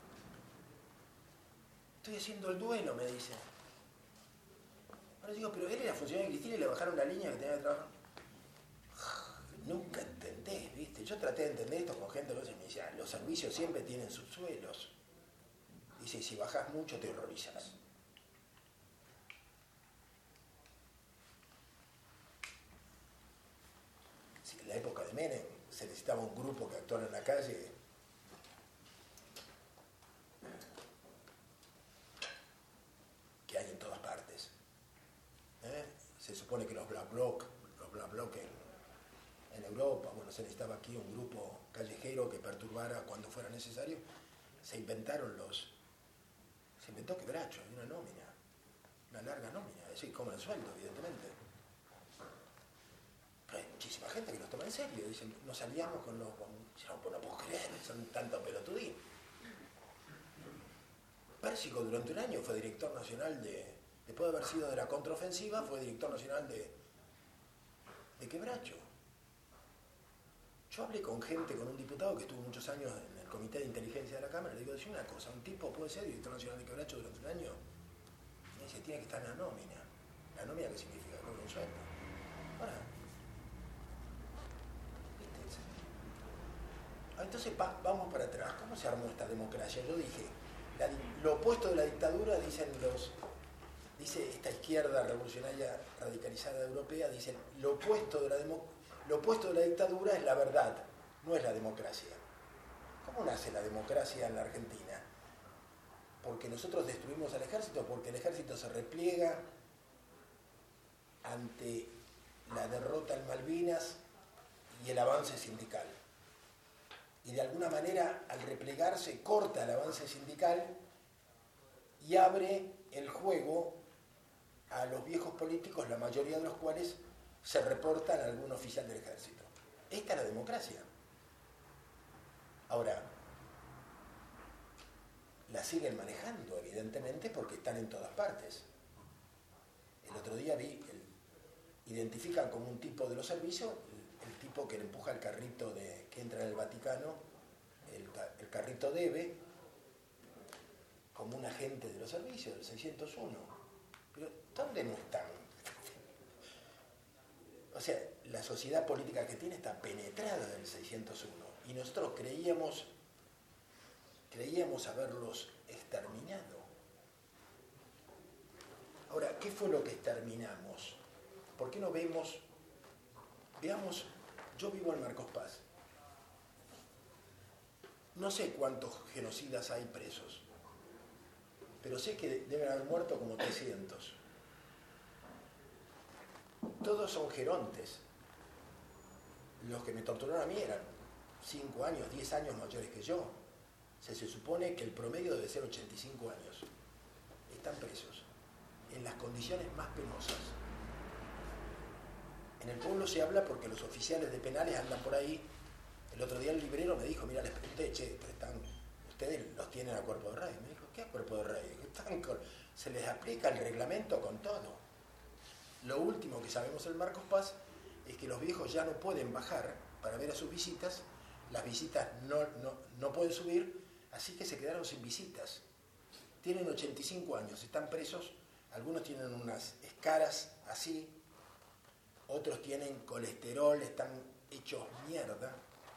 C: Estoy haciendo el duelo, me dice. Ahora digo, pero él era funcionario de Cristina y le bajaron la línea que tenía que trabajar. Nunca entendés, ¿viste? Yo traté de entender esto con gente que me decía, los servicios siempre tienen subsuelos. Dice, si bajás mucho te horrorizas. Si en la época de Menem se necesitaba un grupo que actuara en la calle, que hay en todas partes. Se supone que los Black Bloc en Europa, bueno, se necesitaba aquí un grupo callejero que perturbara cuando fuera necesario. Se inventó quebracho, hay una nómina, una larga nómina, es decir, como el sueldo, evidentemente. Pero hay muchísima gente que los toma en serio, dicen, nos salíamos con los... No puedo creer, son tanto pelotudín. Pérsico durante un año fue director nacional después de haber sido de la contraofensiva, fue director nacional de quebracho. Yo hablé con un diputado que estuvo muchos años en el Comité de Inteligencia de la Cámara, le digo, decime una cosa, ¿un tipo puede ser director nacional de quebracho durante un año? Me dice, tiene que estar en la nómina. ¿La nómina qué significa? Con un sueldo. Ahora, ¿viste? Entonces vamos para atrás. ¿Cómo se armó esta democracia? Yo dije, lo opuesto de la dictadura, dice esta izquierda revolucionaria radicalizada europea, dicen, lo opuesto de la dictadura es la verdad, no es la democracia. ¿Cómo nace la democracia en la Argentina? Porque nosotros destruimos al ejército, porque el ejército se repliega ante la derrota en Malvinas y el avance sindical. Y de alguna manera, al replegarse, corta el avance sindical y abre el juego a los viejos políticos, la mayoría de los cuales se reportan a algún oficial del ejército. Esta es la democracia. Ahora, la siguen manejando, evidentemente, porque están en todas partes. El otro día identifican como un tipo de los servicios el tipo que le empuja el carrito que entra en el Vaticano, el carrito debe, como un agente de los servicios, del 601. Pero ¿dónde no están? O sea, la sociedad política que tiene está penetrada del 601 y nosotros creíamos haberlos exterminado. Ahora, ¿qué fue lo que exterminamos? ¿Por qué no veamos, yo vivo en Marcos Paz, no sé cuántos genocidas hay presos, pero sé que deben haber muerto como 300. Todos son gerontes. Los que me torturaron a mí eran 5 años, 10 años mayores que yo. Se supone que el promedio debe ser 85 años. Están presos en las condiciones más penosas. En el pueblo se habla porque los oficiales de penales andan por ahí. El otro día el librero me dijo, mira, les pregunté, che, ustedes los tienen a cuerpo de rey. Me dijo, ¿qué a cuerpo de rey? Se les aplica el reglamento con todo. Lo último que sabemos en Marcos Paz es que los viejos ya no pueden bajar para ver a sus visitas, las visitas no pueden subir, así que se quedaron sin visitas. Tienen 85 años, están presos, algunos tienen unas escaras así, otros tienen colesterol, están hechos mierda.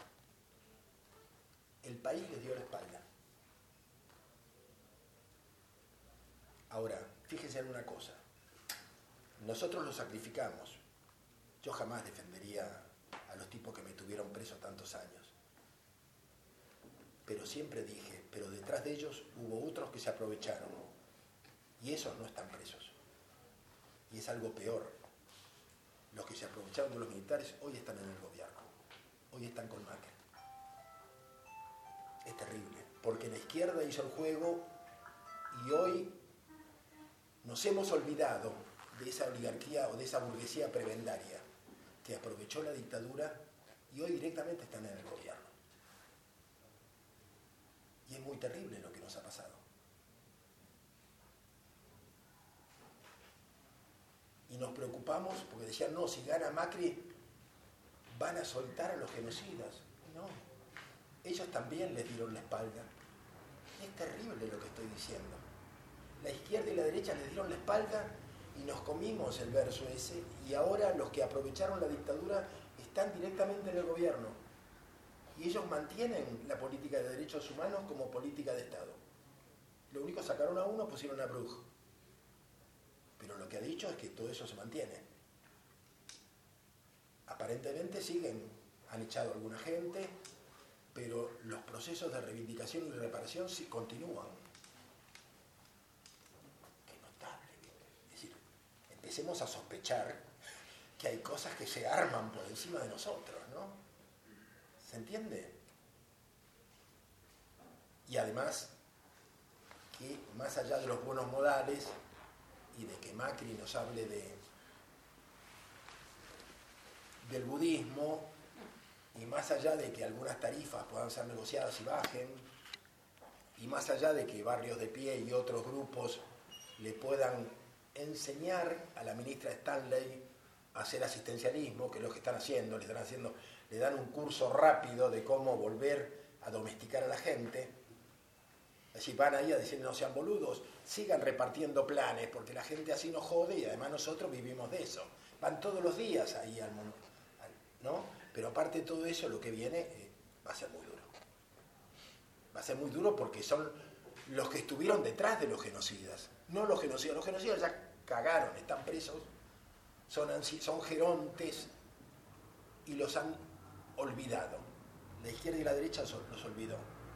C: El país les dio la espalda. Ahora, fíjense en una cosa. Nosotros los sacrificamos. Yo jamás defendería a los tipos que me tuvieron preso tantos años. Pero siempre dije, pero detrás de ellos hubo otros que se aprovecharon. Y esos no están presos. Y es algo peor. Los que se aprovecharon de los militares hoy están en el gobierno. Hoy están con Macri. Es terrible. Porque la izquierda hizo el juego y hoy nos hemos olvidado de esa oligarquía o de esa burguesía prebendaria que aprovechó la dictadura y hoy directamente están en el gobierno. Y es muy terrible lo que nos ha pasado. Y nos preocupamos porque decían, no, si gana Macri van a soltar a los genocidas. No, ellos también les dieron la espalda. Es terrible lo que estoy diciendo. La izquierda y la derecha les dieron la espalda y nos comimos el verso ese, y ahora los que aprovecharon la dictadura están directamente en el gobierno. Y ellos mantienen la política de derechos humanos como política de Estado. Lo único, sacaron a uno, pusieron a Bruj. Pero lo que ha dicho es que todo eso se mantiene. Aparentemente han echado a alguna gente, pero los procesos de reivindicación y reparación sí continúan. Empecemos a sospechar que hay cosas que se arman por encima de nosotros, ¿no? ¿Se entiende? Y además, que más allá de los buenos modales y de que Macri nos hable del budismo, y más allá de que algunas tarifas puedan ser negociadas y bajen, y más allá de que Barrios de Pie y otros grupos le puedan enseñar a la ministra Stanley a hacer asistencialismo, que es lo que están haciendo, le dan un curso rápido de cómo volver a domesticar a la gente. Es decir, van ahí a decir, no sean boludos, sigan repartiendo planes, porque la gente así nos jode y además nosotros vivimos de eso. Van todos los días ahí al mundo, ¿no? Pero aparte de todo eso, lo que viene va a ser muy duro. Va a ser muy duro porque son los que estuvieron detrás de los genocidas. No los genocidas ya cagaron, están presos, son gerontes y los han olvidado. La izquierda y la derecha los olvidó.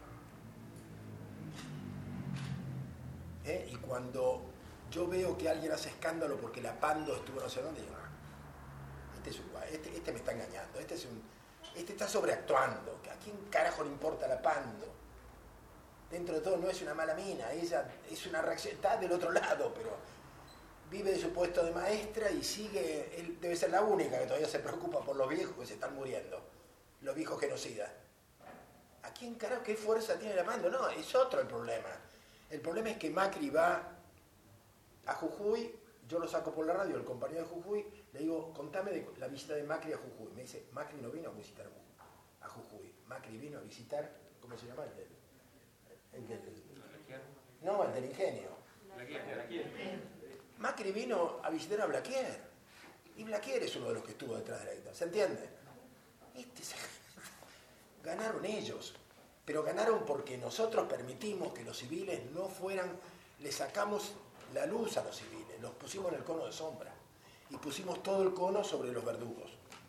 C: Y cuando yo veo que alguien hace escándalo porque la Pando estuvo no sé dónde, digo, este me está engañando, este está sobreactuando, ¿a quién carajo le importa la Pando? Dentro de todo no es una mala mina, ella es una reacción, está del otro lado, pero vive de su puesto de maestra y sigue, él debe ser la única que todavía se preocupa por los viejos que se están muriendo, los viejos genocidas. ¿A quién carajo, qué fuerza tiene la Pando? No, es otro el problema. El problema es que Macri va a Jujuy, yo lo saco por la radio, el compañero de Jujuy, le digo, contame de la visita de Macri a Jujuy. Me dice, Macri no vino a visitar a Jujuy, Macri vino a visitar, ¿cómo se llama? El del Ingenio. Macri vino a visitar a Blaquier. Y Blaquier es uno de los que estuvo detrás de la dictadura. ¿Se entiende? Ganaron ellos. Pero ganaron porque nosotros permitimos que los civiles no fueran... Le sacamos la luz a los civiles. Los pusimos en el cono de sombra. Y pusimos todo el cono sobre los verdugos.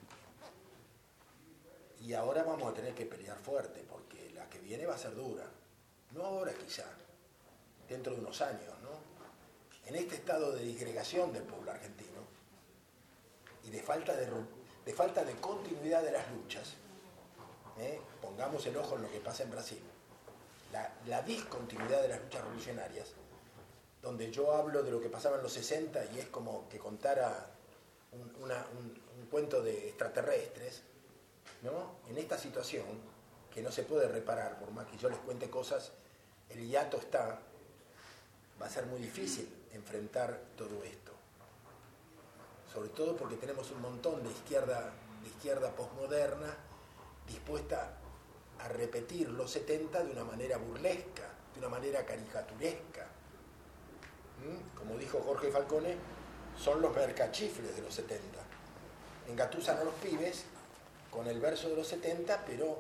C: Y ahora vamos a tener que pelear fuerte porque la que viene va a ser dura. No ahora quizá, dentro de unos años, ¿no? En este estado de disgregación del pueblo argentino y de falta de continuidad de las luchas, pongamos el ojo en lo que pasa en Brasil. la discontinuidad de las luchas revolucionarias, donde yo hablo de lo que pasaba en los 60 y es como que contara un cuento de extraterrestres, ¿no? En esta situación, que no se puede reparar, por más que yo les cuente cosas, el hiato está, va a ser muy difícil enfrentar todo esto. Sobre todo porque tenemos un montón de izquierda posmoderna dispuesta a repetir los 70 de una manera burlesca, de una manera caricaturesca. Como dijo Jorge Falcone, son los mercachifles de los 70. Engatusan a los pibes con el verso de los 70, pero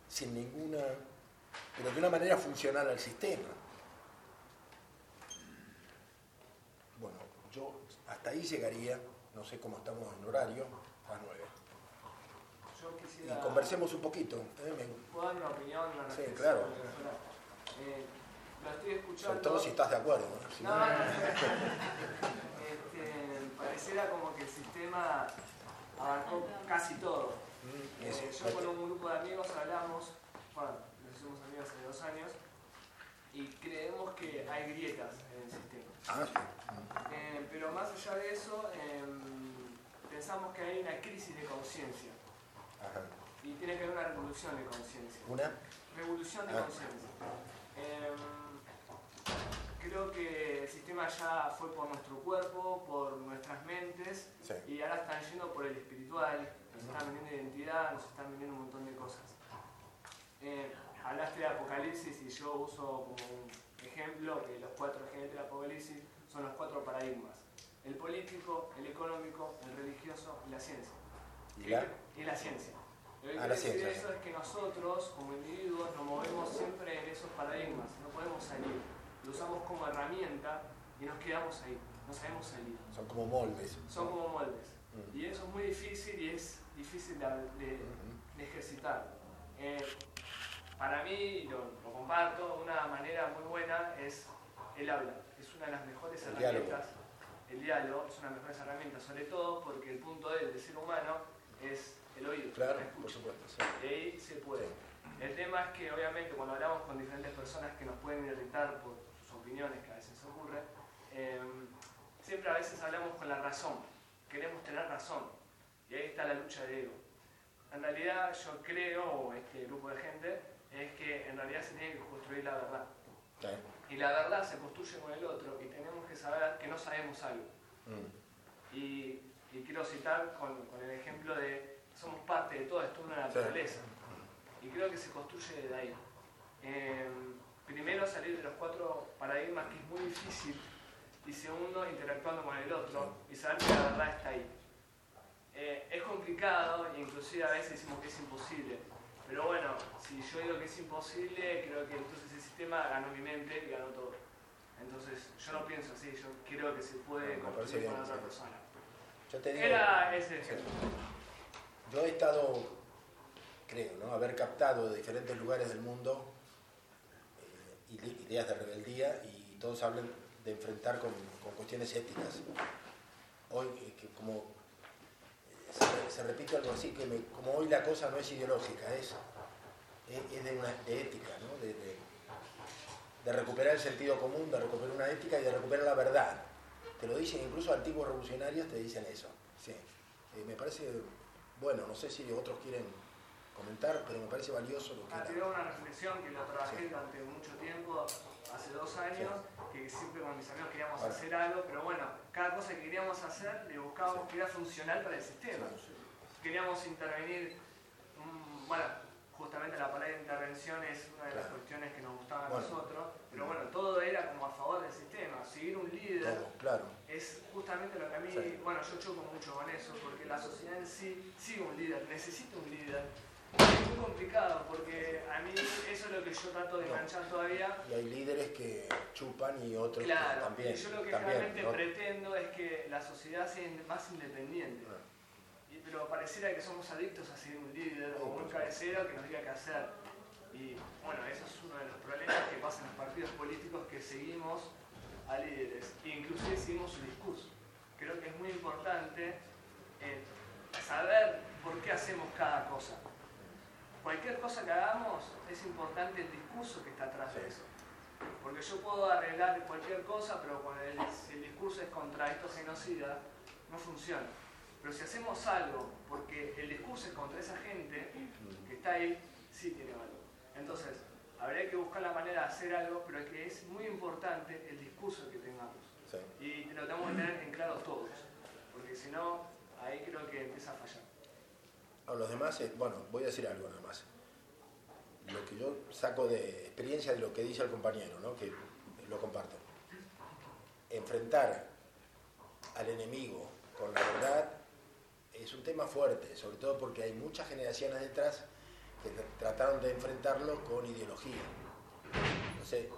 C: de una manera funcional al sistema. Bueno, yo hasta ahí llegaría, no sé cómo estamos en horario, a las 9.
L: Yo quisiera...
C: Y conversemos un poquito.
L: ¿Puedo dar una opinión? Una
C: sí, claro.
L: Lo estoy escuchando...
C: Sobre todo si estás de acuerdo, ¿no? Si
L: no. Pareciera como que el sistema abarcó casi todo. Yo con un grupo de amigos hablamos, nos hicimos amigos hace 2 años, y creemos que hay grietas en el sistema. Pero más allá de eso, pensamos que hay una crisis de conciencia. Y tiene que haber una revolución de conciencia.
C: ¿Una?
L: Revolución de conciencia. Creo que el sistema ya fue por nuestro cuerpo, por nuestras mentes, sí. Y ahora están yendo por el espiritual, nos están vendiendo identidad, nos están vendiendo un montón de cosas. Hablaste de Apocalipsis y yo uso como un ejemplo que los 4 jinetes del Apocalipsis son los 4 paradigmas. El político, el económico, el religioso y la ciencia. Y la ciencia. Lo que quiere decir eso es que nosotros, como individuos, nos movemos siempre en esos paradigmas, no podemos salir. Lo usamos como herramienta y nos quedamos ahí, no sabemos salir.
C: Son como moldes.
L: Son como moldes. Y eso es muy difícil y es difícil de ejercitar. Para mí, lo comparto, una manera muy buena es el habla. Es una de las mejores herramientas. El diálogo es una de las mejores herramientas, sobre todo porque el punto del ser humano es el oído.
C: Claro, por supuesto. Sí.
L: Y ahí se puede. Sí. El tema es que obviamente cuando hablamos con diferentes personas que nos pueden irritar por sus opiniones, que a veces ocurre, siempre a veces hablamos con la razón. Queremos tener razón. Y ahí está la lucha de ego. En realidad yo creo, o este grupo de gente, es que en realidad se tiene que construir la verdad. Sí. Y la verdad se construye con el otro y tenemos que saber que no sabemos algo. Y quiero citar con el ejemplo de somos parte de todo esto, una naturaleza. Sí. Y creo que se construye desde ahí. Primero salir de los 4 paradigmas, que es muy difícil, y segundo interactuando con el otro y saber que la verdad está ahí. Es complicado e inclusive a veces decimos que es imposible. Pero bueno, si yo digo que es imposible, creo que entonces el sistema ganó mi mente y ganó todo. Entonces yo no pienso así, yo creo que se puede construir con otra persona.
C: Yo te digo,
L: era ese ejemplo.
C: Yo he estado, creo, ¿no? Haber captado de diferentes lugares del mundo ideas de rebeldía y todos hablan de enfrentar con cuestiones éticas. Hoy, como se repite algo así, que como hoy la cosa no es ideológica, es de ética, ¿no? De recuperar el sentido común, de recuperar una ética y de recuperar la verdad. Te lo dicen incluso antiguos revolucionarios, te dicen eso. Sí. Me parece, bueno, no sé si otros quieren comentar, pero me parece valioso lo que
L: ha tenido una reflexión que la trabajé durante mucho tiempo, hace 2 años, que siempre con mis amigos queríamos hacer algo, pero bueno, cada cosa que queríamos hacer le buscábamos que era funcional para el sistema. Queríamos intervenir, bueno, justamente la palabra intervención es una de las cuestiones que nos gustaba a nosotros, pero bueno, todo era como a favor del sistema. Seguir un líder es justamente lo que a mí, bueno, yo choco mucho con eso, porque la sociedad en sí sigue un líder, necesita un líder. Es muy complicado porque a mí eso es lo que yo trato de enganchar todavía.
C: Y hay líderes que chupan y otros
L: que también. Y yo lo que realmente pretendo es que la sociedad sea más independiente. Pero pareciera que somos adictos a seguir un líder o un cabecero que nos diga qué hacer. Y bueno, eso es uno de los problemas que pasa en los partidos políticos, que seguimos a líderes e inclusive seguimos su discurso. Creo que es muy importante saber por qué hacemos cada cosa. cualquier cosa que hagamos es importante el discurso que está atrás de eso. Porque yo puedo arreglar cualquier cosa, pero si el discurso es contra esto genocida, no funciona. Pero si hacemos algo porque el discurso es contra esa gente que está ahí, sí tiene valor. Entonces, habría que buscar la manera de hacer algo, pero que es muy importante el discurso que tengamos. Sí. Y lo tenemos que tener en claro todos, porque si no, ahí creo que empieza a fallar.
C: A los demás, bueno, voy a decir algo nada más. Lo que yo saco de experiencia de lo que dice el compañero, ¿no? Que lo comparto. Enfrentar al enemigo con la verdad es un tema fuerte, sobre todo porque hay muchas generaciones detrás que trataron de enfrentarlo con ideología. No sé.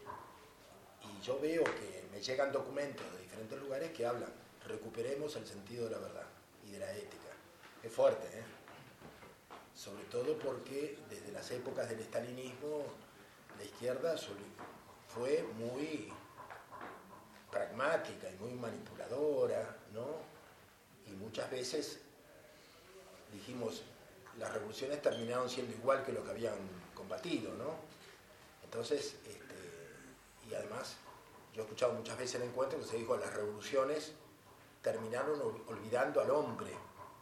C: Y yo veo que me llegan documentos de diferentes lugares que hablan, recuperemos el sentido de la verdad y de la ética. Es fuerte, ¿eh? Sobre todo porque desde las épocas del estalinismo la izquierda fue muy pragmática y muy manipuladora, ¿no? Y muchas veces dijimos, las revoluciones terminaron siendo igual que lo que habían combatido, ¿no? Entonces, y además, yo he escuchado muchas veces en encuentros que se dijo, las revoluciones terminaron olvidando al hombre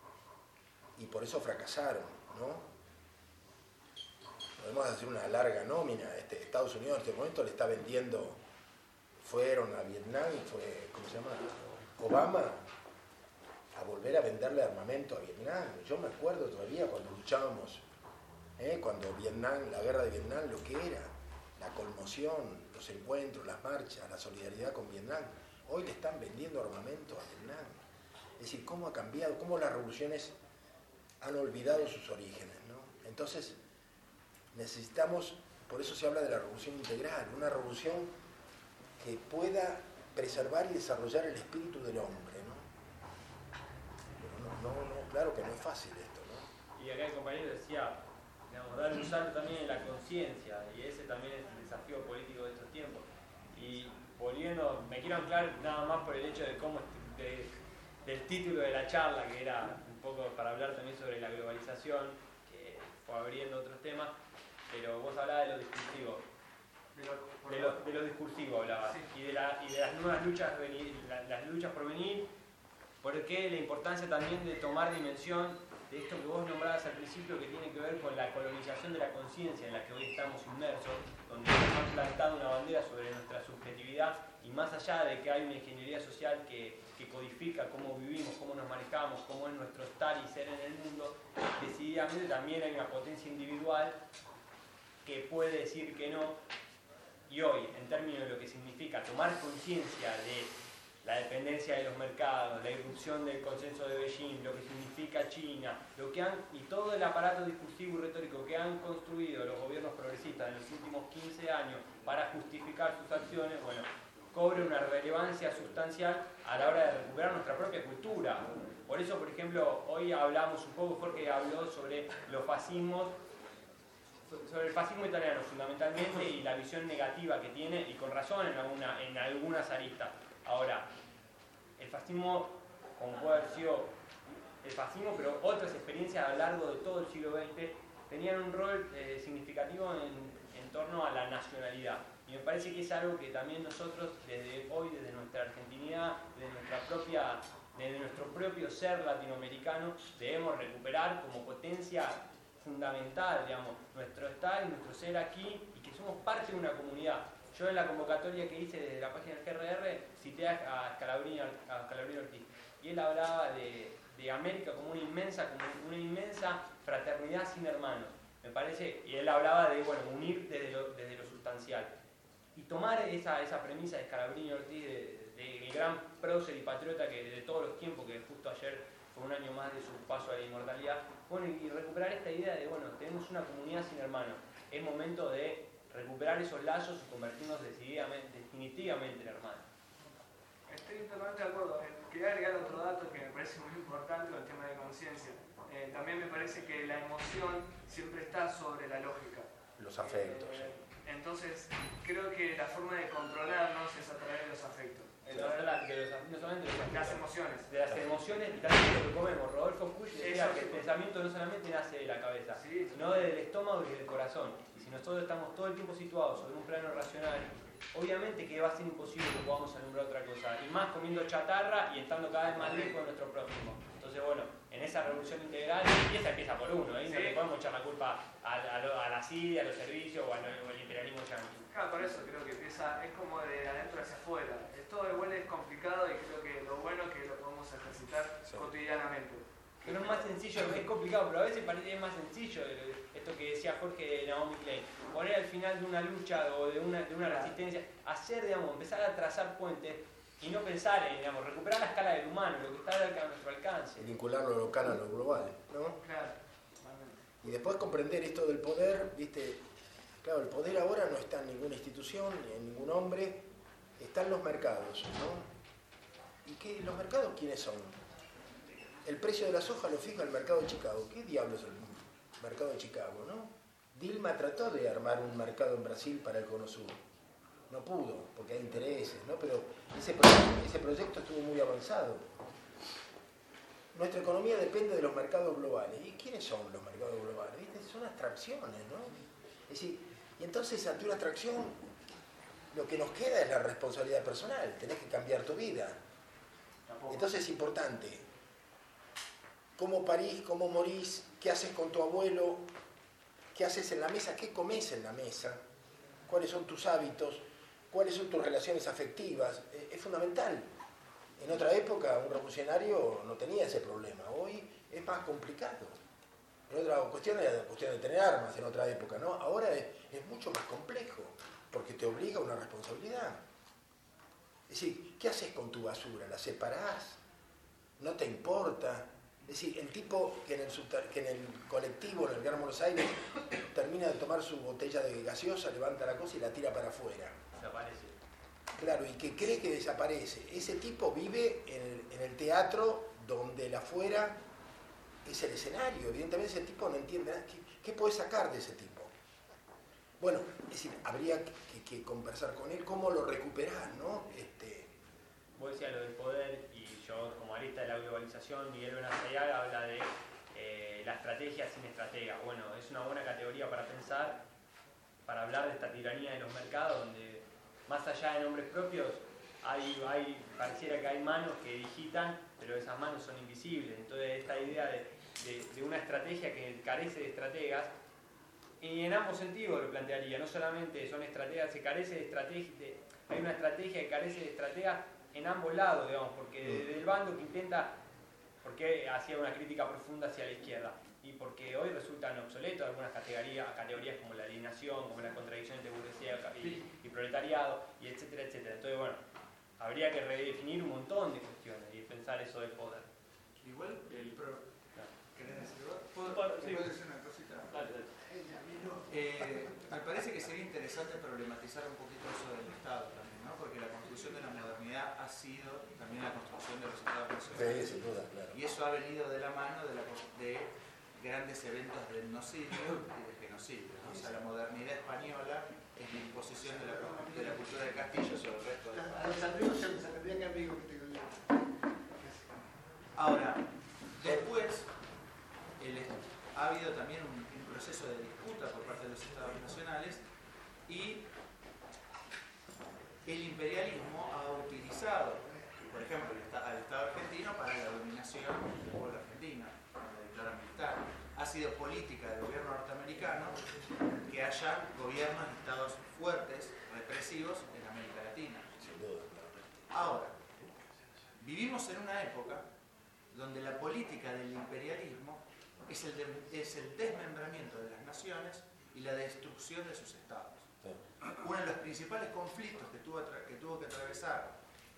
C: y por eso fracasaron, ¿no? Podemos hacer una larga nómina. Estados Unidos en este momento le está vendiendo, fueron a Vietnam y fue, ¿cómo se llama? Obama, a volver a venderle armamento a Vietnam. Yo me acuerdo todavía cuando luchábamos, cuando Vietnam, la guerra de Vietnam, lo que era, la conmoción, los encuentros, las marchas, la solidaridad con Vietnam. Hoy le están vendiendo armamento a Vietnam. Es decir, cómo ha cambiado, cómo las revoluciones han olvidado sus orígenes, ¿no? Entonces, necesitamos, por eso se habla de la revolución integral, una revolución que pueda preservar y desarrollar el espíritu del hombre, ¿no? Pero no, claro que no es fácil esto, ¿no?
B: Y acá el compañero decía, digamos, dar un salto también en la conciencia, y ese también es el desafío político de estos tiempos. Y volviendo, me quiero anclar nada más por el hecho de cómo, del título de la charla, que era un poco para hablar también sobre la globalización, que fue abriendo otros temas, pero vos hablabas de lo discursivo. De lo discursivo hablabas, sí. y de las nuevas luchas, las luchas por venir, porque la importancia también de tomar dimensión de esto que vos nombrabas al principio, que tiene que ver con la colonización de la conciencia en la que hoy estamos inmersos, donde nos han plantado una bandera sobre nuestra subjetividad, y más allá de que hay una ingeniería social que codifica cómo vivimos, cómo nos manejamos, cómo es nuestro estar y ser en el mundo, decididamente también hay una potencia individual que puede decir que no. Y hoy, en términos de lo que significa tomar conciencia de la dependencia de los mercados, la irrupción del consenso de Beijing, lo que significa China, y todo el aparato discursivo y retórico que han construido los gobiernos progresistas en los últimos 15 años para justificar sus acciones, bueno, cobre una relevancia sustancial a la hora de recuperar nuestra propia cultura. Por eso, por ejemplo, hoy hablamos un poco, Jorge habló sobre los fascismos, sobre el fascismo italiano fundamentalmente y la visión negativa que tiene, y con razón en algunas aristas. Ahora, el fascismo, como puede haber sido el fascismo, pero otras experiencias a lo largo de todo el siglo XX, tenían un rol significativo en torno a la nacionalidad. Y me parece que es algo que también nosotros, desde hoy, desde nuestra argentinidad, desde nuestro propio ser latinoamericano, debemos recuperar como potencia fundamental, digamos, nuestro estar y nuestro ser aquí, y que somos parte de una comunidad. Yo en la convocatoria que hice desde la página del GRR cité a Scalabrini Ortiz, y él hablaba de América como una inmensa fraternidad sin hermanos, me parece, y él hablaba de, bueno, unir desde lo sustancial. Y tomar esa premisa de Scalabrini Ortiz, del gran prócer y patriota que de todos los tiempos, que justo ayer fue un año más de su paso a la inmortalidad, bueno, y recuperar esta idea de, bueno, tenemos una comunidad sin hermanos, es momento de recuperar esos lazos y convertirnos definitivamente en hermanos.
L: Estoy totalmente de acuerdo. Quería agregar otro dato que me parece muy importante con el tema de conciencia. También me parece que la emoción siempre está sobre la lógica.
C: Los afectos.
L: Entonces, creo que la forma de controlarnos es a través de los afectos.
B: No solamente de
L: las emociones.
B: De las emociones y también de lo que comemos. Rodolfo Kusch decía que el pensamiento no solamente nace de la cabeza, sino del estómago y del corazón. Y si nosotros estamos todo el tiempo situados sobre un plano racional, obviamente que va a ser imposible que podamos alumbrar otra cosa. Y más comiendo chatarra y estando cada vez más lejos de nuestro prójimo. Entonces, bueno, en esa revolución integral empieza por uno. No le podemos echar la culpa a la CIDE, a los servicios o al imperialismo yanqui.
L: Claro, por eso creo que empieza, es como de adentro hacia afuera. Todo igual es complicado y creo que lo bueno es que lo podemos ejercitar cotidianamente.
B: Pero es más sencillo, es complicado, pero a veces parece que es más sencillo esto que decía Jorge de Naomi Klein. Poner al final de una lucha o de una resistencia, empezar a trazar puentes y no pensar en, recuperar la escala del humano, lo que está a nuestro alcance.
C: Y vincular lo local a lo global, ¿no?
L: Claro.
C: Y después comprender esto del poder, ¿viste? Claro, el poder ahora no está en ninguna institución, ni en ningún hombre, está en los mercados, ¿no? ¿Y qué, los mercados quiénes son? El precio de la soja lo fija el mercado de Chicago. ¿Qué diablos es el mercado de Chicago, no? Dilma trató de armar un mercado en Brasil para el Cono Sur. No pudo, porque hay intereses, ¿no? Pero ese proyecto estuvo muy avanzado. Nuestra economía depende de los mercados globales. ¿Y quiénes son los mercados globales? ¿Viste? Son abstracciones, ¿no? Es decir, y entonces ante una abstracción, lo que nos queda es la responsabilidad personal. Tenés que cambiar tu vida. Entonces es importante. ¿Cómo parís? ¿Cómo morís? ¿Qué haces con tu abuelo? ¿Qué haces en la mesa? ¿Qué comes en la mesa? ¿Cuáles son tus hábitos? ¿Cuáles son tus relaciones afectivas? Es fundamental. En otra época un revolucionario no tenía ese problema. Hoy es más complicado. En otra cuestión era la cuestión de tener armas en otra época, ¿no? Ahora es mucho más complejo, porque te obliga a una responsabilidad. Es decir, ¿qué haces con tu basura? ¿La separás? ¿No te importa? Es decir, el tipo que en el colectivo, en el Gran Buenos Aires, termina de tomar su botella de gaseosa, levanta la cosa y la tira para afuera.
B: Desaparece.
C: Claro, y que cree que desaparece. Ese tipo vive en el teatro donde el afuera es el escenario. Evidentemente ese tipo no entiende nada. ¿Qué puede sacar de ese tipo? Bueno, es decir, habría que conversar con él, cómo lo recuperar, ¿no?
B: Vos decías lo del poder, y yo como arista de la globalización, Miguel Benazayaga habla de la estrategia sin estratega. Bueno, es una buena categoría para pensar, para hablar de esta tiranía de los mercados, donde más allá de nombres propios, pareciera que hay manos que digitan, pero esas manos son invisibles. Entonces esta idea de una estrategia que carece de estrategas, y en ambos sentidos lo plantearía, no solamente son estrategas, se carece de estrategia, hay una estrategia que carece de estrategas en ambos lados, digamos, porque desde el bando que intenta, porque hacía una crítica profunda hacia la izquierda, y porque hoy resultan obsoletos algunas categorías como la alienación, como la contradicción entre burguesía y proletariado, y etcétera, etcétera. Entonces, bueno, habría que redefinir un montón de cuestiones y pensar eso del poder.
M: Igual, ¿querés decir vos?
J: ¿Puedo
M: decir una cosita?
J: Dale.
M: Me parece que sería interesante problematizar un poquito eso del Estado también, ¿no? Porque la construcción de la modernidad ha sido también la construcción de los Estados nacionales.
C: Sí, sin duda, claro.
M: Y eso ha venido de la mano de grandes eventos de etnocidio y de genocidio, ¿no? O sea, la modernidad española es la imposición de la cultura de Castillo sobre el resto de España. Ahora, después ha habido también un proceso de disputa por parte de los Estados nacionales y el imperialismo ha utilizado, por ejemplo, al Estado argentino para la dominación del pueblo argentino, la dictadura militar. Ha sido política del gobierno norteamericano que haya gobiernos y estados fuertes, represivos en América Latina. Ahora, vivimos en una época donde la política del imperialismo es el desmembramiento de las naciones y la destrucción de sus estados. Uno de los principales conflictos que tuvo que atravesar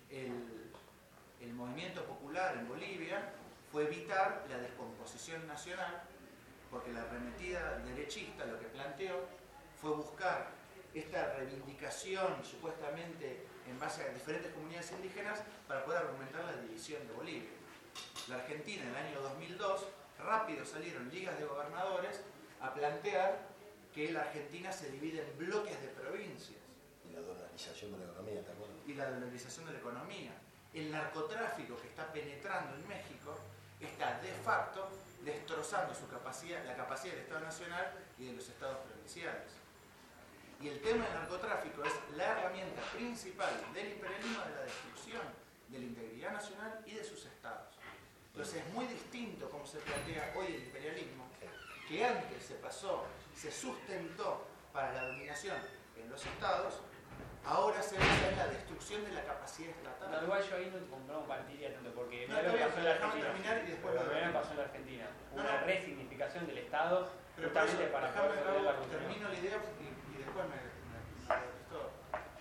M: el movimiento popular en Bolivia fue evitar la descomposición nacional, porque la arremetida derechista lo que planteó fue buscar esta reivindicación supuestamente en base a diferentes comunidades indígenas para poder argumentar la división de Bolivia. La Argentina en el año 2002 rápido salieron ligas de gobernadores a plantear que la Argentina se divide en bloques de provincias
C: dolarización de la economía, ¿te acuerdas?
M: Y la dolarización de la economía. El narcotráfico que está penetrando en México está de facto destrozando la capacidad del Estado Nacional y de los estados provinciales. Y el tema del narcotráfico es la herramienta principal del imperialismo de la destrucción de la integridad nacional y de sus estados. Entonces es muy distinto como se plantea hoy el imperialismo, que antes se sustentó para la dominación en los estados, ahora se basa en la destrucción de la capacidad estatal.
B: No, igual yo ahí no compartiría tanto, porque
M: no,
B: lo que pasó en la Argentina.
M: Terminar y después
B: lo pasó en la Argentina. Una resignificación del Estado,
M: pero
B: justamente
M: eso,
B: para poder sostener la revolución.
M: termino la idea y después me todo.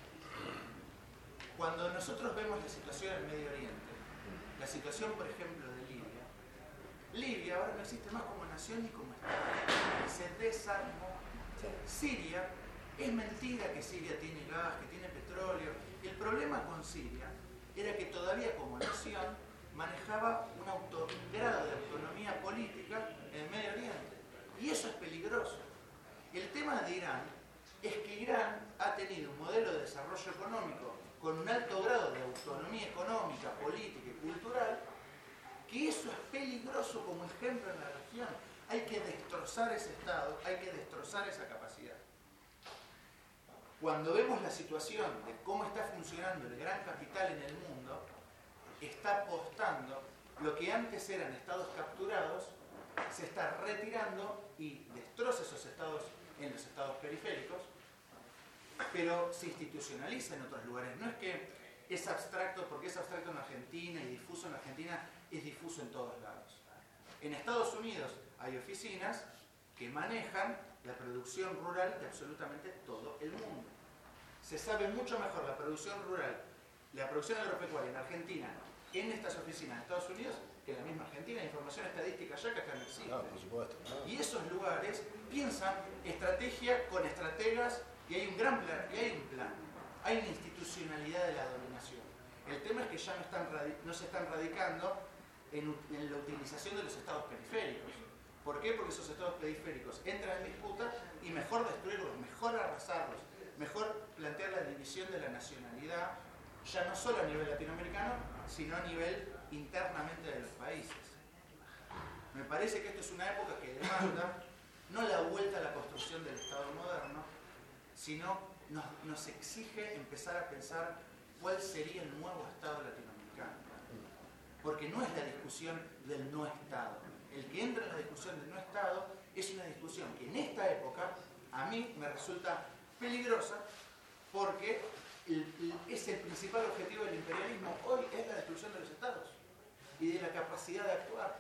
M: Cuando nosotros vemos la situación en Medio Oriente, la situación, por ejemplo, de Libia ahora no existe más como nación ni como Estado. Se desarmó. Siria, es mentira que Siria tiene gas, que tiene petróleo. El problema con Siria era que todavía como nación manejaba un grado de autonomía política en el Medio Oriente. Y eso es peligroso. El tema de Irán es que Irán ha tenido un modelo de desarrollo económico con un alto grado de autonomía económica, política y cultural, que eso es peligroso como ejemplo en la región. Hay que destrozar ese Estado, hay que destrozar esa capacidad. Cuando vemos la situación de cómo está funcionando el gran capital en el mundo, está apostando lo que antes eran estados capturados, se está retirando y destroza esos estados en los estados periféricos, pero se institucionaliza en otros lugares. No es que es abstracto, porque es abstracto en Argentina y difuso en Argentina, es difuso en todos lados. En Estados Unidos hay oficinas que manejan la producción rural de absolutamente todo el mundo. Se sabe mucho mejor la producción rural, la producción agropecuaria en Argentina, en estas oficinas de Estados Unidos, que en la misma Argentina. Hay información estadística ya que acá no existe.
C: No, por supuesto. No.
M: Y esos lugares piensan estrategia con estrategas y hay un gran plan, y hay un plan. Hay una institucionalidad de la dominación. El tema es que ya no se están radicando en la utilización de los estados periféricos. ¿Por qué? Porque esos estados periféricos entran en disputa y mejor destruirlos, mejor arrasarlos, mejor plantear la división de la nacionalidad, ya no solo a nivel latinoamericano, sino a nivel internamente de los países. Me parece que esto es una época que demanda no la vuelta a la construcción del Estado moderno, sino nos exige empezar a pensar cuál sería el nuevo Estado latinoamericano. Porque no es la discusión del no Estado. El que entra en la discusión del no Estado es una discusión que en esta época a mí me resulta peligrosa, porque es el principal objetivo del imperialismo hoy, es la destrucción de los estados y de la capacidad de actuar.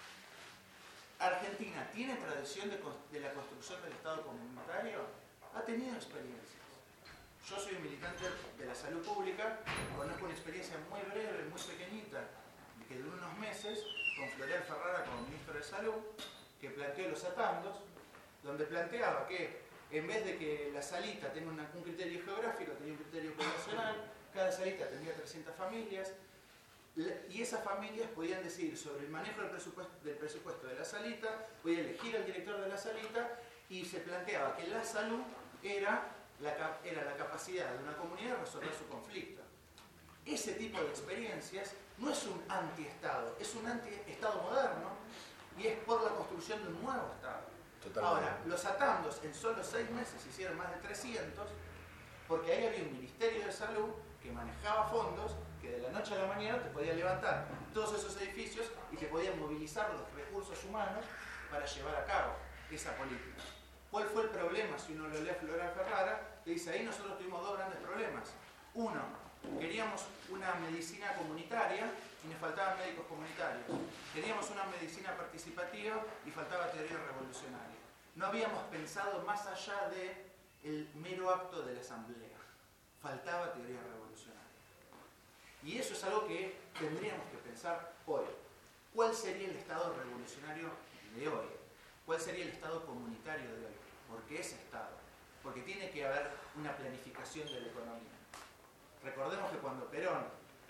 M: Argentina tiene tradición de la construcción del Estado comunitario, ha tenido experiencias. Yo soy un militante de la salud pública, conozco una experiencia muy breve, muy pequeñita, que duró unos meses, con Floreal Ferrara como ministro de Salud, que planteó los atandos, donde planteaba que en vez de que la salita tenga un criterio geográfico, tenía un criterio poblacional, cada salita tendría 300 familias, y esas familias podían decidir sobre el manejo del presupuesto de la salita, podían elegir al director de la salita, y se planteaba que la salud era la capacidad de una comunidad de resolver su conflicto. Ese tipo de experiencias no es un anti-Estado, es un anti-Estado moderno, y es por la construcción de un nuevo Estado. Totalmente. Ahora, los atandos en solo 6 meses hicieron más de 300, porque ahí había un Ministerio de Salud que manejaba fondos que de la noche a la mañana te podía levantar todos esos edificios y te podían movilizar los recursos humanos para llevar a cabo esa política. ¿Cuál fue el problema? Si uno lo lee a Floreal Ferrara, te dice, ahí nosotros tuvimos 2 grandes problemas. Uno, queríamos una medicina comunitaria y nos faltaban médicos comunitarios. Queríamos una medicina participativa y faltaba teoría revolucionaria. No habíamos pensado más allá del mero acto de la asamblea. Faltaba teoría revolucionaria. Y eso es algo que tendríamos que pensar hoy. ¿Cuál sería el Estado revolucionario de hoy? ¿Cuál sería el Estado comunitario de hoy? ¿Por qué ese Estado? Porque tiene que haber una planificación de la economía. Recordemos que cuando Perón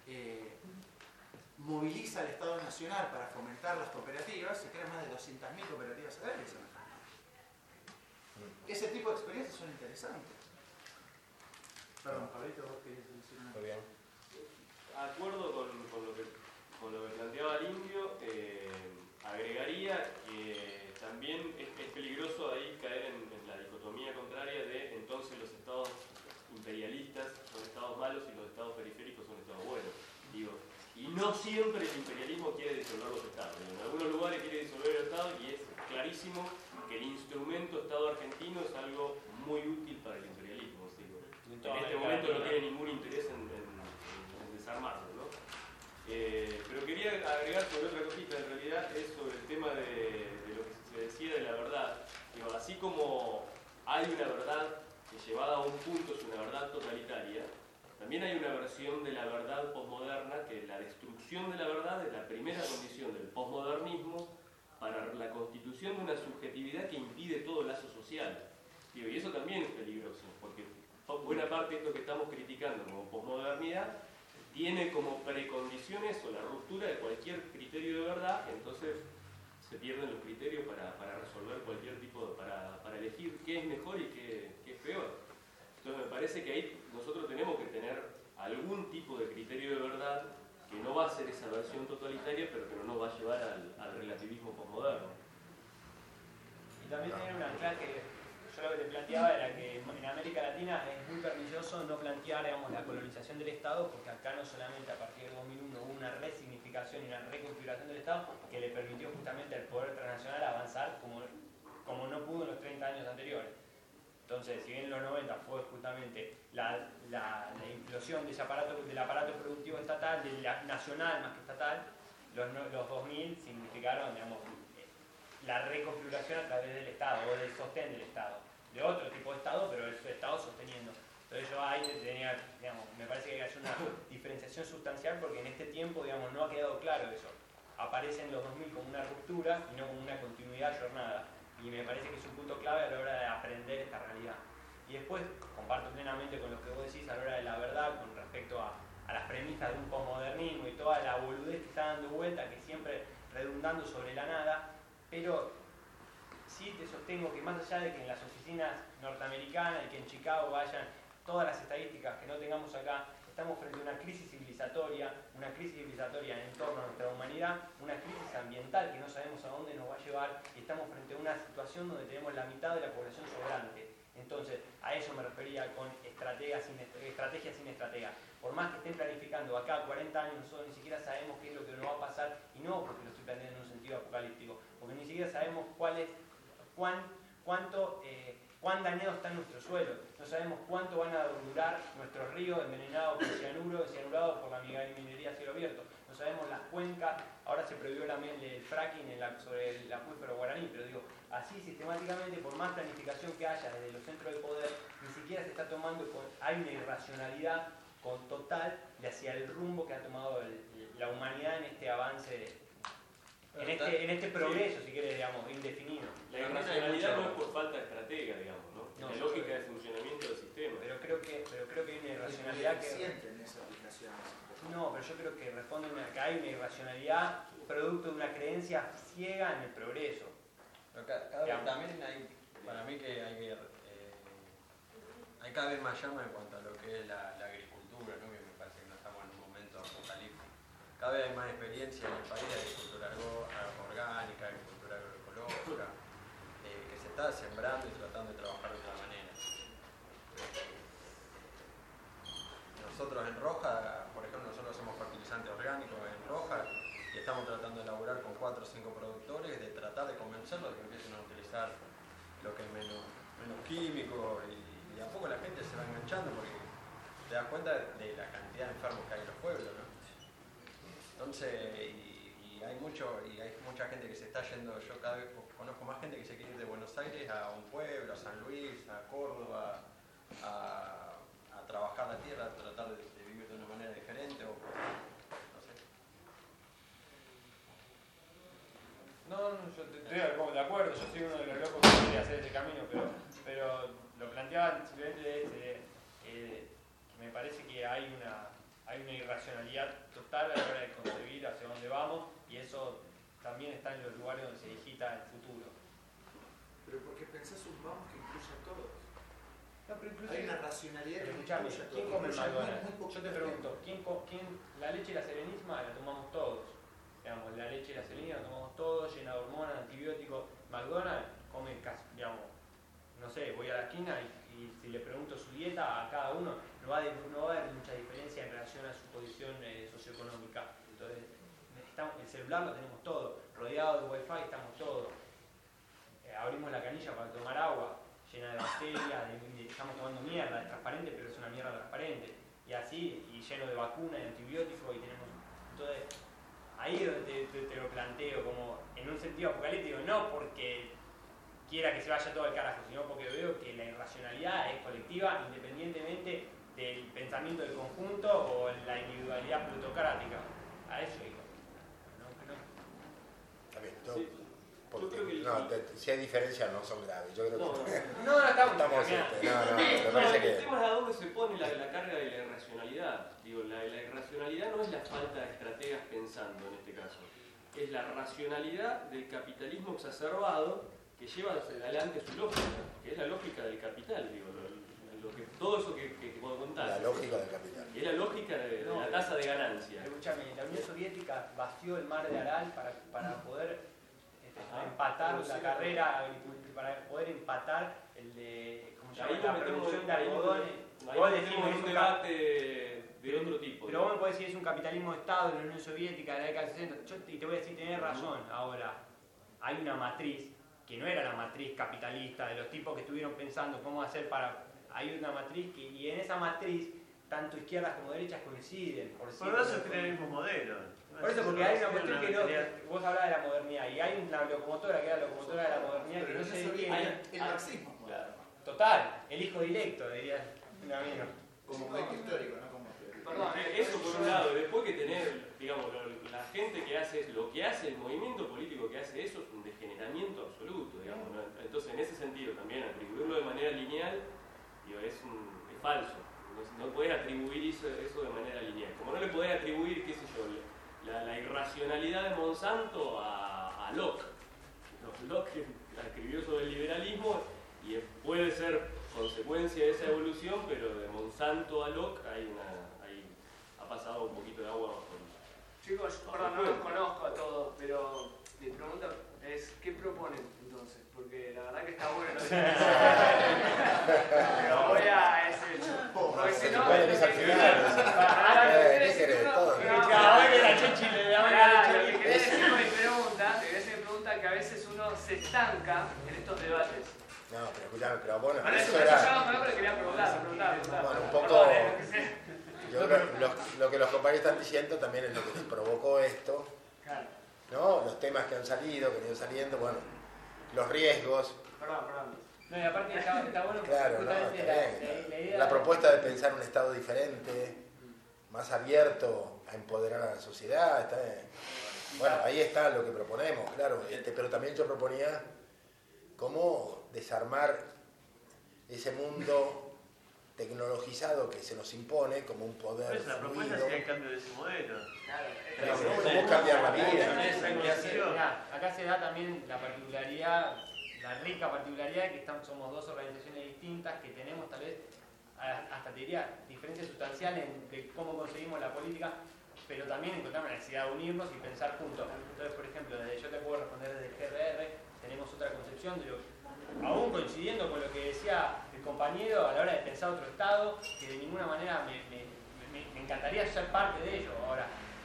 M: moviliza al Estado Nacional para fomentar las cooperativas, se crean más de 200.000 cooperativas agrarias en Argentina. Ese tipo de experiencias son interesantes. Perdón, Pablito, vos querías decir una cosa.
C: Muy bien.
E: Acuerdo con lo que planteaba el Indio, agregaría que también es peligroso ahí caer en la dicotomía contraria de entonces los estados imperialistas son estados malos y los estados periféricos son estados buenos. Digo, y no siempre el imperialismo quiere disolver los estados. En algunos lugares quiere disolver el estado y es clarísimo que el instrumento Estado argentino es algo muy útil para el imperialismo. Digo. En este momento no tiene ningún interés en desarmarlo, ¿no? Pero quería agregar sobre otra cosita, en realidad es sobre el tema de lo que se decía de la verdad. Digo, así como hay una verdad que llevada a un punto es una verdad totalitaria, también hay una versión de la verdad posmoderna que la destrucción de la verdad es la primera condición del posmodernismo para la constitución de una subjetividad que impide todo lazo social. Digo, y eso también es peligroso, porque buena parte de esto que estamos criticando como posmodernidad tiene como precondiciones o la ruptura de cualquier criterio de verdad, entonces se pierden los criterios para resolver cualquier tipo, para elegir qué es mejor y qué es peor. Entonces me parece que ahí nosotros tenemos que tener algún tipo de criterio de verdad que no va a ser esa versión totalitaria, pero que no nos va a llevar al relativismo posmoderno.
B: Y también tener un anclaje, yo lo que te planteaba era que en América Latina es muy pernicioso no plantear, digamos, la colonización del Estado, porque acá no solamente a partir de 2001 hubo una resignificación y una reconfiguración del Estado que le permitió justamente al poder transnacional avanzar como no pudo en los 30 años anteriores. Entonces, si bien en los 90 fue justamente la implosión de ese del aparato productivo estatal, nacional más que estatal, los 2000 significaron, digamos, la reconfiguración a través del Estado o del sostén del Estado, de otro tipo de Estado, pero el Estado sosteniendo. Entonces yo ahí tenía, digamos, me parece que hay que hacer una diferenciación sustancial porque en este tiempo, digamos, no ha quedado claro eso. Aparecen los 2000 como una ruptura y no como una continuidad jornada. Y me parece que es un punto clave a la hora de aprender esta realidad. Y después, comparto plenamente con lo que vos decís a la hora de la verdad con respecto a las premisas de un posmodernismo y toda la boludez que está dando vuelta, que siempre redundando sobre la nada, pero sí te sostengo que más allá de que en las oficinas norteamericanas y que en Chicago vayan todas las estadísticas que no tengamos acá, estamos frente a una crisis civilizatoria en torno a nuestra humanidad, una crisis ambiental que no sabemos a dónde nos va a llevar y estamos frente a una situación donde tenemos la mitad de la población sobrante. Entonces, a eso me refería con estrategias sin estratega. Por más que estén planificando acá 40 años, nosotros ni siquiera sabemos qué es lo que nos va a pasar, y no porque lo estoy planteando en un sentido apocalíptico, porque ni siquiera sabemos cuán dañado está nuestro suelo, no sabemos cuánto van a durar nuestros ríos envenenados por cianuro, cianurados por la minería a cielo abierto, no sabemos las cuencas, ahora se prohibió el fracking sobre el acuífero guaraní, pero digo, así sistemáticamente, por más planificación que haya desde los centros de poder, ni siquiera se está tomando, hay una irracionalidad total de hacia el rumbo que ha tomado la humanidad en este avance, en este progreso, si quieres, digamos, indefinido.
E: La irracionalidad no es por falta de estratega, digamos, ¿no? La lógica de funcionamiento del sistema.
B: Pero creo que hay una irracionalidad que...
M: sienten esa aplicación.
B: No, pero yo creo que responde a que hay una irracionalidad producto de una creencia ciega en el progreso.
D: Pero también hay, para mí que hay cada vez más llama en cuanto a lo que es la agricultura, ¿no? Que me parece que no estamos en un momento apocalíptico. Cada vez hay más experiencia en el país de agricultura orgánica, agricultura agroecológica, que se está sembrando y tratando de trabajar de otra manera. Nosotros en Roja, por ejemplo, nosotros hacemos fertilizantes orgánicos en Roja y estamos tratando de elaborar con 4 o 5 productores de tratar de convencerlos de que empiecen a utilizar lo que es menos químico y a poco la gente se va enganchando porque te das cuenta de la cantidad de enfermos que hay en los pueblos, ¿no? Entonces, y hay mucha gente que se está yendo, yo cada vez conozco más gente que se quiere ir de Buenos Aires a un pueblo, a San Luis, a Córdoba, a trabajar la tierra, a tratar de vivir de una manera diferente o no sé.
B: No, yo estoy de acuerdo, yo soy uno de los locos que quiere hacer ese camino, pero lo planteaba simplemente que me parece que hay una irracionalidad total a la hora de concebir hacia dónde vamos y eso también está en los lugares donde se digita el futuro.
M: Pero porque pensás un vamos que incluye a todos.
B: No, pero incluso
M: hay una racionalidad.
B: Pero escuchame, ¿quién come en McDonald's? Yo te pregunto, la leche y la serenisma la tomamos todos? Digamos, la leche y la serenisma la tomamos todos, llena de hormonas, antibióticos. McDonald's come casi, digamos, no sé, voy a la esquina y si le pregunto su dieta a cada uno, no va a haber mucha diferencia en relación a su posición socioeconómica. Entonces, el celular lo tenemos todo, rodeado de wifi estamos todos. Abrimos la canilla para tomar agua, llena de bacterias, estamos tomando mierda, es transparente, pero es una mierda transparente. Y así, y lleno de vacunas y antibióticos, y tenemos. Entonces, ahí es donde te lo planteo como en un sentido apocalíptico, no porque quiera que se vaya todo al carajo, sino porque veo que la irracionalidad es colectiva independientemente del pensamiento del conjunto o la individualidad plutocrática. A eso digo.
C: Está bien, si hay diferencias no son graves. Yo creo que
E: estamos
C: me parece que
E: el tema es a dónde se pone la carga de la irracionalidad. Digo, la irracionalidad no es la falta de estrategas pensando en este caso, es la racionalidad del capitalismo exacerbado que lleva adelante su lógica, que es la lógica del capital, digo, todo eso que puedo contar.
C: La lógica del capital.
E: Es la lógica de la tasa de ganancia.
B: Escúchame, la Unión Soviética vació el mar de Aral para poder empatar la carrera, para poder empatar el de, ¿cómo se llama? La producción de algodón.
E: Vos decimos un debate de otro tipo.
B: Pero vos me podés decir es un capitalismo de Estado en la Unión Soviética de la década del 60. Y te voy a decir, tenés razón. Ahora, hay una matriz que no era la matriz capitalista de los tipos que estuvieron pensando cómo hacer para. Hay una matriz y en esa matriz tanto izquierdas como derechas coinciden.
J: Por eso tiene el mismo modelo.
B: Por eso, porque hay una cuestión que no. Vos hablabas de la modernidad y hay una locomotora que era la locomotora de la modernidad que no se detiene.
M: El marxismo.
B: Claro. Total, el hijo directo, diría un amigo.
M: Como modelo histórico, ¿no? Como teórico.
E: Perdón, eso por un lado. Después que tener, digamos, la gente que hace eso, lo que hace el movimiento político que hace eso es un degeneramiento absoluto, digamos, ¿no? Entonces, en ese sentido, también atribuirlo de manera lineal, digo, es falso. No podés atribuir eso de manera lineal. Como no le podés atribuir, qué sé yo, la irracionalidad de Monsanto a Locke. Locke escribió sobre el liberalismo y puede ser consecuencia de esa evolución, pero de Monsanto a Locke ha pasado un poquito de agua bajo.
L: Chicos, perdón, no los conozco a todos, pero mi pregunta es, ¿qué proponen entonces? Porque la verdad que está bueno lo que pero voy a ese porque si no te quería hacer pregunta que a veces uno se estanca en estos debates.
C: No, pero escuchame, pero bueno,
L: para eso yo no quería preguntar.
C: Bueno, un poco. Yo creo lo que los compañeros están diciendo también es lo que les provocó esto.
L: Claro.
C: ¿No? Los temas que han salido, que han ido saliendo, bueno, los riesgos.
L: Perdón.
B: No, y aparte está bueno porque
C: claro, no, está bien. La propuesta de pensar un Estado diferente, más abierto a empoderar a la sociedad, está bien. Bueno, ahí está lo que proponemos, claro. Pero también yo proponía cómo desarmar ese mundo tecnologizado que se nos impone como un poder
J: pues la propuesta es el cambio de ese modelo.
C: Claro, ¿cómo cambiar la vida?
B: Acá se da también la particularidad, la rica particularidad de que somos dos organizaciones distintas que tenemos tal vez, hasta te diría, diferencias sustanciales de cómo conseguimos la política, pero también encontramos la necesidad de unirnos y pensar juntos. Entonces, por ejemplo, yo te puedo responder desde el GRR, tenemos otra concepción de lo, aún coincidiendo con lo que decía el compañero a la hora de pensar otro Estado, que de ninguna manera me encantaría ser parte de ello. Ahora,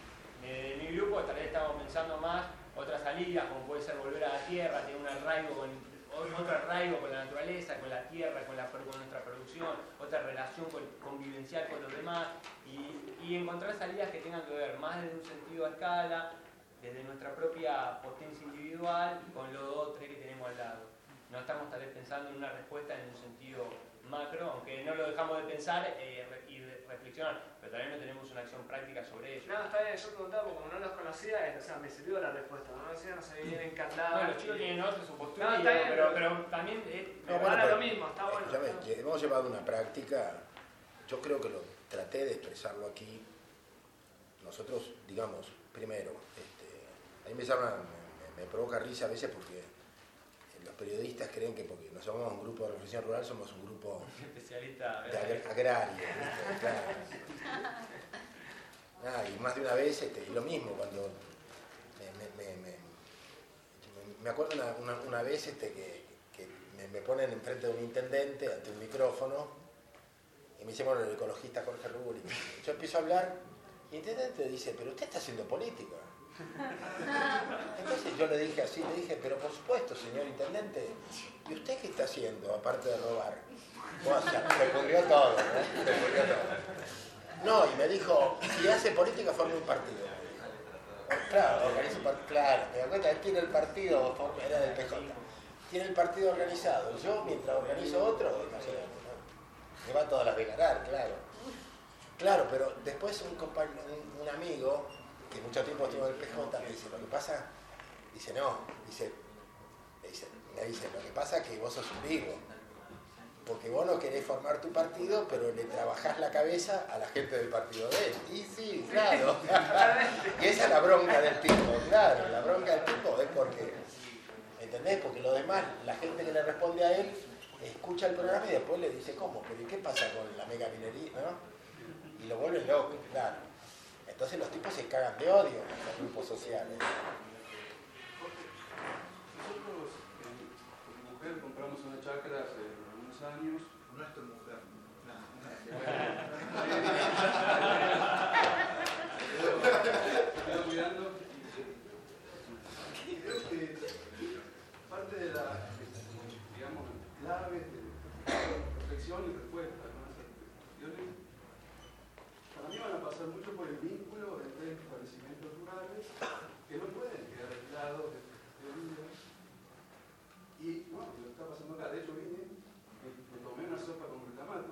B: de mi grupo tal vez estamos pensando más otras salidas, como puede ser volver a la tierra, tener un arraigo otro arraigo con la naturaleza, con la tierra, con nuestra producción, otra relación convivencial con los demás y encontrar salidas que tengan que ver más desde un sentido a escala, desde nuestra propia potencia individual y con los otros que tenemos al lado. No estamos tal vez pensando en una respuesta en un sentido macro, aunque no lo dejamos de pensar y de reflexionar, pero también no tenemos una acción práctica sobre ello.
L: No, está bien, yo preguntaba porque como no los conocía, o sea, me sirvió la respuesta, no sabía bien encantado.
B: No, los chicos tienen otra su postura, pero también
L: para lo mismo, está bueno.
C: Hemos llevado una práctica, yo creo que lo traté de expresarlo aquí. Nosotros, digamos, primero, a mí me provoca risa a veces porque periodistas creen que porque nos llamamos un grupo de reflexión rural somos un grupo
B: especialista
C: agrario, ¿viste? Claro. Y más de una vez, y lo mismo, cuando me acuerdo una vez que me ponen enfrente de un intendente ante un micrófono y me dicen, bueno, el ecologista Jorge Rubio, yo empiezo a hablar y el intendente dice, pero usted está haciendo política. Entonces yo le dije, pero por supuesto, señor intendente, ¿y usted qué está haciendo aparte de robar? O sea, me pudrió todo, ¿no? Me pudrió todo. No, y me dijo, si hace política, forme un partido. Claro, organiza un partido, claro, me da cuenta, él tiene el partido, era del PJ, tiene el partido organizado, yo mientras organizo otro, me va todas las de ganar, claro. Claro, pero después un amigo, que mucho tiempo estuvo en el PJ, me dice, lo que pasa, me dice, lo que pasa es que vos sos un vivo, porque vos no querés formar tu partido, pero le trabajás la cabeza a la gente del partido de él. Y sí, claro. Y esa es la bronca del tipo, claro, la bronca del tipo es porque, ¿entendés? Porque lo demás, la gente que le responde a él, escucha el programa y después le dice, ¿cómo? ¿Pero y qué pasa con la mega minería? ¿No? Y lo vuelven loco, claro. Entonces los tipos se cagan de odio en los grupos sociales.
N: Nosotros, con mi mujer, compramos una chacra hace unos años.
M: No es tu mujer.
N: Estoy cuidando. Y creo que parte de la, digamos, clave de reflexión y respuesta a esas cuestiones, para mí van a pasar mucho por el vínculo entre establecimientos rurales que no pueden quedar aislados de vida. Y bueno, lo que está pasando acá, de hecho vine, me tomé una sopa con glutamato,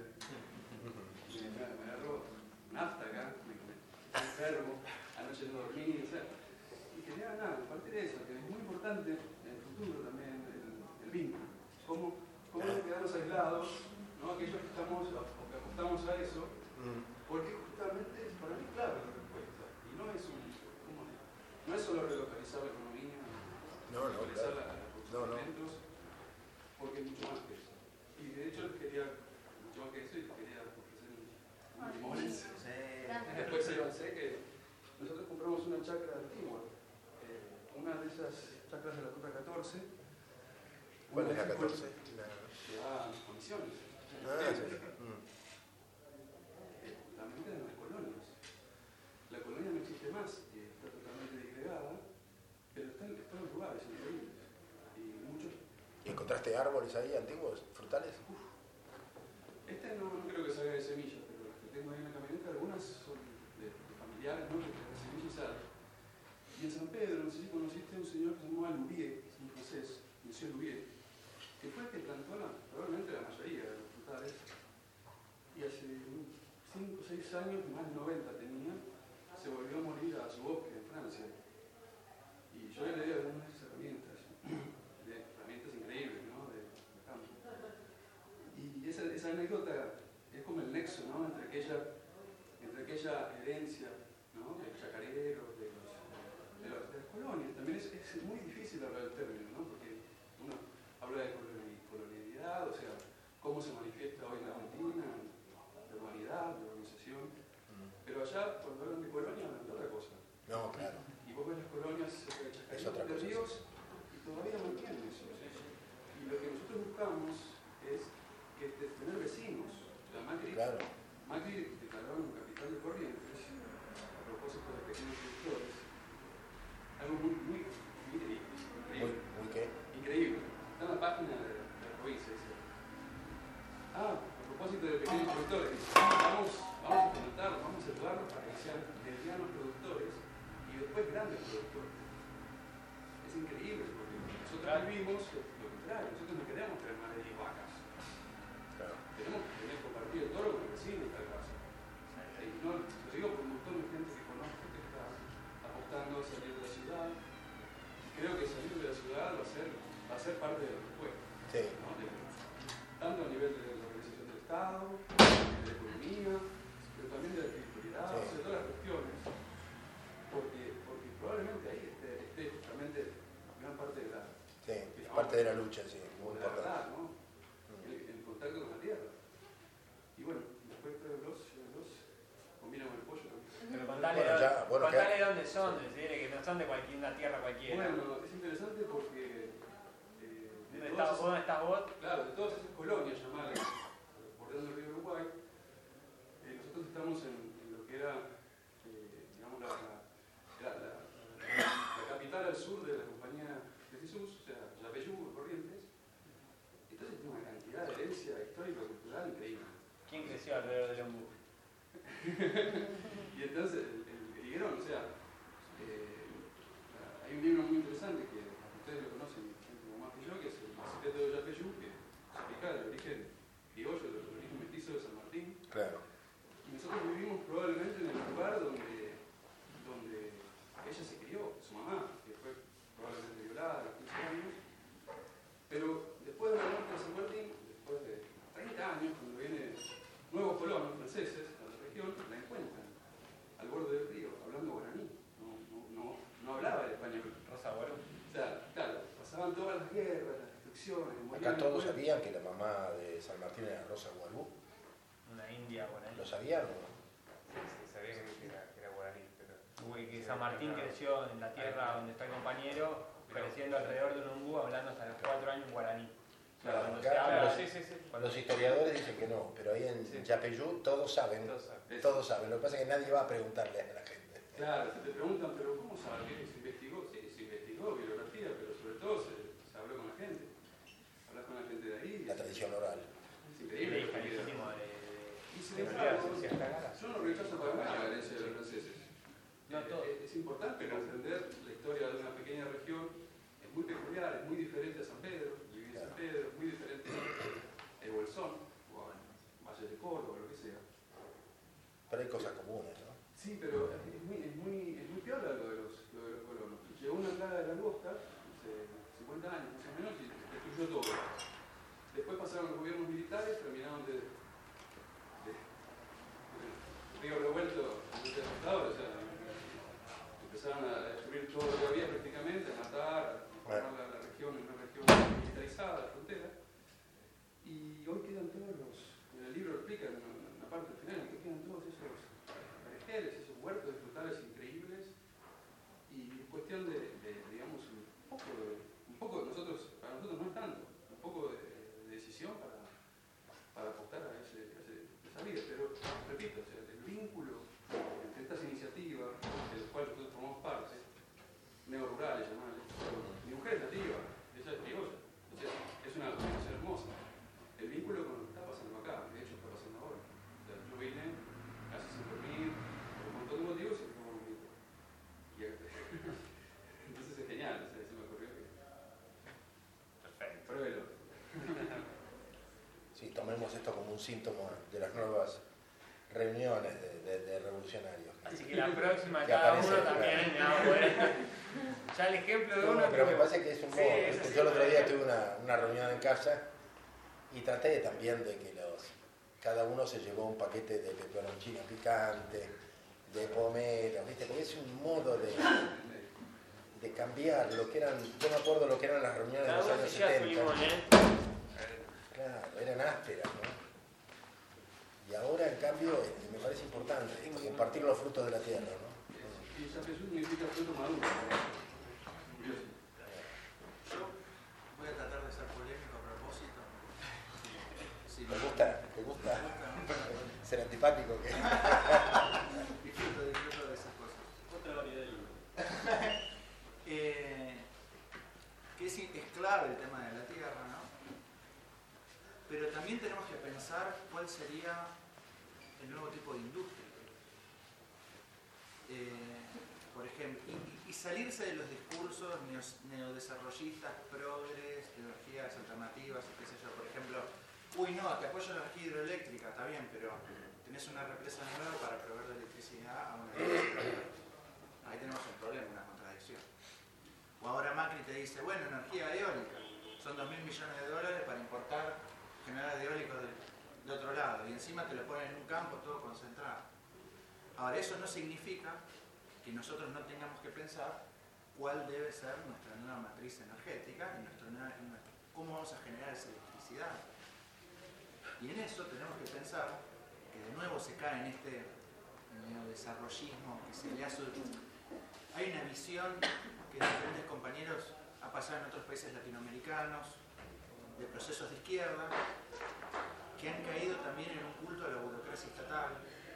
N: me agarró nafta acá, me enfermo, anoche no dormí, o sea, y quería nada, partir de eso, que es muy importante en el futuro también el vínculo. ¿Cómo no quedarnos aislados, ¿no? Aquellos que estamos, o que apostamos a eso, porque justamente es para mí clave la respuesta. Y no es solo relocalizar la economía, relocalizar los alimentos, porque es mucho más que eso. Y de hecho les quería, mucho más que eso, y les quería ofrecer un limones. Después se avancé que nosotros compramos una chacra antigua, una de esas chacras de la Ruta 14.
C: ¿Cuál es la 14?
N: Que va a comisiones. Justamente en las colonias. La colonia no existe más, está totalmente disgregada, pero está en los lugares increíbles. Y muchos.
C: ¿Y encontraste árboles ahí antiguos, frutales?
N: Este no creo que salga de semillas, pero las que tengo ahí en la camioneta, algunas son de familiares, ¿no? Que de semillas salen. Y en San Pedro, no sé si conociste a un señor que se llamaba Louvier, es un francés, Monsieur Louvier, que fue el que plantó probablemente la mayoría de los frutales. Y hace 5 o 6 años, más de 90 tenía, se volvió a morir a su bosque en Francia. Y yo le di algunas herramientas increíbles, ¿no? De campo. Y esa anécdota es como el nexo, ¿no? entre aquella herencia, ¿no? De los chacareros, de las colonias. También es muy difícil hablar del término, ¿no? Porque uno habla de colonialidad, o sea, cómo se manifiesta hoy en la Argentina, de humanidad, de organización. Pero allá, cuando hablan de colonia, hablan de otra cosa.
C: No, claro.
N: Y vos ves las colonias cerca de Chacareros, de Ríos, y todavía mantienen eso. Y lo que nosotros buscamos es tener vecinos. O sea, Macri declaró un capital de Corrientes, a propósito de pequeños productores, algo muy increíble.
C: ¿Muy qué?
N: Increíble. Está en la página de la provincia, dice. A propósito de pequeños productores, vamos a fomentarlos, vamos a ayudarlos para que sean medianos productores y después grandes productores. Es increíble porque nosotros vivimos lo contrario, nosotros no queremos tener más de 10 vacas.
C: Claro.
N: Tenemos que tener compartido el toro con el vecino en tal caso. Y no, lo digo por un montón de gente que conozco que está apostando a salir de la ciudad. Creo que salir de la ciudad va a ser parte de la respuesta.
C: Sí.
N: ¿No? Tanto a nivel de la organización del Estado, de la economía, pero también de la espiritualidad, o sea, todas las cuestiones. Porque probablemente ahí esté justamente gran parte de la...
C: Sí, parte de la lucha, sí, muy
N: la
C: importante.
N: verdad, ¿no? El contacto con la tierra. Y bueno, después los combina con el pollo también.
B: Pero contale de dónde son, que no son de una tierra cualquiera.
N: Bueno, es interesante porque...
B: ¿Dónde estás vos?
N: Claro, de todas esas colonias llamadas bordeando el río Uruguay, nosotros estamos en lo que era, digamos, la capital al sur de la Compañía de Jesús, o sea, Yapeyú, Corrientes. Entonces tiene una cantidad de herencia histórico-cultural increíble.
B: ¿Quién creció alrededor del ombú?
N: Y entonces, el higuerón, o sea, hay un libro muy interesante que ustedes lo conocen, gente como más que yo, que es El secreto de Yapeyú, que explica el origen criollo, el origen mestizo de San Martín.
C: Claro.
N: Y nosotros vivimos probablemente en el lugar donde ella se crió, su mamá, que fue probablemente violada a los 15 años. Pero después de la muerte de San Martín, después de 30 años, cuando vienen nuevos colonos franceses a la región, la encuentran al borde del río, hablando guaraní. No hablaba el español.
B: Rosa Guarú.
N: O sea, claro, pasaban todas las guerras, las destrucciones.
C: Acá todos sabían que la mamá de San Martín era Rosa Guarú.
B: Una india guaraní.
C: ¿Lo sabían o no?
E: Sí, sabía que era guaraní, pero...
B: Que San Martín creció en la tierra donde está el compañero, creciendo alrededor de un umbú, hablando hasta los 4 años guaraní.
C: Claro, acá los historiadores dicen que no, pero ahí en Yapeyú todos saben. Lo que pasa es que nadie va a preguntarle a la gente.
N: Claro, te preguntan, pero ¿cómo sabe? ¿Se investigó? Sí, se investigó, bibliografía, pero sobre todo se habló con la gente. Hablas con la gente de ahí.
C: La tradición oral.
N: Es increíble. Y sin embargo, yo no rechazo para nada la herencia de los franceses. Es importante comprender la historia de una pequeña región. Es muy peculiar, es muy diferente a San Pedro. Vivir en San Pedro es muy diferente a El Bolsón o a Valle de Córdoba o lo que sea.
C: Pero hay cosas comunes, ¿no?
N: Sí, pero es muy piola lo de los colonos. Llegó una plaga de langosta hace 50 años más o menos y destruyó todo. Después pasaron los gobiernos militares, terminaron de río revuelto, muy devastador, o sea, empezaron a destruir todo lo que había prácticamente, a matar, a formar la región en una región militarizada, la frontera. Y hoy quedan todos en el libro lo explican en la parte final, que quedan todos esos parejeres, esos huertos de frutales increíbles. Y es cuestión de digamos, un poco para nosotros no es tanto, un poco de decisión para apostar a esa vida. Pero, repito, o sea, el vínculo entre estas iniciativas, de las cuales nosotros formamos parte, neorurales, llamadas, mi mujer es nativa, ella es criolla, o sea, es una combinación hermosa. El vínculo con lo que está pasando acá, de hecho está pasando ahora. O sea, yo vine casi sin dormir, por un montón de motivos y fue muy bonito. Entonces es genial, o sea, se me ocurrió que... Perfecto. Pruébelo.
C: Sí, tomemos esto como un síntoma de las nuevas reuniones de revolucionarios.
B: Así que la próxima cada uno también va a poder... Ya el ejemplo de uno...
C: Pero me parece que es un modo. Yo el otro día tuve una reunión en casa y traté también de que cada uno se llevó un paquete de peperoncino picante, de pomelo, ¿viste? Porque es un modo de cambiar lo que eran... Yo me acuerdo lo que eran las reuniones de los años 70. Claro, eran ásperas, ¿no? Y ahora, en cambio, me parece importante compartir los frutos de la tierra, ¿no?
N: Y Yapeyú significa fruto maduro. Curioso.
M: Yo voy a tratar de ser polémico a propósito. Sí,
C: ¿Te gusta ser antipático?
M: Disfruto de esas cosas.
E: Otra variedad de libros.
M: Que es clave el tema de la tierra, ¿no? Pero también tenemos que pensar cuál sería el nuevo tipo de industria. Por ejemplo, y salirse de los discursos neodesarrollistas, progres, energías alternativas, qué sé yo. Por ejemplo, no, te apoyo la energía hidroeléctrica, está bien, pero tenés una represa nueva para proveer de electricidad a una empresa. Ahí tenemos un problema, una contradicción. O ahora Macri te dice, bueno, energía eólica, son 2.000 millones de dólares para importar generadores eólicos de otro lado, y encima te lo ponen en un campo todo concentrado. Ahora, eso no significa que nosotros no tengamos que pensar cuál debe ser nuestra nueva matriz energética y cómo vamos a generar esa electricidad. Y en eso tenemos que pensar que de nuevo se cae en este neodesarrollismo que se le hace. Hay una visión que diferentes compañeros ha pasado en otros países latinoamericanos, de procesos de izquierda, que han caído también en un culto a la burocracia estatal,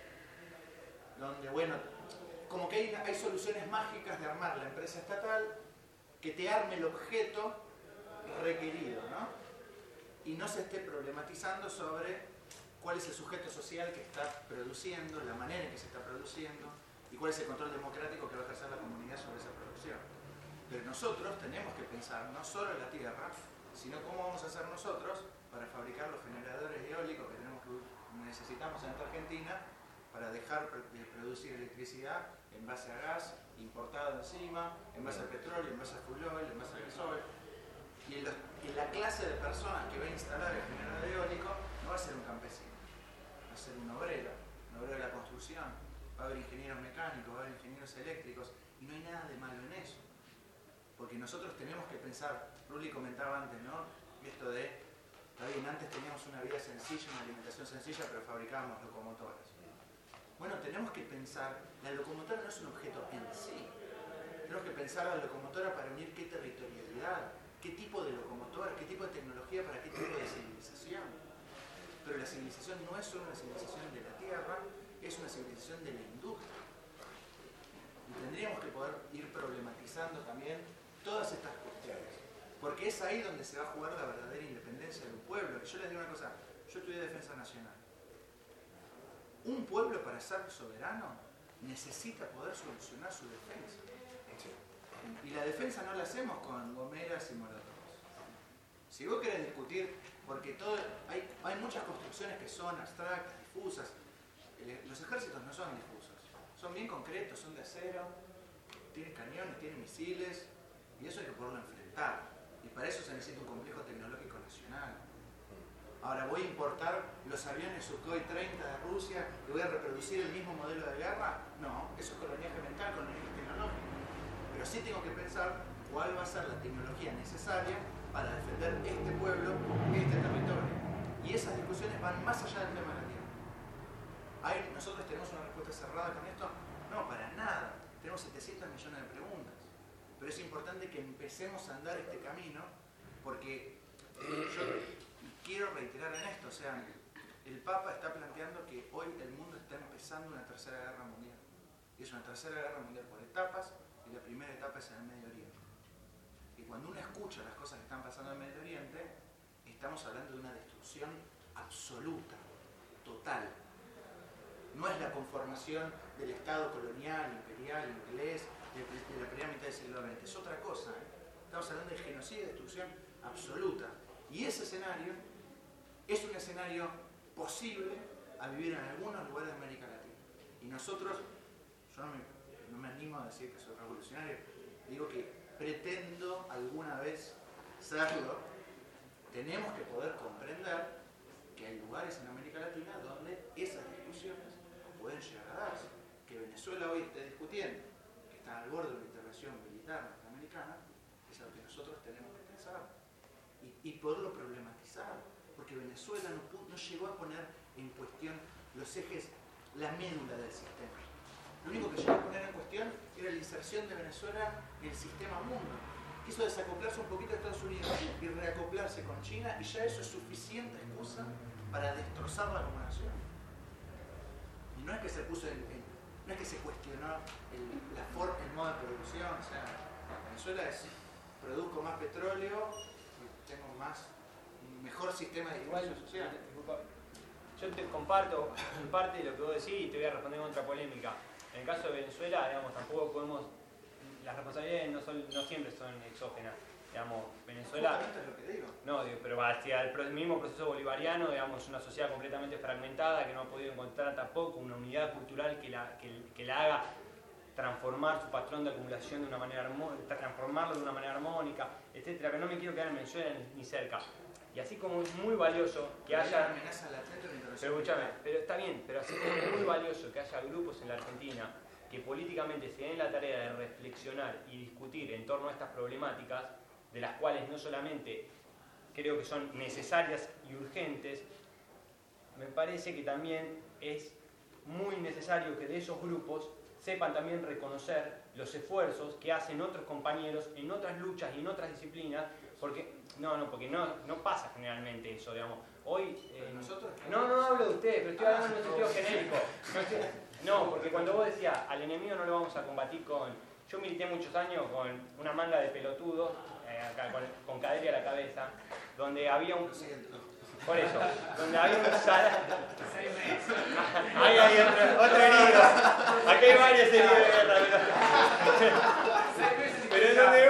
M: donde, bueno, como que hay soluciones mágicas de armar la empresa estatal que te arme el objeto requerido, ¿no? Y no se esté problematizando sobre cuál es el sujeto social que está produciendo, la manera en que se está produciendo y cuál es el control democrático que va a ejercer la comunidad sobre esa producción. Pero nosotros tenemos que pensar no solo en la tierra, sino cómo vamos a hacer nosotros para fabricar los generadores eólicos que necesitamos en esta Argentina para dejar de producir electricidad en base a gas, importado encima, en base a petróleo, en base a fuel oil, en base a gasoil. Y la clase de personas que va a instalar el generador eólico no va a ser un campesino, va a ser un obrero de la construcción, va a haber ingenieros mecánicos, va a haber ingenieros eléctricos, y no hay nada de malo en eso. Porque nosotros tenemos que pensar, Ruli comentaba antes, ¿no? Esto de, está bien, antes teníamos una vida sencilla, una alimentación sencilla, pero fabricábamos locomotoras. Bueno, tenemos que pensar, la locomotora no es un objeto en sí. Tenemos que pensar la locomotora para unir qué territorialidad, qué tipo de locomotora, qué tipo de tecnología para qué tipo de civilización. Pero la civilización no es solo una civilización de la tierra, es una civilización de la industria. Y tendríamos que poder ir problematizando también todas estas cuestiones. Porque es ahí donde se va a jugar la verdadera independencia de un pueblo. Yo les digo una cosa, yo estudié Defensa Nacional. Un pueblo para ser soberano necesita poder solucionar su defensa. Y la defensa no la hacemos con gomeras y molotovs. Si vos querés discutir, porque hay muchas construcciones que son abstractas, difusas. Los ejércitos no son difusos, son bien concretos, son de acero, tienen cañones, tienen misiles, y eso hay que poderlo enfrentar. Y para eso se necesita un complejo tecnológico nacional. Ahora, ¿voy a importar los aviones Sukhoi 30 de Rusia y voy a reproducir el mismo modelo de guerra? No, eso es coloniaje mental, coloniaje tecnológico. Pero sí tengo que pensar cuál va a ser la tecnología necesaria para defender este pueblo, este territorio. Y esas discusiones van más allá del tema de la tierra. ¿Nosotros tenemos una respuesta cerrada con esto? No, para nada. Tenemos 700 millones de preguntas. Pero es importante que empecemos a andar este camino, porque yo quiero reiterar en esto, o sea, el Papa está planteando que hoy el mundo está empezando una tercera guerra mundial. Y es una tercera guerra mundial por etapas, y la primera etapa es en el Medio Oriente. Y cuando uno escucha las cosas que están pasando en el Medio Oriente, estamos hablando de una destrucción absoluta, total. No es la conformación del Estado colonial, imperial, inglés, de la primera mitad del siglo XX. Es otra cosa. Estamos hablando de genocidio y destrucción absoluta. Y ese escenario es un escenario posible a vivir en algunos lugares de América Latina. Y nosotros, yo no me animo a decir que soy revolucionario, digo que pretendo alguna vez serlo. Tenemos que poder comprender que hay lugares en América Latina donde esas discusiones pueden llegar a darse. Que Venezuela hoy esté discutiendo, que está al borde de una intervención militar norteamericana, es algo que nosotros tenemos que pensar y poderlo problematizar, porque Venezuela no llegó a poner en cuestión los ejes, la médula del sistema. Lo único que llegó a poner en cuestión era la inserción de Venezuela en el sistema mundo. Quiso desacoplarse un poquito de Estados Unidos y reacoplarse con China, y ya eso es suficiente excusa para destrozarla como nación. Y no es que se puso no es que se cuestionó el modo de producción, o sea, Venezuela produzco más petróleo, tengo un mejor sistema de distribución social.
B: Yo te comparto parte de lo que vos decís y te voy a responder con otra polémica. En el caso de Venezuela, digamos, tampoco podemos, las responsabilidades no siempre son exógenas. Digamos, Venezuela,
M: es lo que digo.
B: No, pero hacia el mismo proceso bolivariano, digamos, una sociedad completamente fragmentada que no ha podido encontrar tampoco una unidad cultural que la haga transformar su patrón de acumulación de una manera transformarlo de una manera armónica, etcétera. Pero no me quiero quedar en Venezuela ni cerca. Y así como es muy valioso que haya... Pero escúchame, pero está bien, pero así como es muy valioso que haya grupos en la Argentina que políticamente se den la tarea de reflexionar y discutir en torno a estas problemáticas, de las cuales no solamente creo que son necesarias y urgentes, me parece que también es muy necesario que de esos grupos sepan también reconocer los esfuerzos que hacen otros compañeros en otras luchas y en otras disciplinas, porque no pasa generalmente eso, digamos. Hoy, no hablo de ustedes, pero estoy hablando en un sentido genérico. No, porque cuando vos decías, al enemigo no lo vamos a combatir con... Yo milité muchos años con una manga de pelotudos, con cadera a la cabeza, donde había un... Por eso, donde había un salario... Ahí hay otro herido. Aquí hay varios heridos de guerra. Pero es donde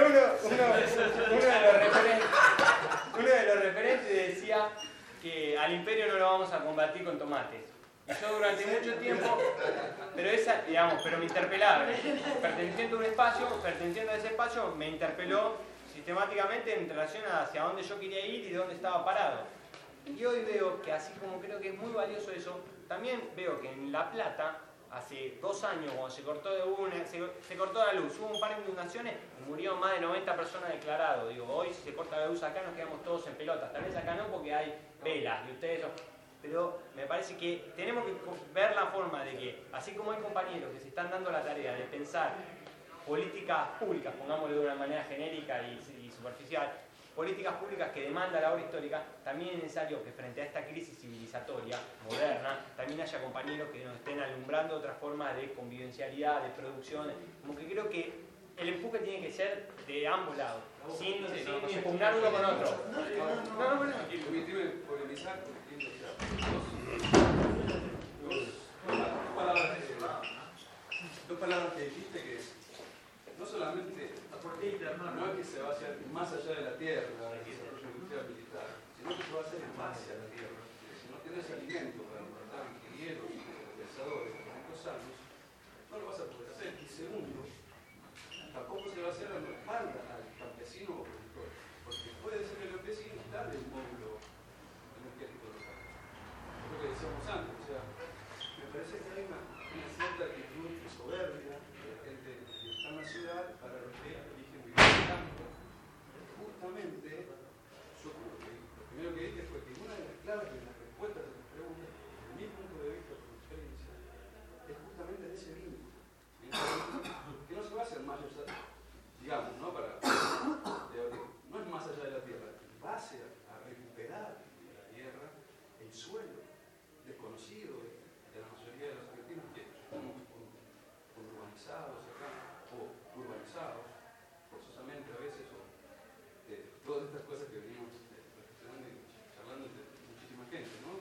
B: uno de los referentes decía que al imperio no lo vamos a combatir con tomates. Y yo durante mucho tiempo, pero me interpelaba, perteneciendo a ese espacio, me interpeló sistemáticamente en relación a hacia dónde yo quería ir y de dónde estaba parado. Y hoy veo que así como creo que es muy valioso eso, también veo que en La Plata, hace 2 años, cuando se cortó la luz, hubo un par de inundaciones y murieron más de 90 personas declarados. Digo, hoy si se corta la luz acá nos quedamos todos en pelotas. Tal vez acá no porque hay velas y ustedes... Pero me parece que tenemos que ver la forma de que, así como hay compañeros que se están dando la tarea de pensar políticas públicas, pongámoslo de una manera genérica y superficial, políticas públicas que demanda la obra histórica, también es necesario que frente a esta crisis civilizatoria, moderna, también haya compañeros que nos estén alumbrando otras formas de convivencialidad, de producción. Como que creo que el empuje tiene que ser de ambos lados, sin impugnar uno con otro.
N: Dos palabras que dijiste que no solamente no es que se va a hacer más allá de la tierra el desarrollo industrial militar, sino que se va a hacer en base a la tierra. Si no tienes alimento para matar ingenieros y pensadores por estos años, no lo vas a poder hacer. Y segundo, tampoco se va a hacer a la espalda al campesino o productor, porque puede ser que el campesino instale un módulo energético local. Es lo que decíamos antes, o sea, me parece que hay una cierta actitud soberbia de la gente que está en la ciudad para los que eligen vivir en el campo. Justamente, yo lo primero que dije fue que una de las claves de las respuestas a las preguntas, desde mi punto de vista, por experiencia, es justamente ese vínculo. Que no se va a hacer más allá, digamos, ¿no? No es más allá de la tierra, en base a recuperar de la tierra el suelo desconocido de la mayoría de los argentinos que estamos urbanizados acá, o urbanizados, forzosamente a veces, o todas estas cosas que venimos reflexionando y charlando entre muchísima gente, ¿no?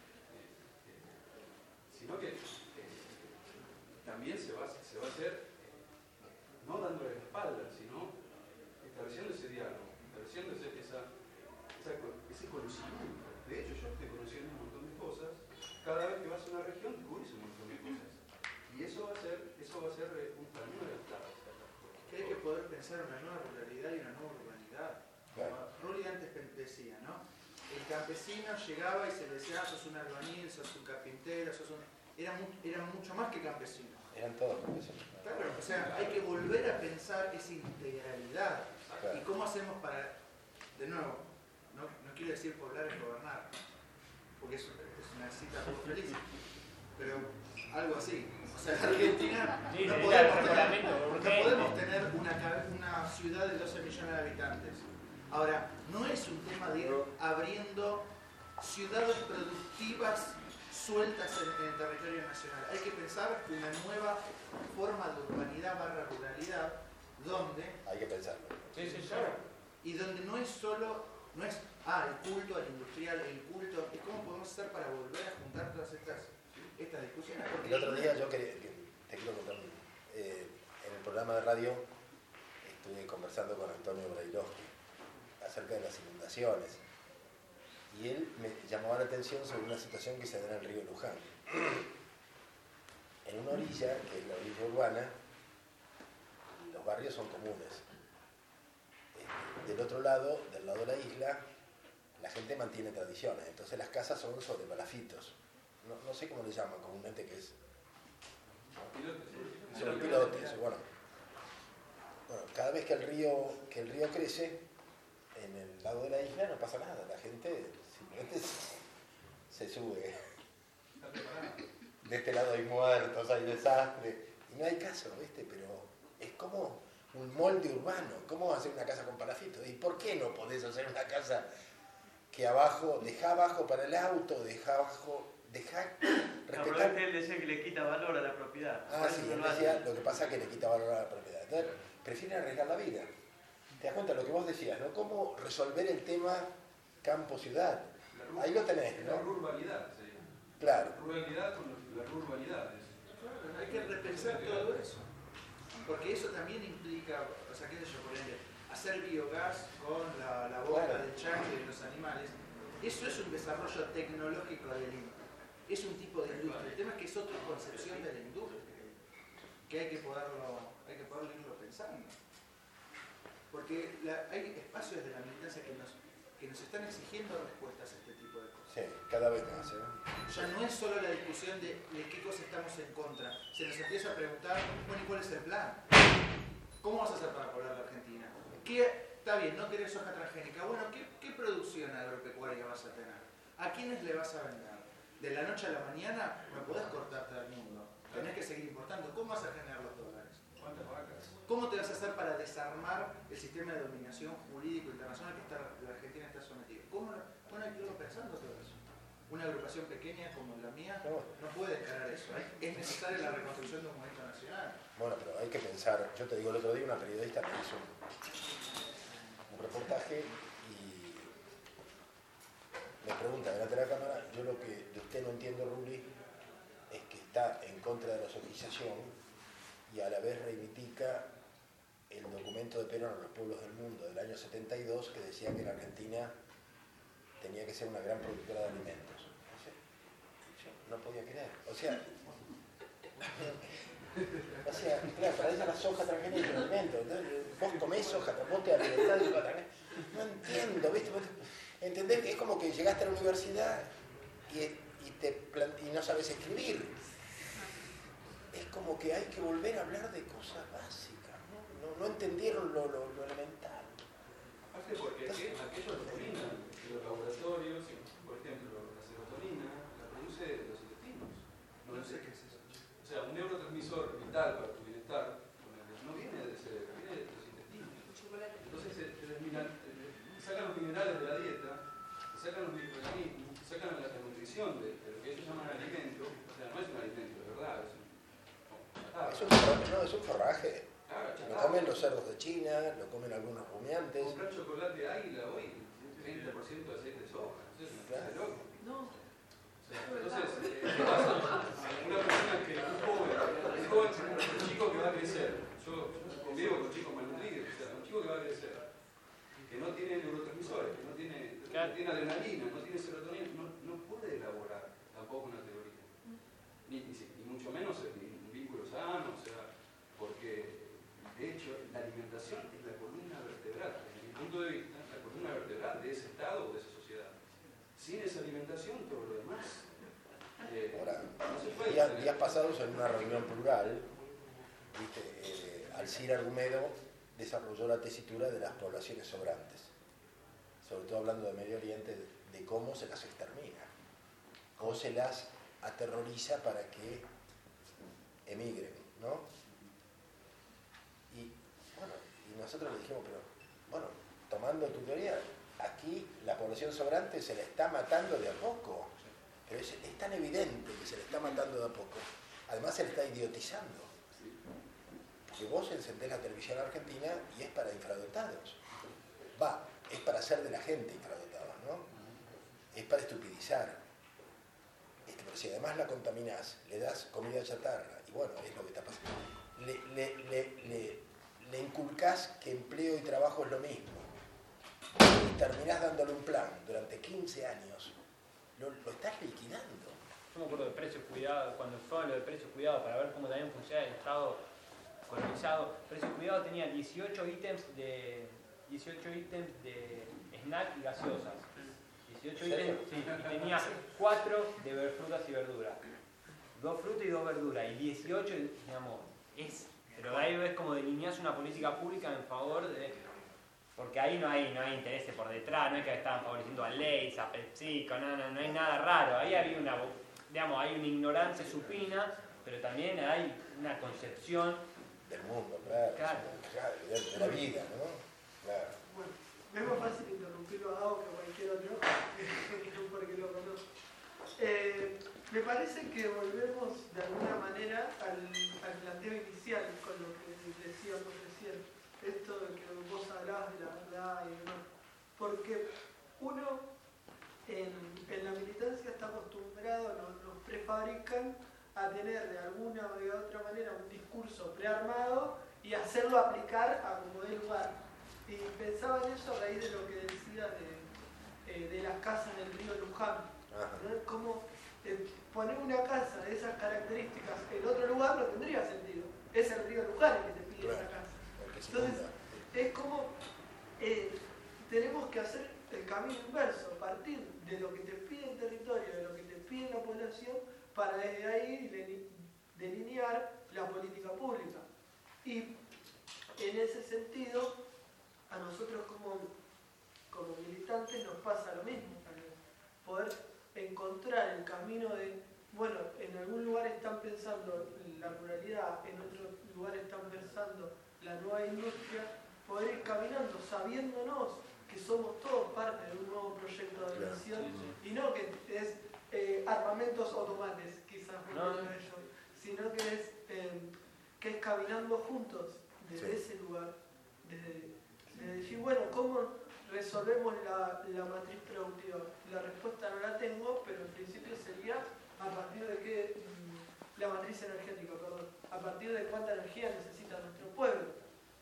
N: Sino que también se va a hacer no dándole la espalda, sino estableciendo ese diálogo, estableciendo ese conocimiento. De hecho, yo estoy conociendo un montón de cosas. Cada vez que vas a una región descubrís un montón de cosas. Y eso va a ser para mí una de las claves.
M: Que hay que poder pensar una nueva ruralidad y una nueva urbanidad. Como Rulli antes decía, ¿no? El campesino llegaba y se le decía, sos un albañil, sos un carpintero, era mucho más que campesino.
C: Eran todos campesinos.
M: Claro, o sea, hay que volver a pensar esa integralidad. Claro. ¿Y cómo hacemos para, de nuevo, no quiero decir poblar es gobernar, porque es una cita poco feliz, pero algo así. O sea, en Argentina no podemos tener una ciudad de 12 millones de habitantes. Ahora, no es un tema de ir abriendo ciudades productivas sueltas en el territorio nacional. Hay que pensar una nueva forma de urbanidad / ruralidad donde...
C: Hay que pensarlo.
M: Sí, claro. Y donde no es el culto al industrial, el culto... Es cómo podemos hacer para volver a juntar todas estas discusiones.
C: El otro día te quiero contar, en el programa de radio estuve conversando con Antonio Brailovsky acerca de las inundaciones. Y él me llamaba la atención sobre una situación que se da en el río Luján. En una orilla, que es la orilla urbana, los barrios son comunes. Del otro lado, del lado de la isla, la gente mantiene tradiciones. Entonces las casas son sobre palafitos. No sé cómo le llaman comúnmente, que es Sobre pilotes, bueno. Bueno, cada vez que el río crece, en el lado de la isla no pasa nada, la gente simplemente se sube. De este lado hay muertos, hay desastre, y no hay caso, ¿viste? Pero es como un molde urbano. ¿Cómo hacer una casa con palafito? ¿Y por qué no podés hacer una casa que abajo, dejá abajo para el auto, dejá abajo, respetar?
J: No, él decía que le quita valor a la propiedad.
C: Ah, sí, él decía, lo que pasa es que le quita valor a la propiedad. Entonces, prefieren arriesgar la vida. ¿Te das cuenta de lo que vos decías, no? ¿Cómo resolver el tema campo-ciudad? Ahí lo tenés, ¿no?
N: La ruralidad, sí.
C: Claro.
N: Ruralidad con las ruralidades.
M: Hay que repensar todo eso. Porque eso también implica, o sea, qué sé yo, por ejemplo, hacer biogás con la boca del chango y de los animales. Eso es un desarrollo tecnológico del es un tipo de industria. El tema es que es otra concepción de la industria, que hay que poderlo irlo pensando. Porque hay espacios de la militancia que nos están exigiendo respuestas a este tipo de cosas.
C: Sí, cada vez más.
M: Ya no es solo la discusión de qué cosa estamos en contra. Se nos empieza a preguntar, bueno, ¿y cuál es el plan? ¿Cómo vas a hacer para poblar la Argentina? Está bien, no querés soja transgénica. Bueno, ¿qué producción agropecuaria vas a tener? ¿A quiénes le vas a vender? De la noche a la mañana no podés cortarte al mundo. Tenés que seguir importando. ¿Cómo vas a generar los dólares?
N: ¿Cuántas vacas?
M: ¿Cómo te vas a hacer para desarmar el sistema de dominación jurídico internacional que la Argentina está sometida? Bueno, hay que irlo pensando todo eso. Una agrupación pequeña como la mía no puede encarar eso. Es necesaria la reconstrucción de un movimiento nacional.
C: Bueno, pero hay que pensar. Yo te digo, el otro día una periodista me hizo un reportaje y me pregunta delante de la cámara, yo lo que de usted no entiendo, Rulli, es que está en contra de la socialización y a la vez reivindica el documento de Perón a los pueblos del mundo del año 72 que decía que la Argentina tenía que ser una gran productora de alimentos. Yo no podía creer. O sea, claro, para ella la soja transgénica es un alimento. Vos comés soja, vos te alimentás de soja transgénica. No entiendo, ¿viste? ¿Entendés? Es como que llegaste a la universidad y no sabes escribir. Es como que hay que volver a hablar de cosas básicas, ¿no? No entendieron lo elemental.
N: Aparte porque aquellos lo dominan en los laboratorios, por ejemplo, la serotonina la produce los intestinos.
M: No sé qué es eso.
N: O sea, un neurotransmisor vital para tu bienestar no viene del cerebro, viene de los intestinos. Entonces sacan los minerales de la dieta, sacan los microorganismos, sacan la nutrición de lo que ellos llaman alimento. O sea, no es un alimento de verdad,
C: es un forraje.
N: Claro,
C: lo comen los cerdos de China, lo comen algunos rumiantes.
N: Comprar chocolate águila hoy, 20% de aceite de soja. Entonces, loco.
H: No.
N: Entonces, ¿qué pasa? Una persona que es joven, un chico que va a crecer. Yo convivo con chicos malnutridos, o sea, un chico que va a crecer, que no tiene neurotransmisores, que no tiene adrenalina, no tiene serotonina, no puede elaborar tampoco una teoría. Ni mucho menos un vínculo sano, o sea, porque de hecho la alimentación es la columna vertebral, desde mi punto de vista, la columna vertebral de ese Estado o de esa sociedad. Sin esa alimentación, todo lo demás.
C: Ahora,
N: no se puede
C: días pasados en una reunión plural, Alcira Argumedo desarrolló la tesitura de las poblaciones sobrantes, sobre todo hablando de Medio Oriente, de cómo se las extermina o se las aterroriza para que emigren, ¿no? Y bueno, y nosotros le dijimos, pero bueno, tomando tu teoría, aquí la población sobrante se la está matando de a poco, pero es tan evidente que se le está matando de a poco, además se le está idiotizando, porque vos encendés la televisión argentina y es para infradotados, es para hacer de la gente infradotados, ¿no? Es para estupidizar. Pero si además la contaminás, le das comida chatarra, y bueno, es lo que está pasando, le inculcás que empleo y trabajo es lo mismo, y terminás dándole un plan durante 15 años, lo estás liquidando.
B: Yo me acuerdo de Precios Cuidados, cuando fue lo de Precios Cuidados, para ver cómo también funcionaba el Estado colonizado. Precios Cuidados tenía 18 ítems de snack y gaseosas. 18 ítems, sí, y tenía 4 de frutas y verduras. 2 frutas y 2 verduras, y 18, digamos, pero ahí ves como delineás una política pública en favor de... Porque ahí no hay intereses por detrás, no es que estaban favoreciendo a Lay's, a PepsiCo, no hay nada raro. Ahí había hay una ignorancia supina, pero también hay una concepción
C: del mundo, claro. De la vida, ¿no? Claro.
O: Bueno, es más fácil interrumpirlo a Gabo que a cualquier otro, porque lo conozco. Me parece que volvemos de alguna manera al planteo inicial con lo que decíamos recién, esto de que vos hablabas de la verdad y demás, porque uno en la militancia está acostumbrado, nos prefabrican a tener de alguna o de otra manera un discurso prearmado y hacerlo aplicar a como dé lugar. Y pensaba en eso a raíz de lo que decía de las casas en el río Luján, ¿no? Como poner una casa de esas características en otro lugar no tendría sentido. Es el río Luján el que te pide esa casa. Entonces, es como tenemos que hacer el camino inverso, partir de lo que te pide el territorio, de lo que te pide la población, para desde ahí delinear la política pública. Y en ese sentido, a nosotros como militantes nos pasa lo mismo también. Poder encontrar el camino de, bueno, en algún lugar están pensando la ruralidad, en otro lugar están pensando la nueva industria, poder ir caminando sabiéndonos que somos todos parte de un nuevo proyecto de nación, y no que es armamentos o tomates, quizás, sino que es caminando juntos desde ese lugar, de decir, bueno, ¿cómo resolvemos la matriz productiva? La respuesta no la tengo, pero en principio sería a partir de qué, la matriz energética, perdón, a partir de cuánta energía necesita nuestro pueblo.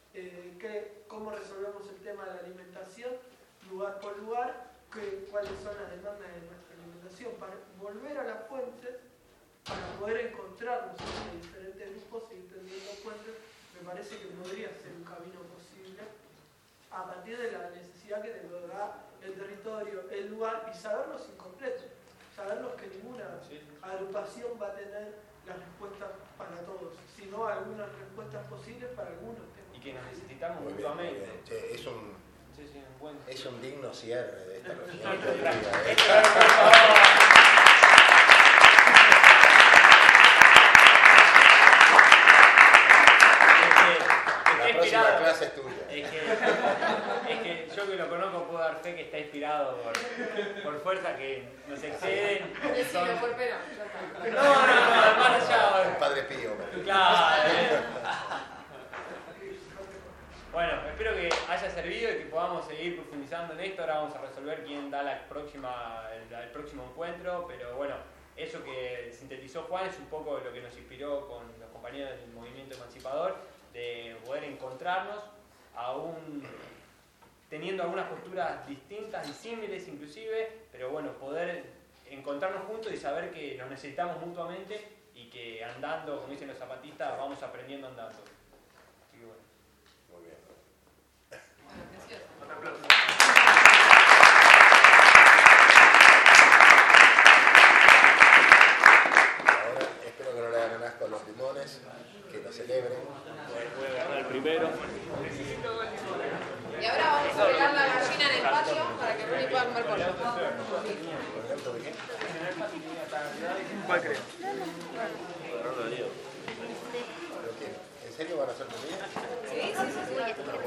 O: Cómo resolvemos el tema de la alimentación, lugar por lugar, cuáles son las demandas de nuestra alimentación, para volver a las fuentes, para poder encontrarnos entre diferentes grupos y ir tendiendo puentes. Me parece que podría ser un camino posible a partir de la necesidad que te lo da el territorio, el lugar, y saberlos incompletos, saberlos que ninguna agrupación va a tener las respuestas para todos, sino algunas respuestas posibles para algunos temas.
B: Y que nos necesitamos mutuamente.
C: Es un digno cierre de esta reunión. La próxima clase es tuya.
B: Es que yo que lo conozco puedo dar fe que está inspirado por fuerzas que nos exceden.
A: Decilo por pena.
B: No, más allá.
C: El Padre Pío.
B: Claro. Bueno, espero que haya servido y que podamos seguir profundizando en esto. Ahora vamos a resolver quién da el próximo encuentro, pero bueno, eso que sintetizó Juan es un poco lo que nos inspiró con los compañeros del movimiento emancipador, de poder encontrarnos, aún teniendo algunas posturas distintas, disímiles inclusive, pero bueno, poder encontrarnos juntos y saber que nos necesitamos mutuamente y que andando, como dicen los zapatistas, vamos aprendiendo andando. Así que bueno.
C: Muy bien.
A: Un aplauso.
C: Ahora espero que no le hagan asco a los limones, que lo celebren.
E: Voy a agarrar el primero.
A: Y ahora vamos a pegar la gallina en el patio para que Runi pueda comer pollo.
C: ¿De qué?
E: ¿Cuál crees?
C: ¿En serio van a hacer comida?
A: Sí.